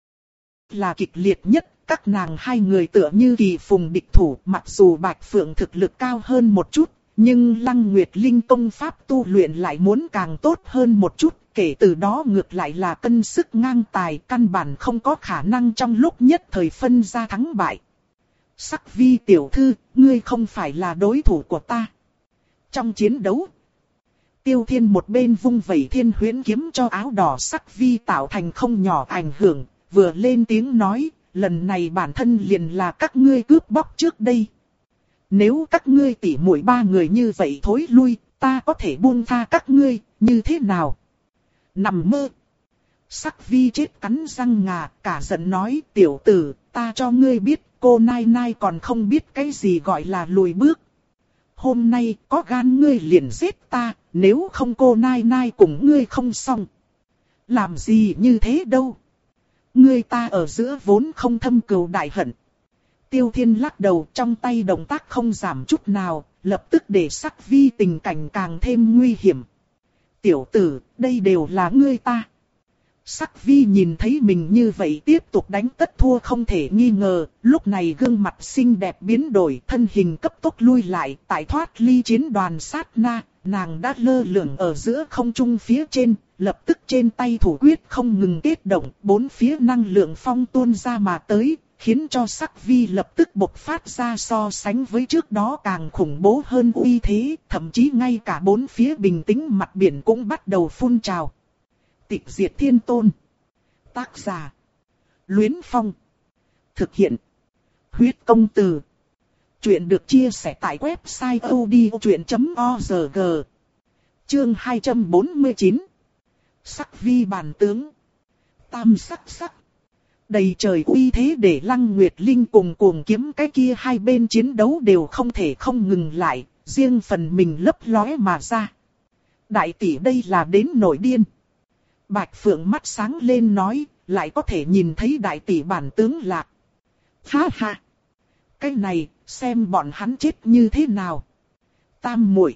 là kịch liệt nhất, các nàng hai người tựa như kỳ phùng địch thủ, mặc dù Bạch Phượng thực lực cao hơn một chút, nhưng Lăng Nguyệt Linh công pháp tu luyện lại muốn càng tốt hơn một chút, kể từ đó ngược lại là cân sức ngang tài, căn bản không có khả năng trong lúc nhất thời phân ra thắng bại. Sắc Vi tiểu thư, ngươi không phải là đối thủ của ta. Trong chiến đấu, Tiêu Thiên một bên vung vẩy thiên huyễn kiếm cho áo đỏ Sắc Vi tạo thành không nhỏ ảnh hưởng, vừa lên tiếng nói, lần này bản thân liền là các ngươi cướp bóc trước đây. Nếu các ngươi tỉ muội ba người như vậy thối lui, ta có thể buông tha các ngươi, như thế nào? Nằm mơ. Sắc Vi chết cắn răng ngà, cả giận nói, tiểu tử, ta cho ngươi biết, cô Nai Nai còn không biết cái gì gọi là lùi bước. Hôm nay có gan ngươi liền giết ta, nếu không cô Nai Nai cùng ngươi không xong. Làm gì như thế đâu. Ngươi ta ở giữa vốn không thâm cừu đại hận. Tiêu Thiên lắc đầu, trong tay động tác không giảm chút nào, lập tức để Sắc Vi tình cảnh càng thêm nguy hiểm. Tiểu tử, đây đều là ngươi ta. Sắc Vi nhìn thấy mình như vậy tiếp tục đánh tất thua không thể nghi ngờ, lúc này gương mặt xinh đẹp biến đổi, thân hình cấp tốc lui lại, tại thoát ly chiến đoàn sát na, nàng đã lơ lửng ở giữa không trung phía trên, lập tức trên tay thủ quyết không ngừng kết động, bốn phía năng lượng phong tuôn ra mà tới, khiến cho Sắc Vi lập tức bộc phát ra so sánh với trước đó càng khủng bố hơn uy thế, thậm chí ngay cả bốn phía bình tĩnh mặt biển cũng bắt đầu phun trào. Tịch Diệt Thiên Tôn. Tác giả: Luyến Phong. Thực hiện: Huyết Công Từ. Chuyện được chia sẻ tại website odchuyện chấm org. Chương hai trăm bốn mươi chín. Sắc Vi bản tướng. Tam sắc sắc. Đầy trời uy thế để Lăng Nguyệt Linh cùng Cuồng Kiếm cái kia hai bên chiến đấu đều không thể không ngừng lại, riêng phần mình lấp lóe mà ra. Đại tỷ đây là đến nổi điên. Bạch Phượng mắt sáng lên nói, lại có thể nhìn thấy đại tỷ bản tướng lạc. Ha ha! Cái này, xem bọn hắn chết như thế nào. Tam muội.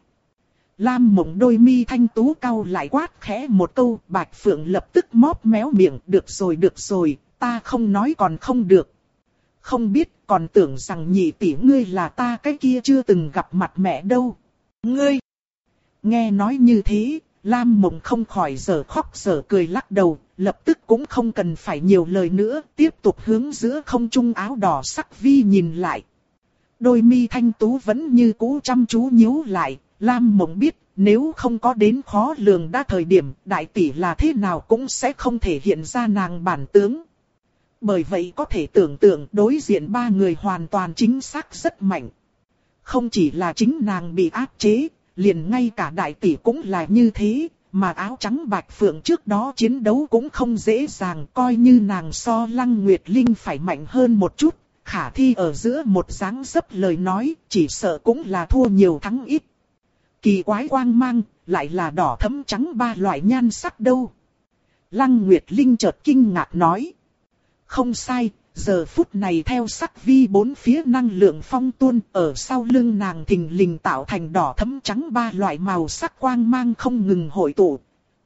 Lam Mộng đôi mi thanh tú cau lại quát khẽ một câu, Bạch Phượng lập tức móp méo miệng, được rồi được rồi, ta không nói còn không được. Không biết, còn tưởng rằng nhị tỷ ngươi là ta cái kia chưa từng gặp mặt mẹ đâu. Ngươi! Nghe nói như thế, Lam Mộng không khỏi giở khóc giở cười lắc đầu, lập tức cũng không cần phải nhiều lời nữa, tiếp tục hướng giữa không trung áo đỏ Sắc Vi nhìn lại. Đôi mi thanh tú vẫn như cũ chăm chú nhíu lại, Lam Mộng biết, nếu không có đến khó lường đã thời điểm, đại tỷ là thế nào cũng sẽ không thể hiện ra nàng bản tướng. Bởi vậy có thể tưởng tượng đối diện ba người hoàn toàn chính xác rất mạnh. Không chỉ là chính nàng bị áp chế, liền ngay cả đại tỷ cũng là như thế, mà áo trắng Bạch Phượng trước đó chiến đấu cũng không dễ dàng, coi như nàng so Lăng Nguyệt Linh phải mạnh hơn một chút, khả thi ở giữa một dáng dấp lời nói, chỉ sợ cũng là thua nhiều thắng ít. Kỳ quái quang mang, lại là đỏ thẫm trắng ba loại nhan sắc đâu. Lăng Nguyệt Linh chợt kinh ngạc nói. Không sai, giờ phút này theo Sắc Vi bốn phía năng lượng phong tuôn, ở sau lưng nàng thình lình tạo thành đỏ thẫm trắng ba loại màu sắc quang mang không ngừng hội tụ.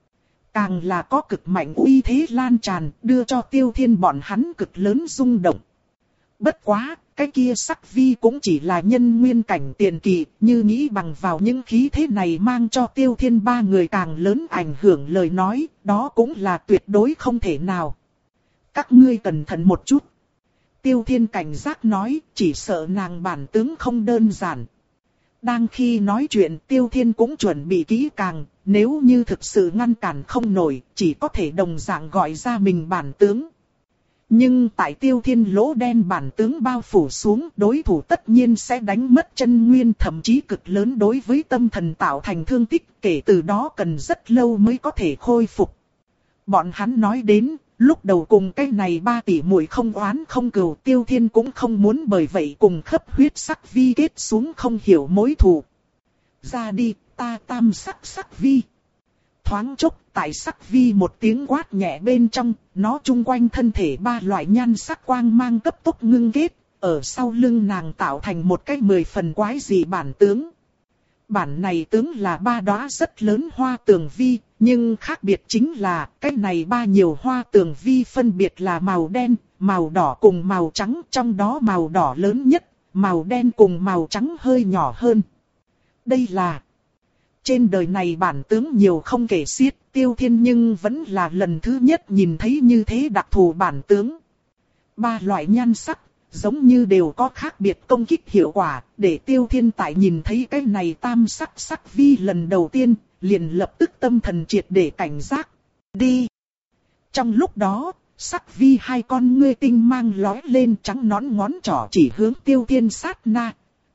Càng là có cực mạnh uy thế lan tràn, đưa cho Tiêu Thiên bọn hắn cực lớn rung động. Bất quá, cái kia Sắc Vi cũng chỉ là nhân nguyên cảnh tiền kỳ, như nghĩ bằng vào những khí thế này mang cho Tiêu Thiên ba người càng lớn ảnh hưởng lời nói, đó cũng là tuyệt đối không thể nào. Các ngươi cẩn thận một chút. Tiêu Thiên cảnh giác nói, chỉ sợ nàng bản tướng không đơn giản. Đang khi nói chuyện Tiêu Thiên cũng chuẩn bị kỹ càng, nếu như thực sự ngăn cản không nổi, chỉ có thể đồng dạng gọi ra mình bản tướng. Nhưng tại Tiêu Thiên lỗ đen bản tướng bao phủ xuống, đối thủ tất nhiên sẽ đánh mất chân nguyên, thậm chí cực lớn đối với tâm thần tạo thành thương tích, kể từ đó cần rất lâu mới có thể khôi phục. Bọn hắn nói đến, lúc đầu cùng cái này ba tỷ muội không oán không cừu, Tiêu Thiên cũng không muốn bởi vậy cùng khắp huyết sắc vi kết xuống không hiểu mối thù. Ra đi, ta tam sắc sắc vi. Thoáng chốc, tại sắc vi một tiếng quát nhẹ bên trong, nó chung quanh thân thể ba loại nhan sắc quang mang cấp tốc ngưng kết, ở sau lưng nàng tạo thành một cái mười phần quái dị bản tướng. Bản này tướng là ba đóa rất lớn hoa tường vi, nhưng khác biệt chính là cái này ba nhiều hoa tường vi phân biệt là màu đen, màu đỏ cùng màu trắng, trong đó màu đỏ lớn nhất, màu đen cùng màu trắng hơi nhỏ hơn. Đây là... Trên đời này bản tướng nhiều không kể xiết, Tiêu Thiên nhưng vẫn là lần thứ nhất nhìn thấy như thế đặc thù bản tướng. Ba loại nhan sắc, giống như đều có khác biệt công kích hiệu quả, để Tiêu Thiên tại nhìn thấy cái này tam sắc sắc vi lần đầu tiên, liền lập tức tâm thần triệt để cảnh giác. Đi! Trong lúc đó, sắc vi hai con ngươi tinh mang lóe lên, trắng nõn ngón trỏ chỉ hướng Tiêu Thiên sát na.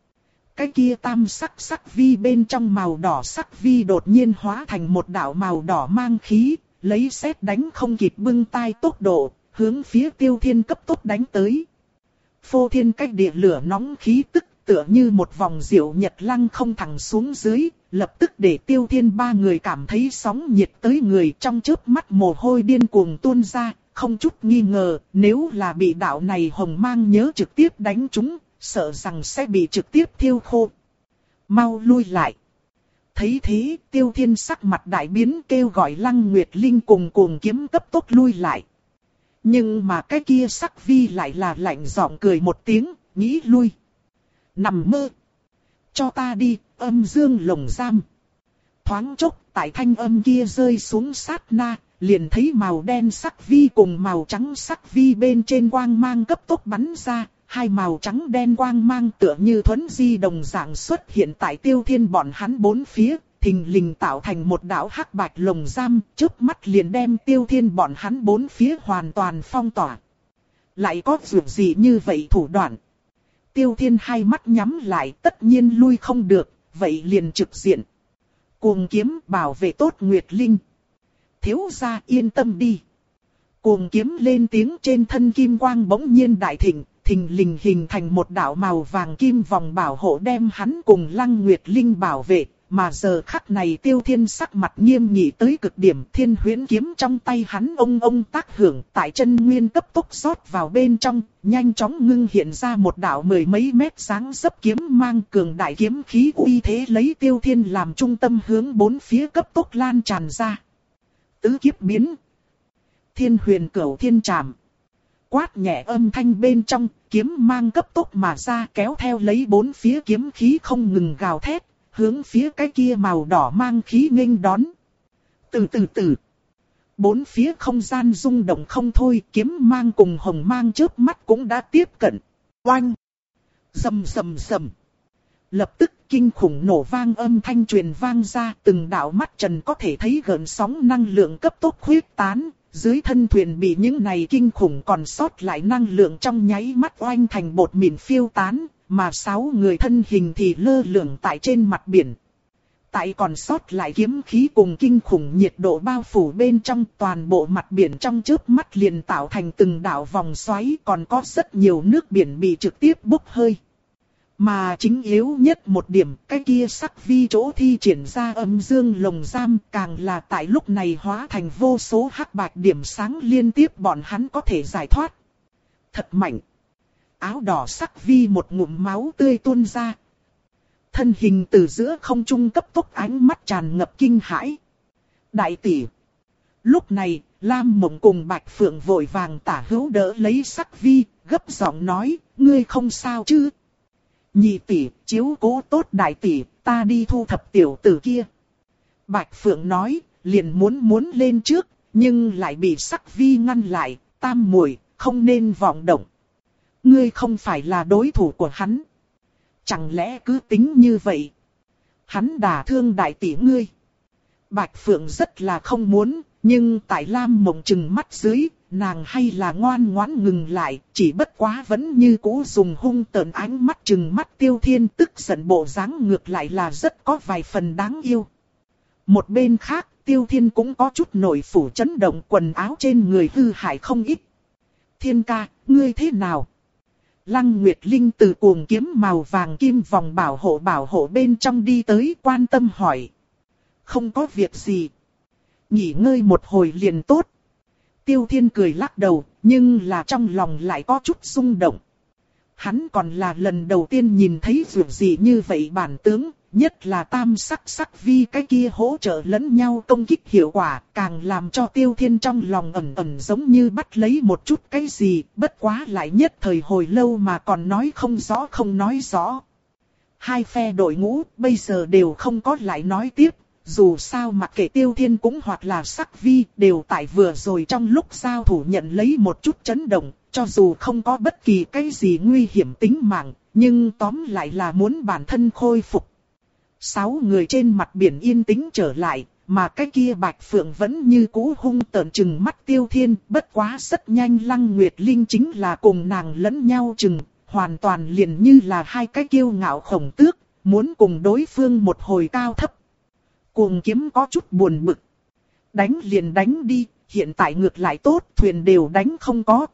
Cái kia tam sắc sắc vi bên trong màu đỏ sắc vi đột nhiên hóa thành một đạo màu đỏ mang khí, lấy sét đánh không kịp bưng tay tốc độ, hướng phía Tiêu Thiên cấp tốc đánh tới. Phô thiên cách địa lửa nóng khí tức tựa như một vòng diệu nhật lăng không thẳng xuống dưới, lập tức để Tiêu Thiên ba người cảm thấy sóng nhiệt tới người, trong chớp mắt mồ hôi điên cuồng tuôn ra, không chút nghi ngờ, nếu là bị đạo này hồng mang nhớ trực tiếp đánh trúng, sợ rằng sẽ bị trực tiếp thiêu khô. Mau lui lại. Thấy thế, Tiêu Thiên sắc mặt đại biến, kêu gọi Lăng Nguyệt Linh cùng Cuồng Kiếm cấp tốc lui lại. Nhưng mà cái kia sắc vi lại là lạnh giọng cười một tiếng, nghĩ lui. Nằm mơ. Cho ta đi, âm dương lồng giam. Thoáng chốc, tại thanh âm kia rơi xuống sát na, liền thấy màu đen sắc vi cùng màu trắng sắc vi bên trên quang mang cấp tốc bắn ra. Hai màu trắng đen quang mang tựa như thuấn di đồng dạng xuất hiện tại Tiêu Thiên bọn hắn bốn phía, thình lình tạo thành một đạo hắc bạch lồng giam, chớp mắt liền đem Tiêu Thiên bọn hắn bốn phía hoàn toàn phong tỏa. Lại có việc gì như vậy thủ đoạn? Tiêu Thiên hai mắt nhắm lại, tất nhiên lui không được, vậy liền trực diện. Cuồng Kiếm bảo vệ tốt Nguyệt Linh. Thiếu gia yên tâm đi. Cuồng Kiếm lên tiếng, trên thân kim quang bỗng nhiên đại thịnh, thình lình hình thành một đạo màu vàng kim vòng bảo hộ đem hắn cùng Lăng Nguyệt Linh bảo vệ, mà giờ khắc này Tiêu Thiên sắc mặt nghiêm nghị tới cực điểm, Thiên Huyễn kiếm trong tay hắn ông ông tác hưởng, tại chân nguyên cấp tốc rót vào bên trong, nhanh chóng ngưng hiện ra một đạo mười mấy mét dáng dấp kiếm mang cường đại kiếm khí uy thế lấy Tiêu Thiên làm trung tâm hướng bốn phía cấp tốc lan tràn ra. Tứ kiếp biến. Thiên Huyền Cửu Thiên Trảm. Quát nhẹ âm thanh bên trong, kiếm mang cấp tốc mà ra, kéo theo lấy bốn phía kiếm khí không ngừng gào thét, hướng phía cái kia màu đỏ mang khí nghênh đón. Từ từ từ, bốn phía không gian rung động không thôi, kiếm mang cùng hồng mang chớp mắt cũng đã tiếp cận. Oanh! Rầm rầm rầm! Lập tức kinh khủng nổ vang âm thanh truyền vang ra, từng đạo mắt trần có thể thấy gợn sóng năng lượng cấp tốc khuyết tán. Dưới thân thuyền bị những này kinh khủng còn sót lại năng lượng trong nháy mắt oanh thành bột mịn phiêu tán, mà sáu người thân hình thì lơ lửng tại trên mặt biển. Tại còn sót lại kiếm khí cùng kinh khủng nhiệt độ bao phủ bên trong, toàn bộ mặt biển trong chớp mắt liền tạo thành từng đạo vòng xoáy, còn có rất nhiều nước biển bị trực tiếp bốc hơi. Mà chính yếu nhất một điểm, cái kia sắc vi chỗ thi triển ra âm dương lồng giam càng là tại lúc này hóa thành vô số hắc bạch điểm sáng liên tiếp bọn hắn có thể giải thoát. Thật mạnh. Áo đỏ sắc vi một ngụm máu tươi tuôn ra. Thân hình từ giữa không trung cấp tốc, ánh mắt tràn ngập kinh hãi. Đại tỷ. Lúc này, Lam Mộng cùng Bạch Phượng vội vàng tả hữu đỡ lấy sắc vi, gấp giọng nói, ngươi không sao chứ? Nhị tỷ, chiếu cố tốt đại tỷ, ta đi thu thập tiểu tử kia. Bạch Phượng nói, liền muốn muốn lên trước, nhưng lại bị sắc vi ngăn lại, tam muội, không nên vọng động. Ngươi không phải là đối thủ của hắn. Chẳng lẽ cứ tính như vậy? Hắn đả thương đại tỷ ngươi. Bạch Phượng rất là không muốn, nhưng tại Lam Mộng trừng mắt dưới, nàng hay là ngoan ngoãn ngừng lại, chỉ bất quá vẫn như cũ dùng hung tợn ánh mắt trừng mắt Tiêu Thiên, tức giận bộ dáng ngược lại là rất có vài phần đáng yêu. Một bên khác, Tiêu Thiên cũng có chút nổi phủ chấn động, quần áo trên người hư hại không ít. Thiên ca, ngươi thế nào? Lăng Nguyệt Linh từ cuồng kiếm màu vàng kim vòng bảo hộ bảo hộ bên trong đi tới, quan tâm hỏi. Không có việc gì. Nghỉ ngơi một hồi liền tốt. Tiêu Thiên cười lắc đầu, nhưng là trong lòng lại có chút rung động. Hắn còn là lần đầu tiên nhìn thấy việc gì như vậy bản tướng, nhất là tam sắc sắc vi cái kia hỗ trợ lẫn nhau công kích hiệu quả, càng làm cho Tiêu Thiên trong lòng ẩn ẩn giống như bắt lấy một chút cái gì, bất quá lại nhất thời hồi lâu mà còn nói không rõ không nói rõ. Hai phe đội ngũ bây giờ đều không có lại nói tiếp. Dù sao mặc kệ Tiêu Thiên cũng hoặc là sắc vi đều tại vừa rồi trong lúc giao thủ nhận lấy một chút chấn động, cho dù không có bất kỳ cái gì nguy hiểm tính mạng, nhưng tóm lại là muốn bản thân khôi phục. Sáu người trên mặt biển yên tĩnh trở lại, mà cái kia Bạch Phượng vẫn như cũ hung tợn trừng mắt Tiêu Thiên, bất quá rất nhanh Lăng Nguyệt Linh chính là cùng nàng lẫn nhau trừng, hoàn toàn liền như là hai cái kiêu ngạo khổng tước, muốn cùng đối phương một hồi cao thấp. Cuồng kiếm có chút buồn bực. Đánh liền đánh đi, hiện tại ngược lại tốt, thuyền đều đánh không có.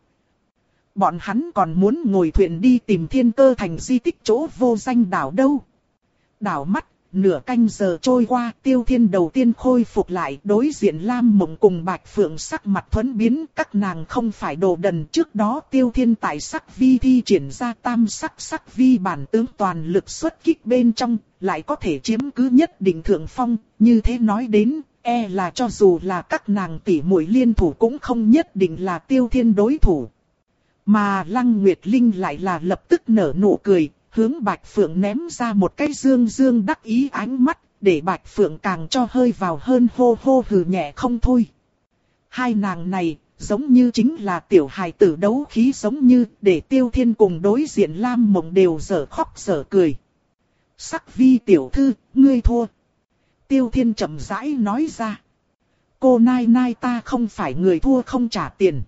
Bọn hắn còn muốn ngồi thuyền đi tìm Thiên Cơ Thành di tích chỗ vô danh đảo đâu. Đảo mắt, nửa canh giờ trôi qua, Tiêu Thiên đầu tiên khôi phục lại, đối diện Lam Mộng cùng Bạch Phượng sắc mặt thuẫn biến, các nàng không phải đồ đần. Trước đó Tiêu Thiên tại sắc vi thi triển ra tam sắc sắc vi bản tướng toàn lực xuất kích bên trong, lại có thể chiếm cứ nhất định thượng phong, như thế nói đến, e là cho dù là các nàng tỷ muội liên thủ cũng không nhất định là Tiêu Thiên đối thủ. Mà Lăng Nguyệt Linh lại là lập tức nở nụ cười, hướng Bạch Phượng ném ra một cái dương dương đắc ý ánh mắt, để Bạch Phượng càng cho hơi vào hơn, hô hô hừ nhẹ không thôi. Hai nàng này, giống như chính là tiểu hài tử đấu khí, giống như để Tiêu Thiên cùng đối diện Lam Mộng đều dở khóc dở cười. Sắc vi tiểu thư, ngươi thua. Tiêu Thiên chậm rãi nói ra. Cô nai nai ta không phải người thua không trả tiền.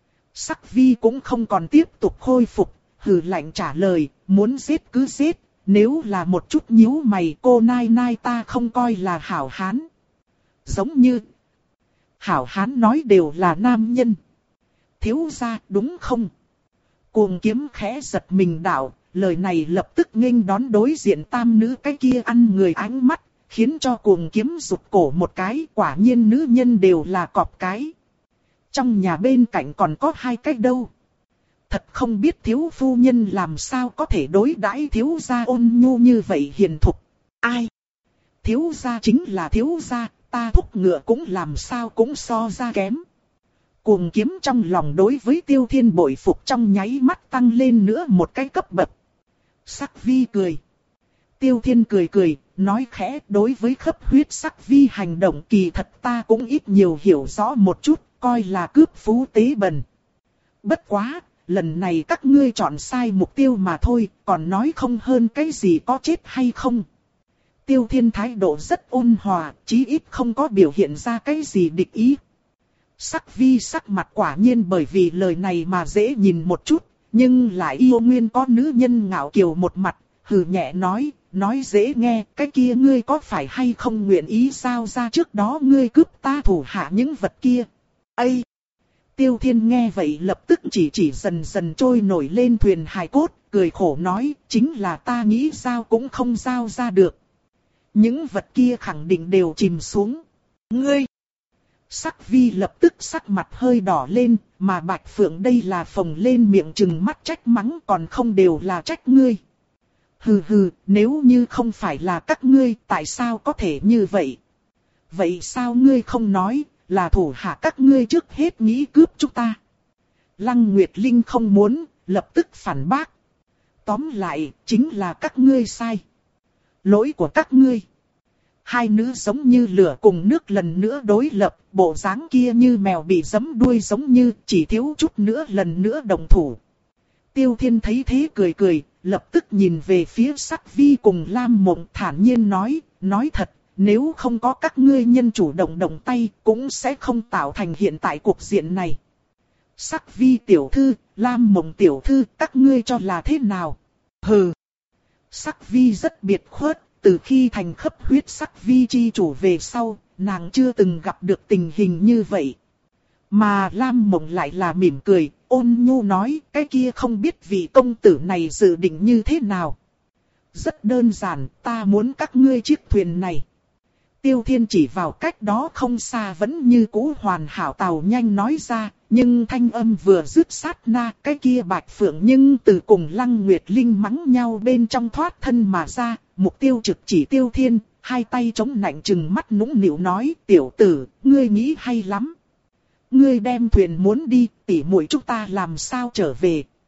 Sắc vi cũng không còn tiếp tục khôi phục, hừ lạnh trả lời, muốn giết cứ giết, nếu là một chút nhíu mày cô nai nai ta không coi là hảo hán. Giống như, hảo hán nói đều là nam nhân. Thiếu gia đúng không? Cuồng kiếm khẽ giật mình đảo, lời này lập tức nghênh đón đối diện tam nữ cái kia ăn người ánh mắt, khiến cho cuồng kiếm rụt cổ một cái, quả nhiên nữ nhân đều là cọp cái. Trong nhà bên cạnh còn có hai cái đâu. Thật không biết thiếu phu nhân làm sao có thể đối đãi thiếu gia ôn nhu như vậy hiền thục. Ai? Thiếu gia chính là thiếu gia, ta thúc ngựa cũng làm sao cũng so ra kém. Cuồng kiếm trong lòng đối với Tiêu Thiên bội phục trong nháy mắt tăng lên nữa một cái cấp bậc. Sắc vi cười. Tiêu Thiên cười cười, nói khẽ, đối với khắp huyết sắc vi hành động kỳ thật ta cũng ít nhiều hiểu rõ một chút, coi là cướp phú tế bần. Bất quá, lần này các ngươi chọn sai mục tiêu mà thôi, còn nói không hơn cái gì có chết hay không. Tiêu Thiên thái độ rất ôn hòa, chí ít không có biểu hiện ra cái gì địch ý. Sắc vi sắc mặt quả nhiên bởi vì lời này mà dễ nhìn một chút, nhưng lại yêu nguyên có nữ nhân ngạo kiều một mặt, hừ nhẹ nói, nói dễ nghe, cái kia ngươi có phải hay không nguyện ý sao ra trước đó ngươi cướp ta thủ hạ những vật kia. Ây! Tiêu Thiên nghe vậy lập tức chỉ chỉ dần dần trôi nổi lên thuyền hài cốt, cười khổ nói, chính là ta nghĩ sao cũng không sao ra được. Những vật kia khẳng định đều chìm xuống. Ngươi! Sắc vi lập tức sắc mặt hơi đỏ lên, mà Bạch Phượng đây là phồng lên miệng trừng mắt trách mắng, còn không đều là trách ngươi. Hừ hừ, nếu như không phải là các ngươi, tại sao có thể như vậy? Vậy sao ngươi không nói, là thủ hạ các ngươi trước hết nghĩ cướp chúng ta? Lăng Nguyệt Linh không muốn, lập tức phản bác. Tóm lại, chính là các ngươi sai. Lỗi của các ngươi. Hai nữ giống như lửa cùng nước lần nữa đối lập, bộ dáng kia như mèo bị giẫm đuôi giống như chỉ thiếu chút nữa lần nữa đồng thủ. Tiêu Thiên thấy thế cười cười, lập tức nhìn về phía Sắc Vi cùng Lam Mộng thản nhiên nói, nói thật, Nếu không có các ngươi nhân chủ động động tay, cũng sẽ không tạo thành hiện tại cuộc diện này. Sắc Vi tiểu thư, Lam Mộng tiểu thư, các ngươi cho là thế nào? Hừ. Sắc Vi rất biệt khuất, từ khi thành khắp huyết sắc Vi chi chủ về sau, nàng chưa từng gặp được tình hình như vậy. Mà Lam Mộng lại là mỉm cười, ôn nhu nói, cái kia không biết vị công tử này dự định như thế nào. Rất đơn giản, ta muốn các ngươi chiếc thuyền này. Tiêu Thiên chỉ vào cách đó không xa vẫn như cũ hoàn hảo tàu nhanh nói ra, nhưng thanh âm vừa dứt sát na, cái kia Bạch Phượng nhưng từ cùng Lăng Nguyệt Linh mắng nhau bên trong thoát thân mà ra, mục tiêu trực chỉ Tiêu Thiên, hai tay chống nạnh chừng mắt nũng nịu nói, tiểu tử, ngươi nghĩ hay lắm. Ngươi đem thuyền muốn đi, tỉ muội chúng ta làm sao trở về.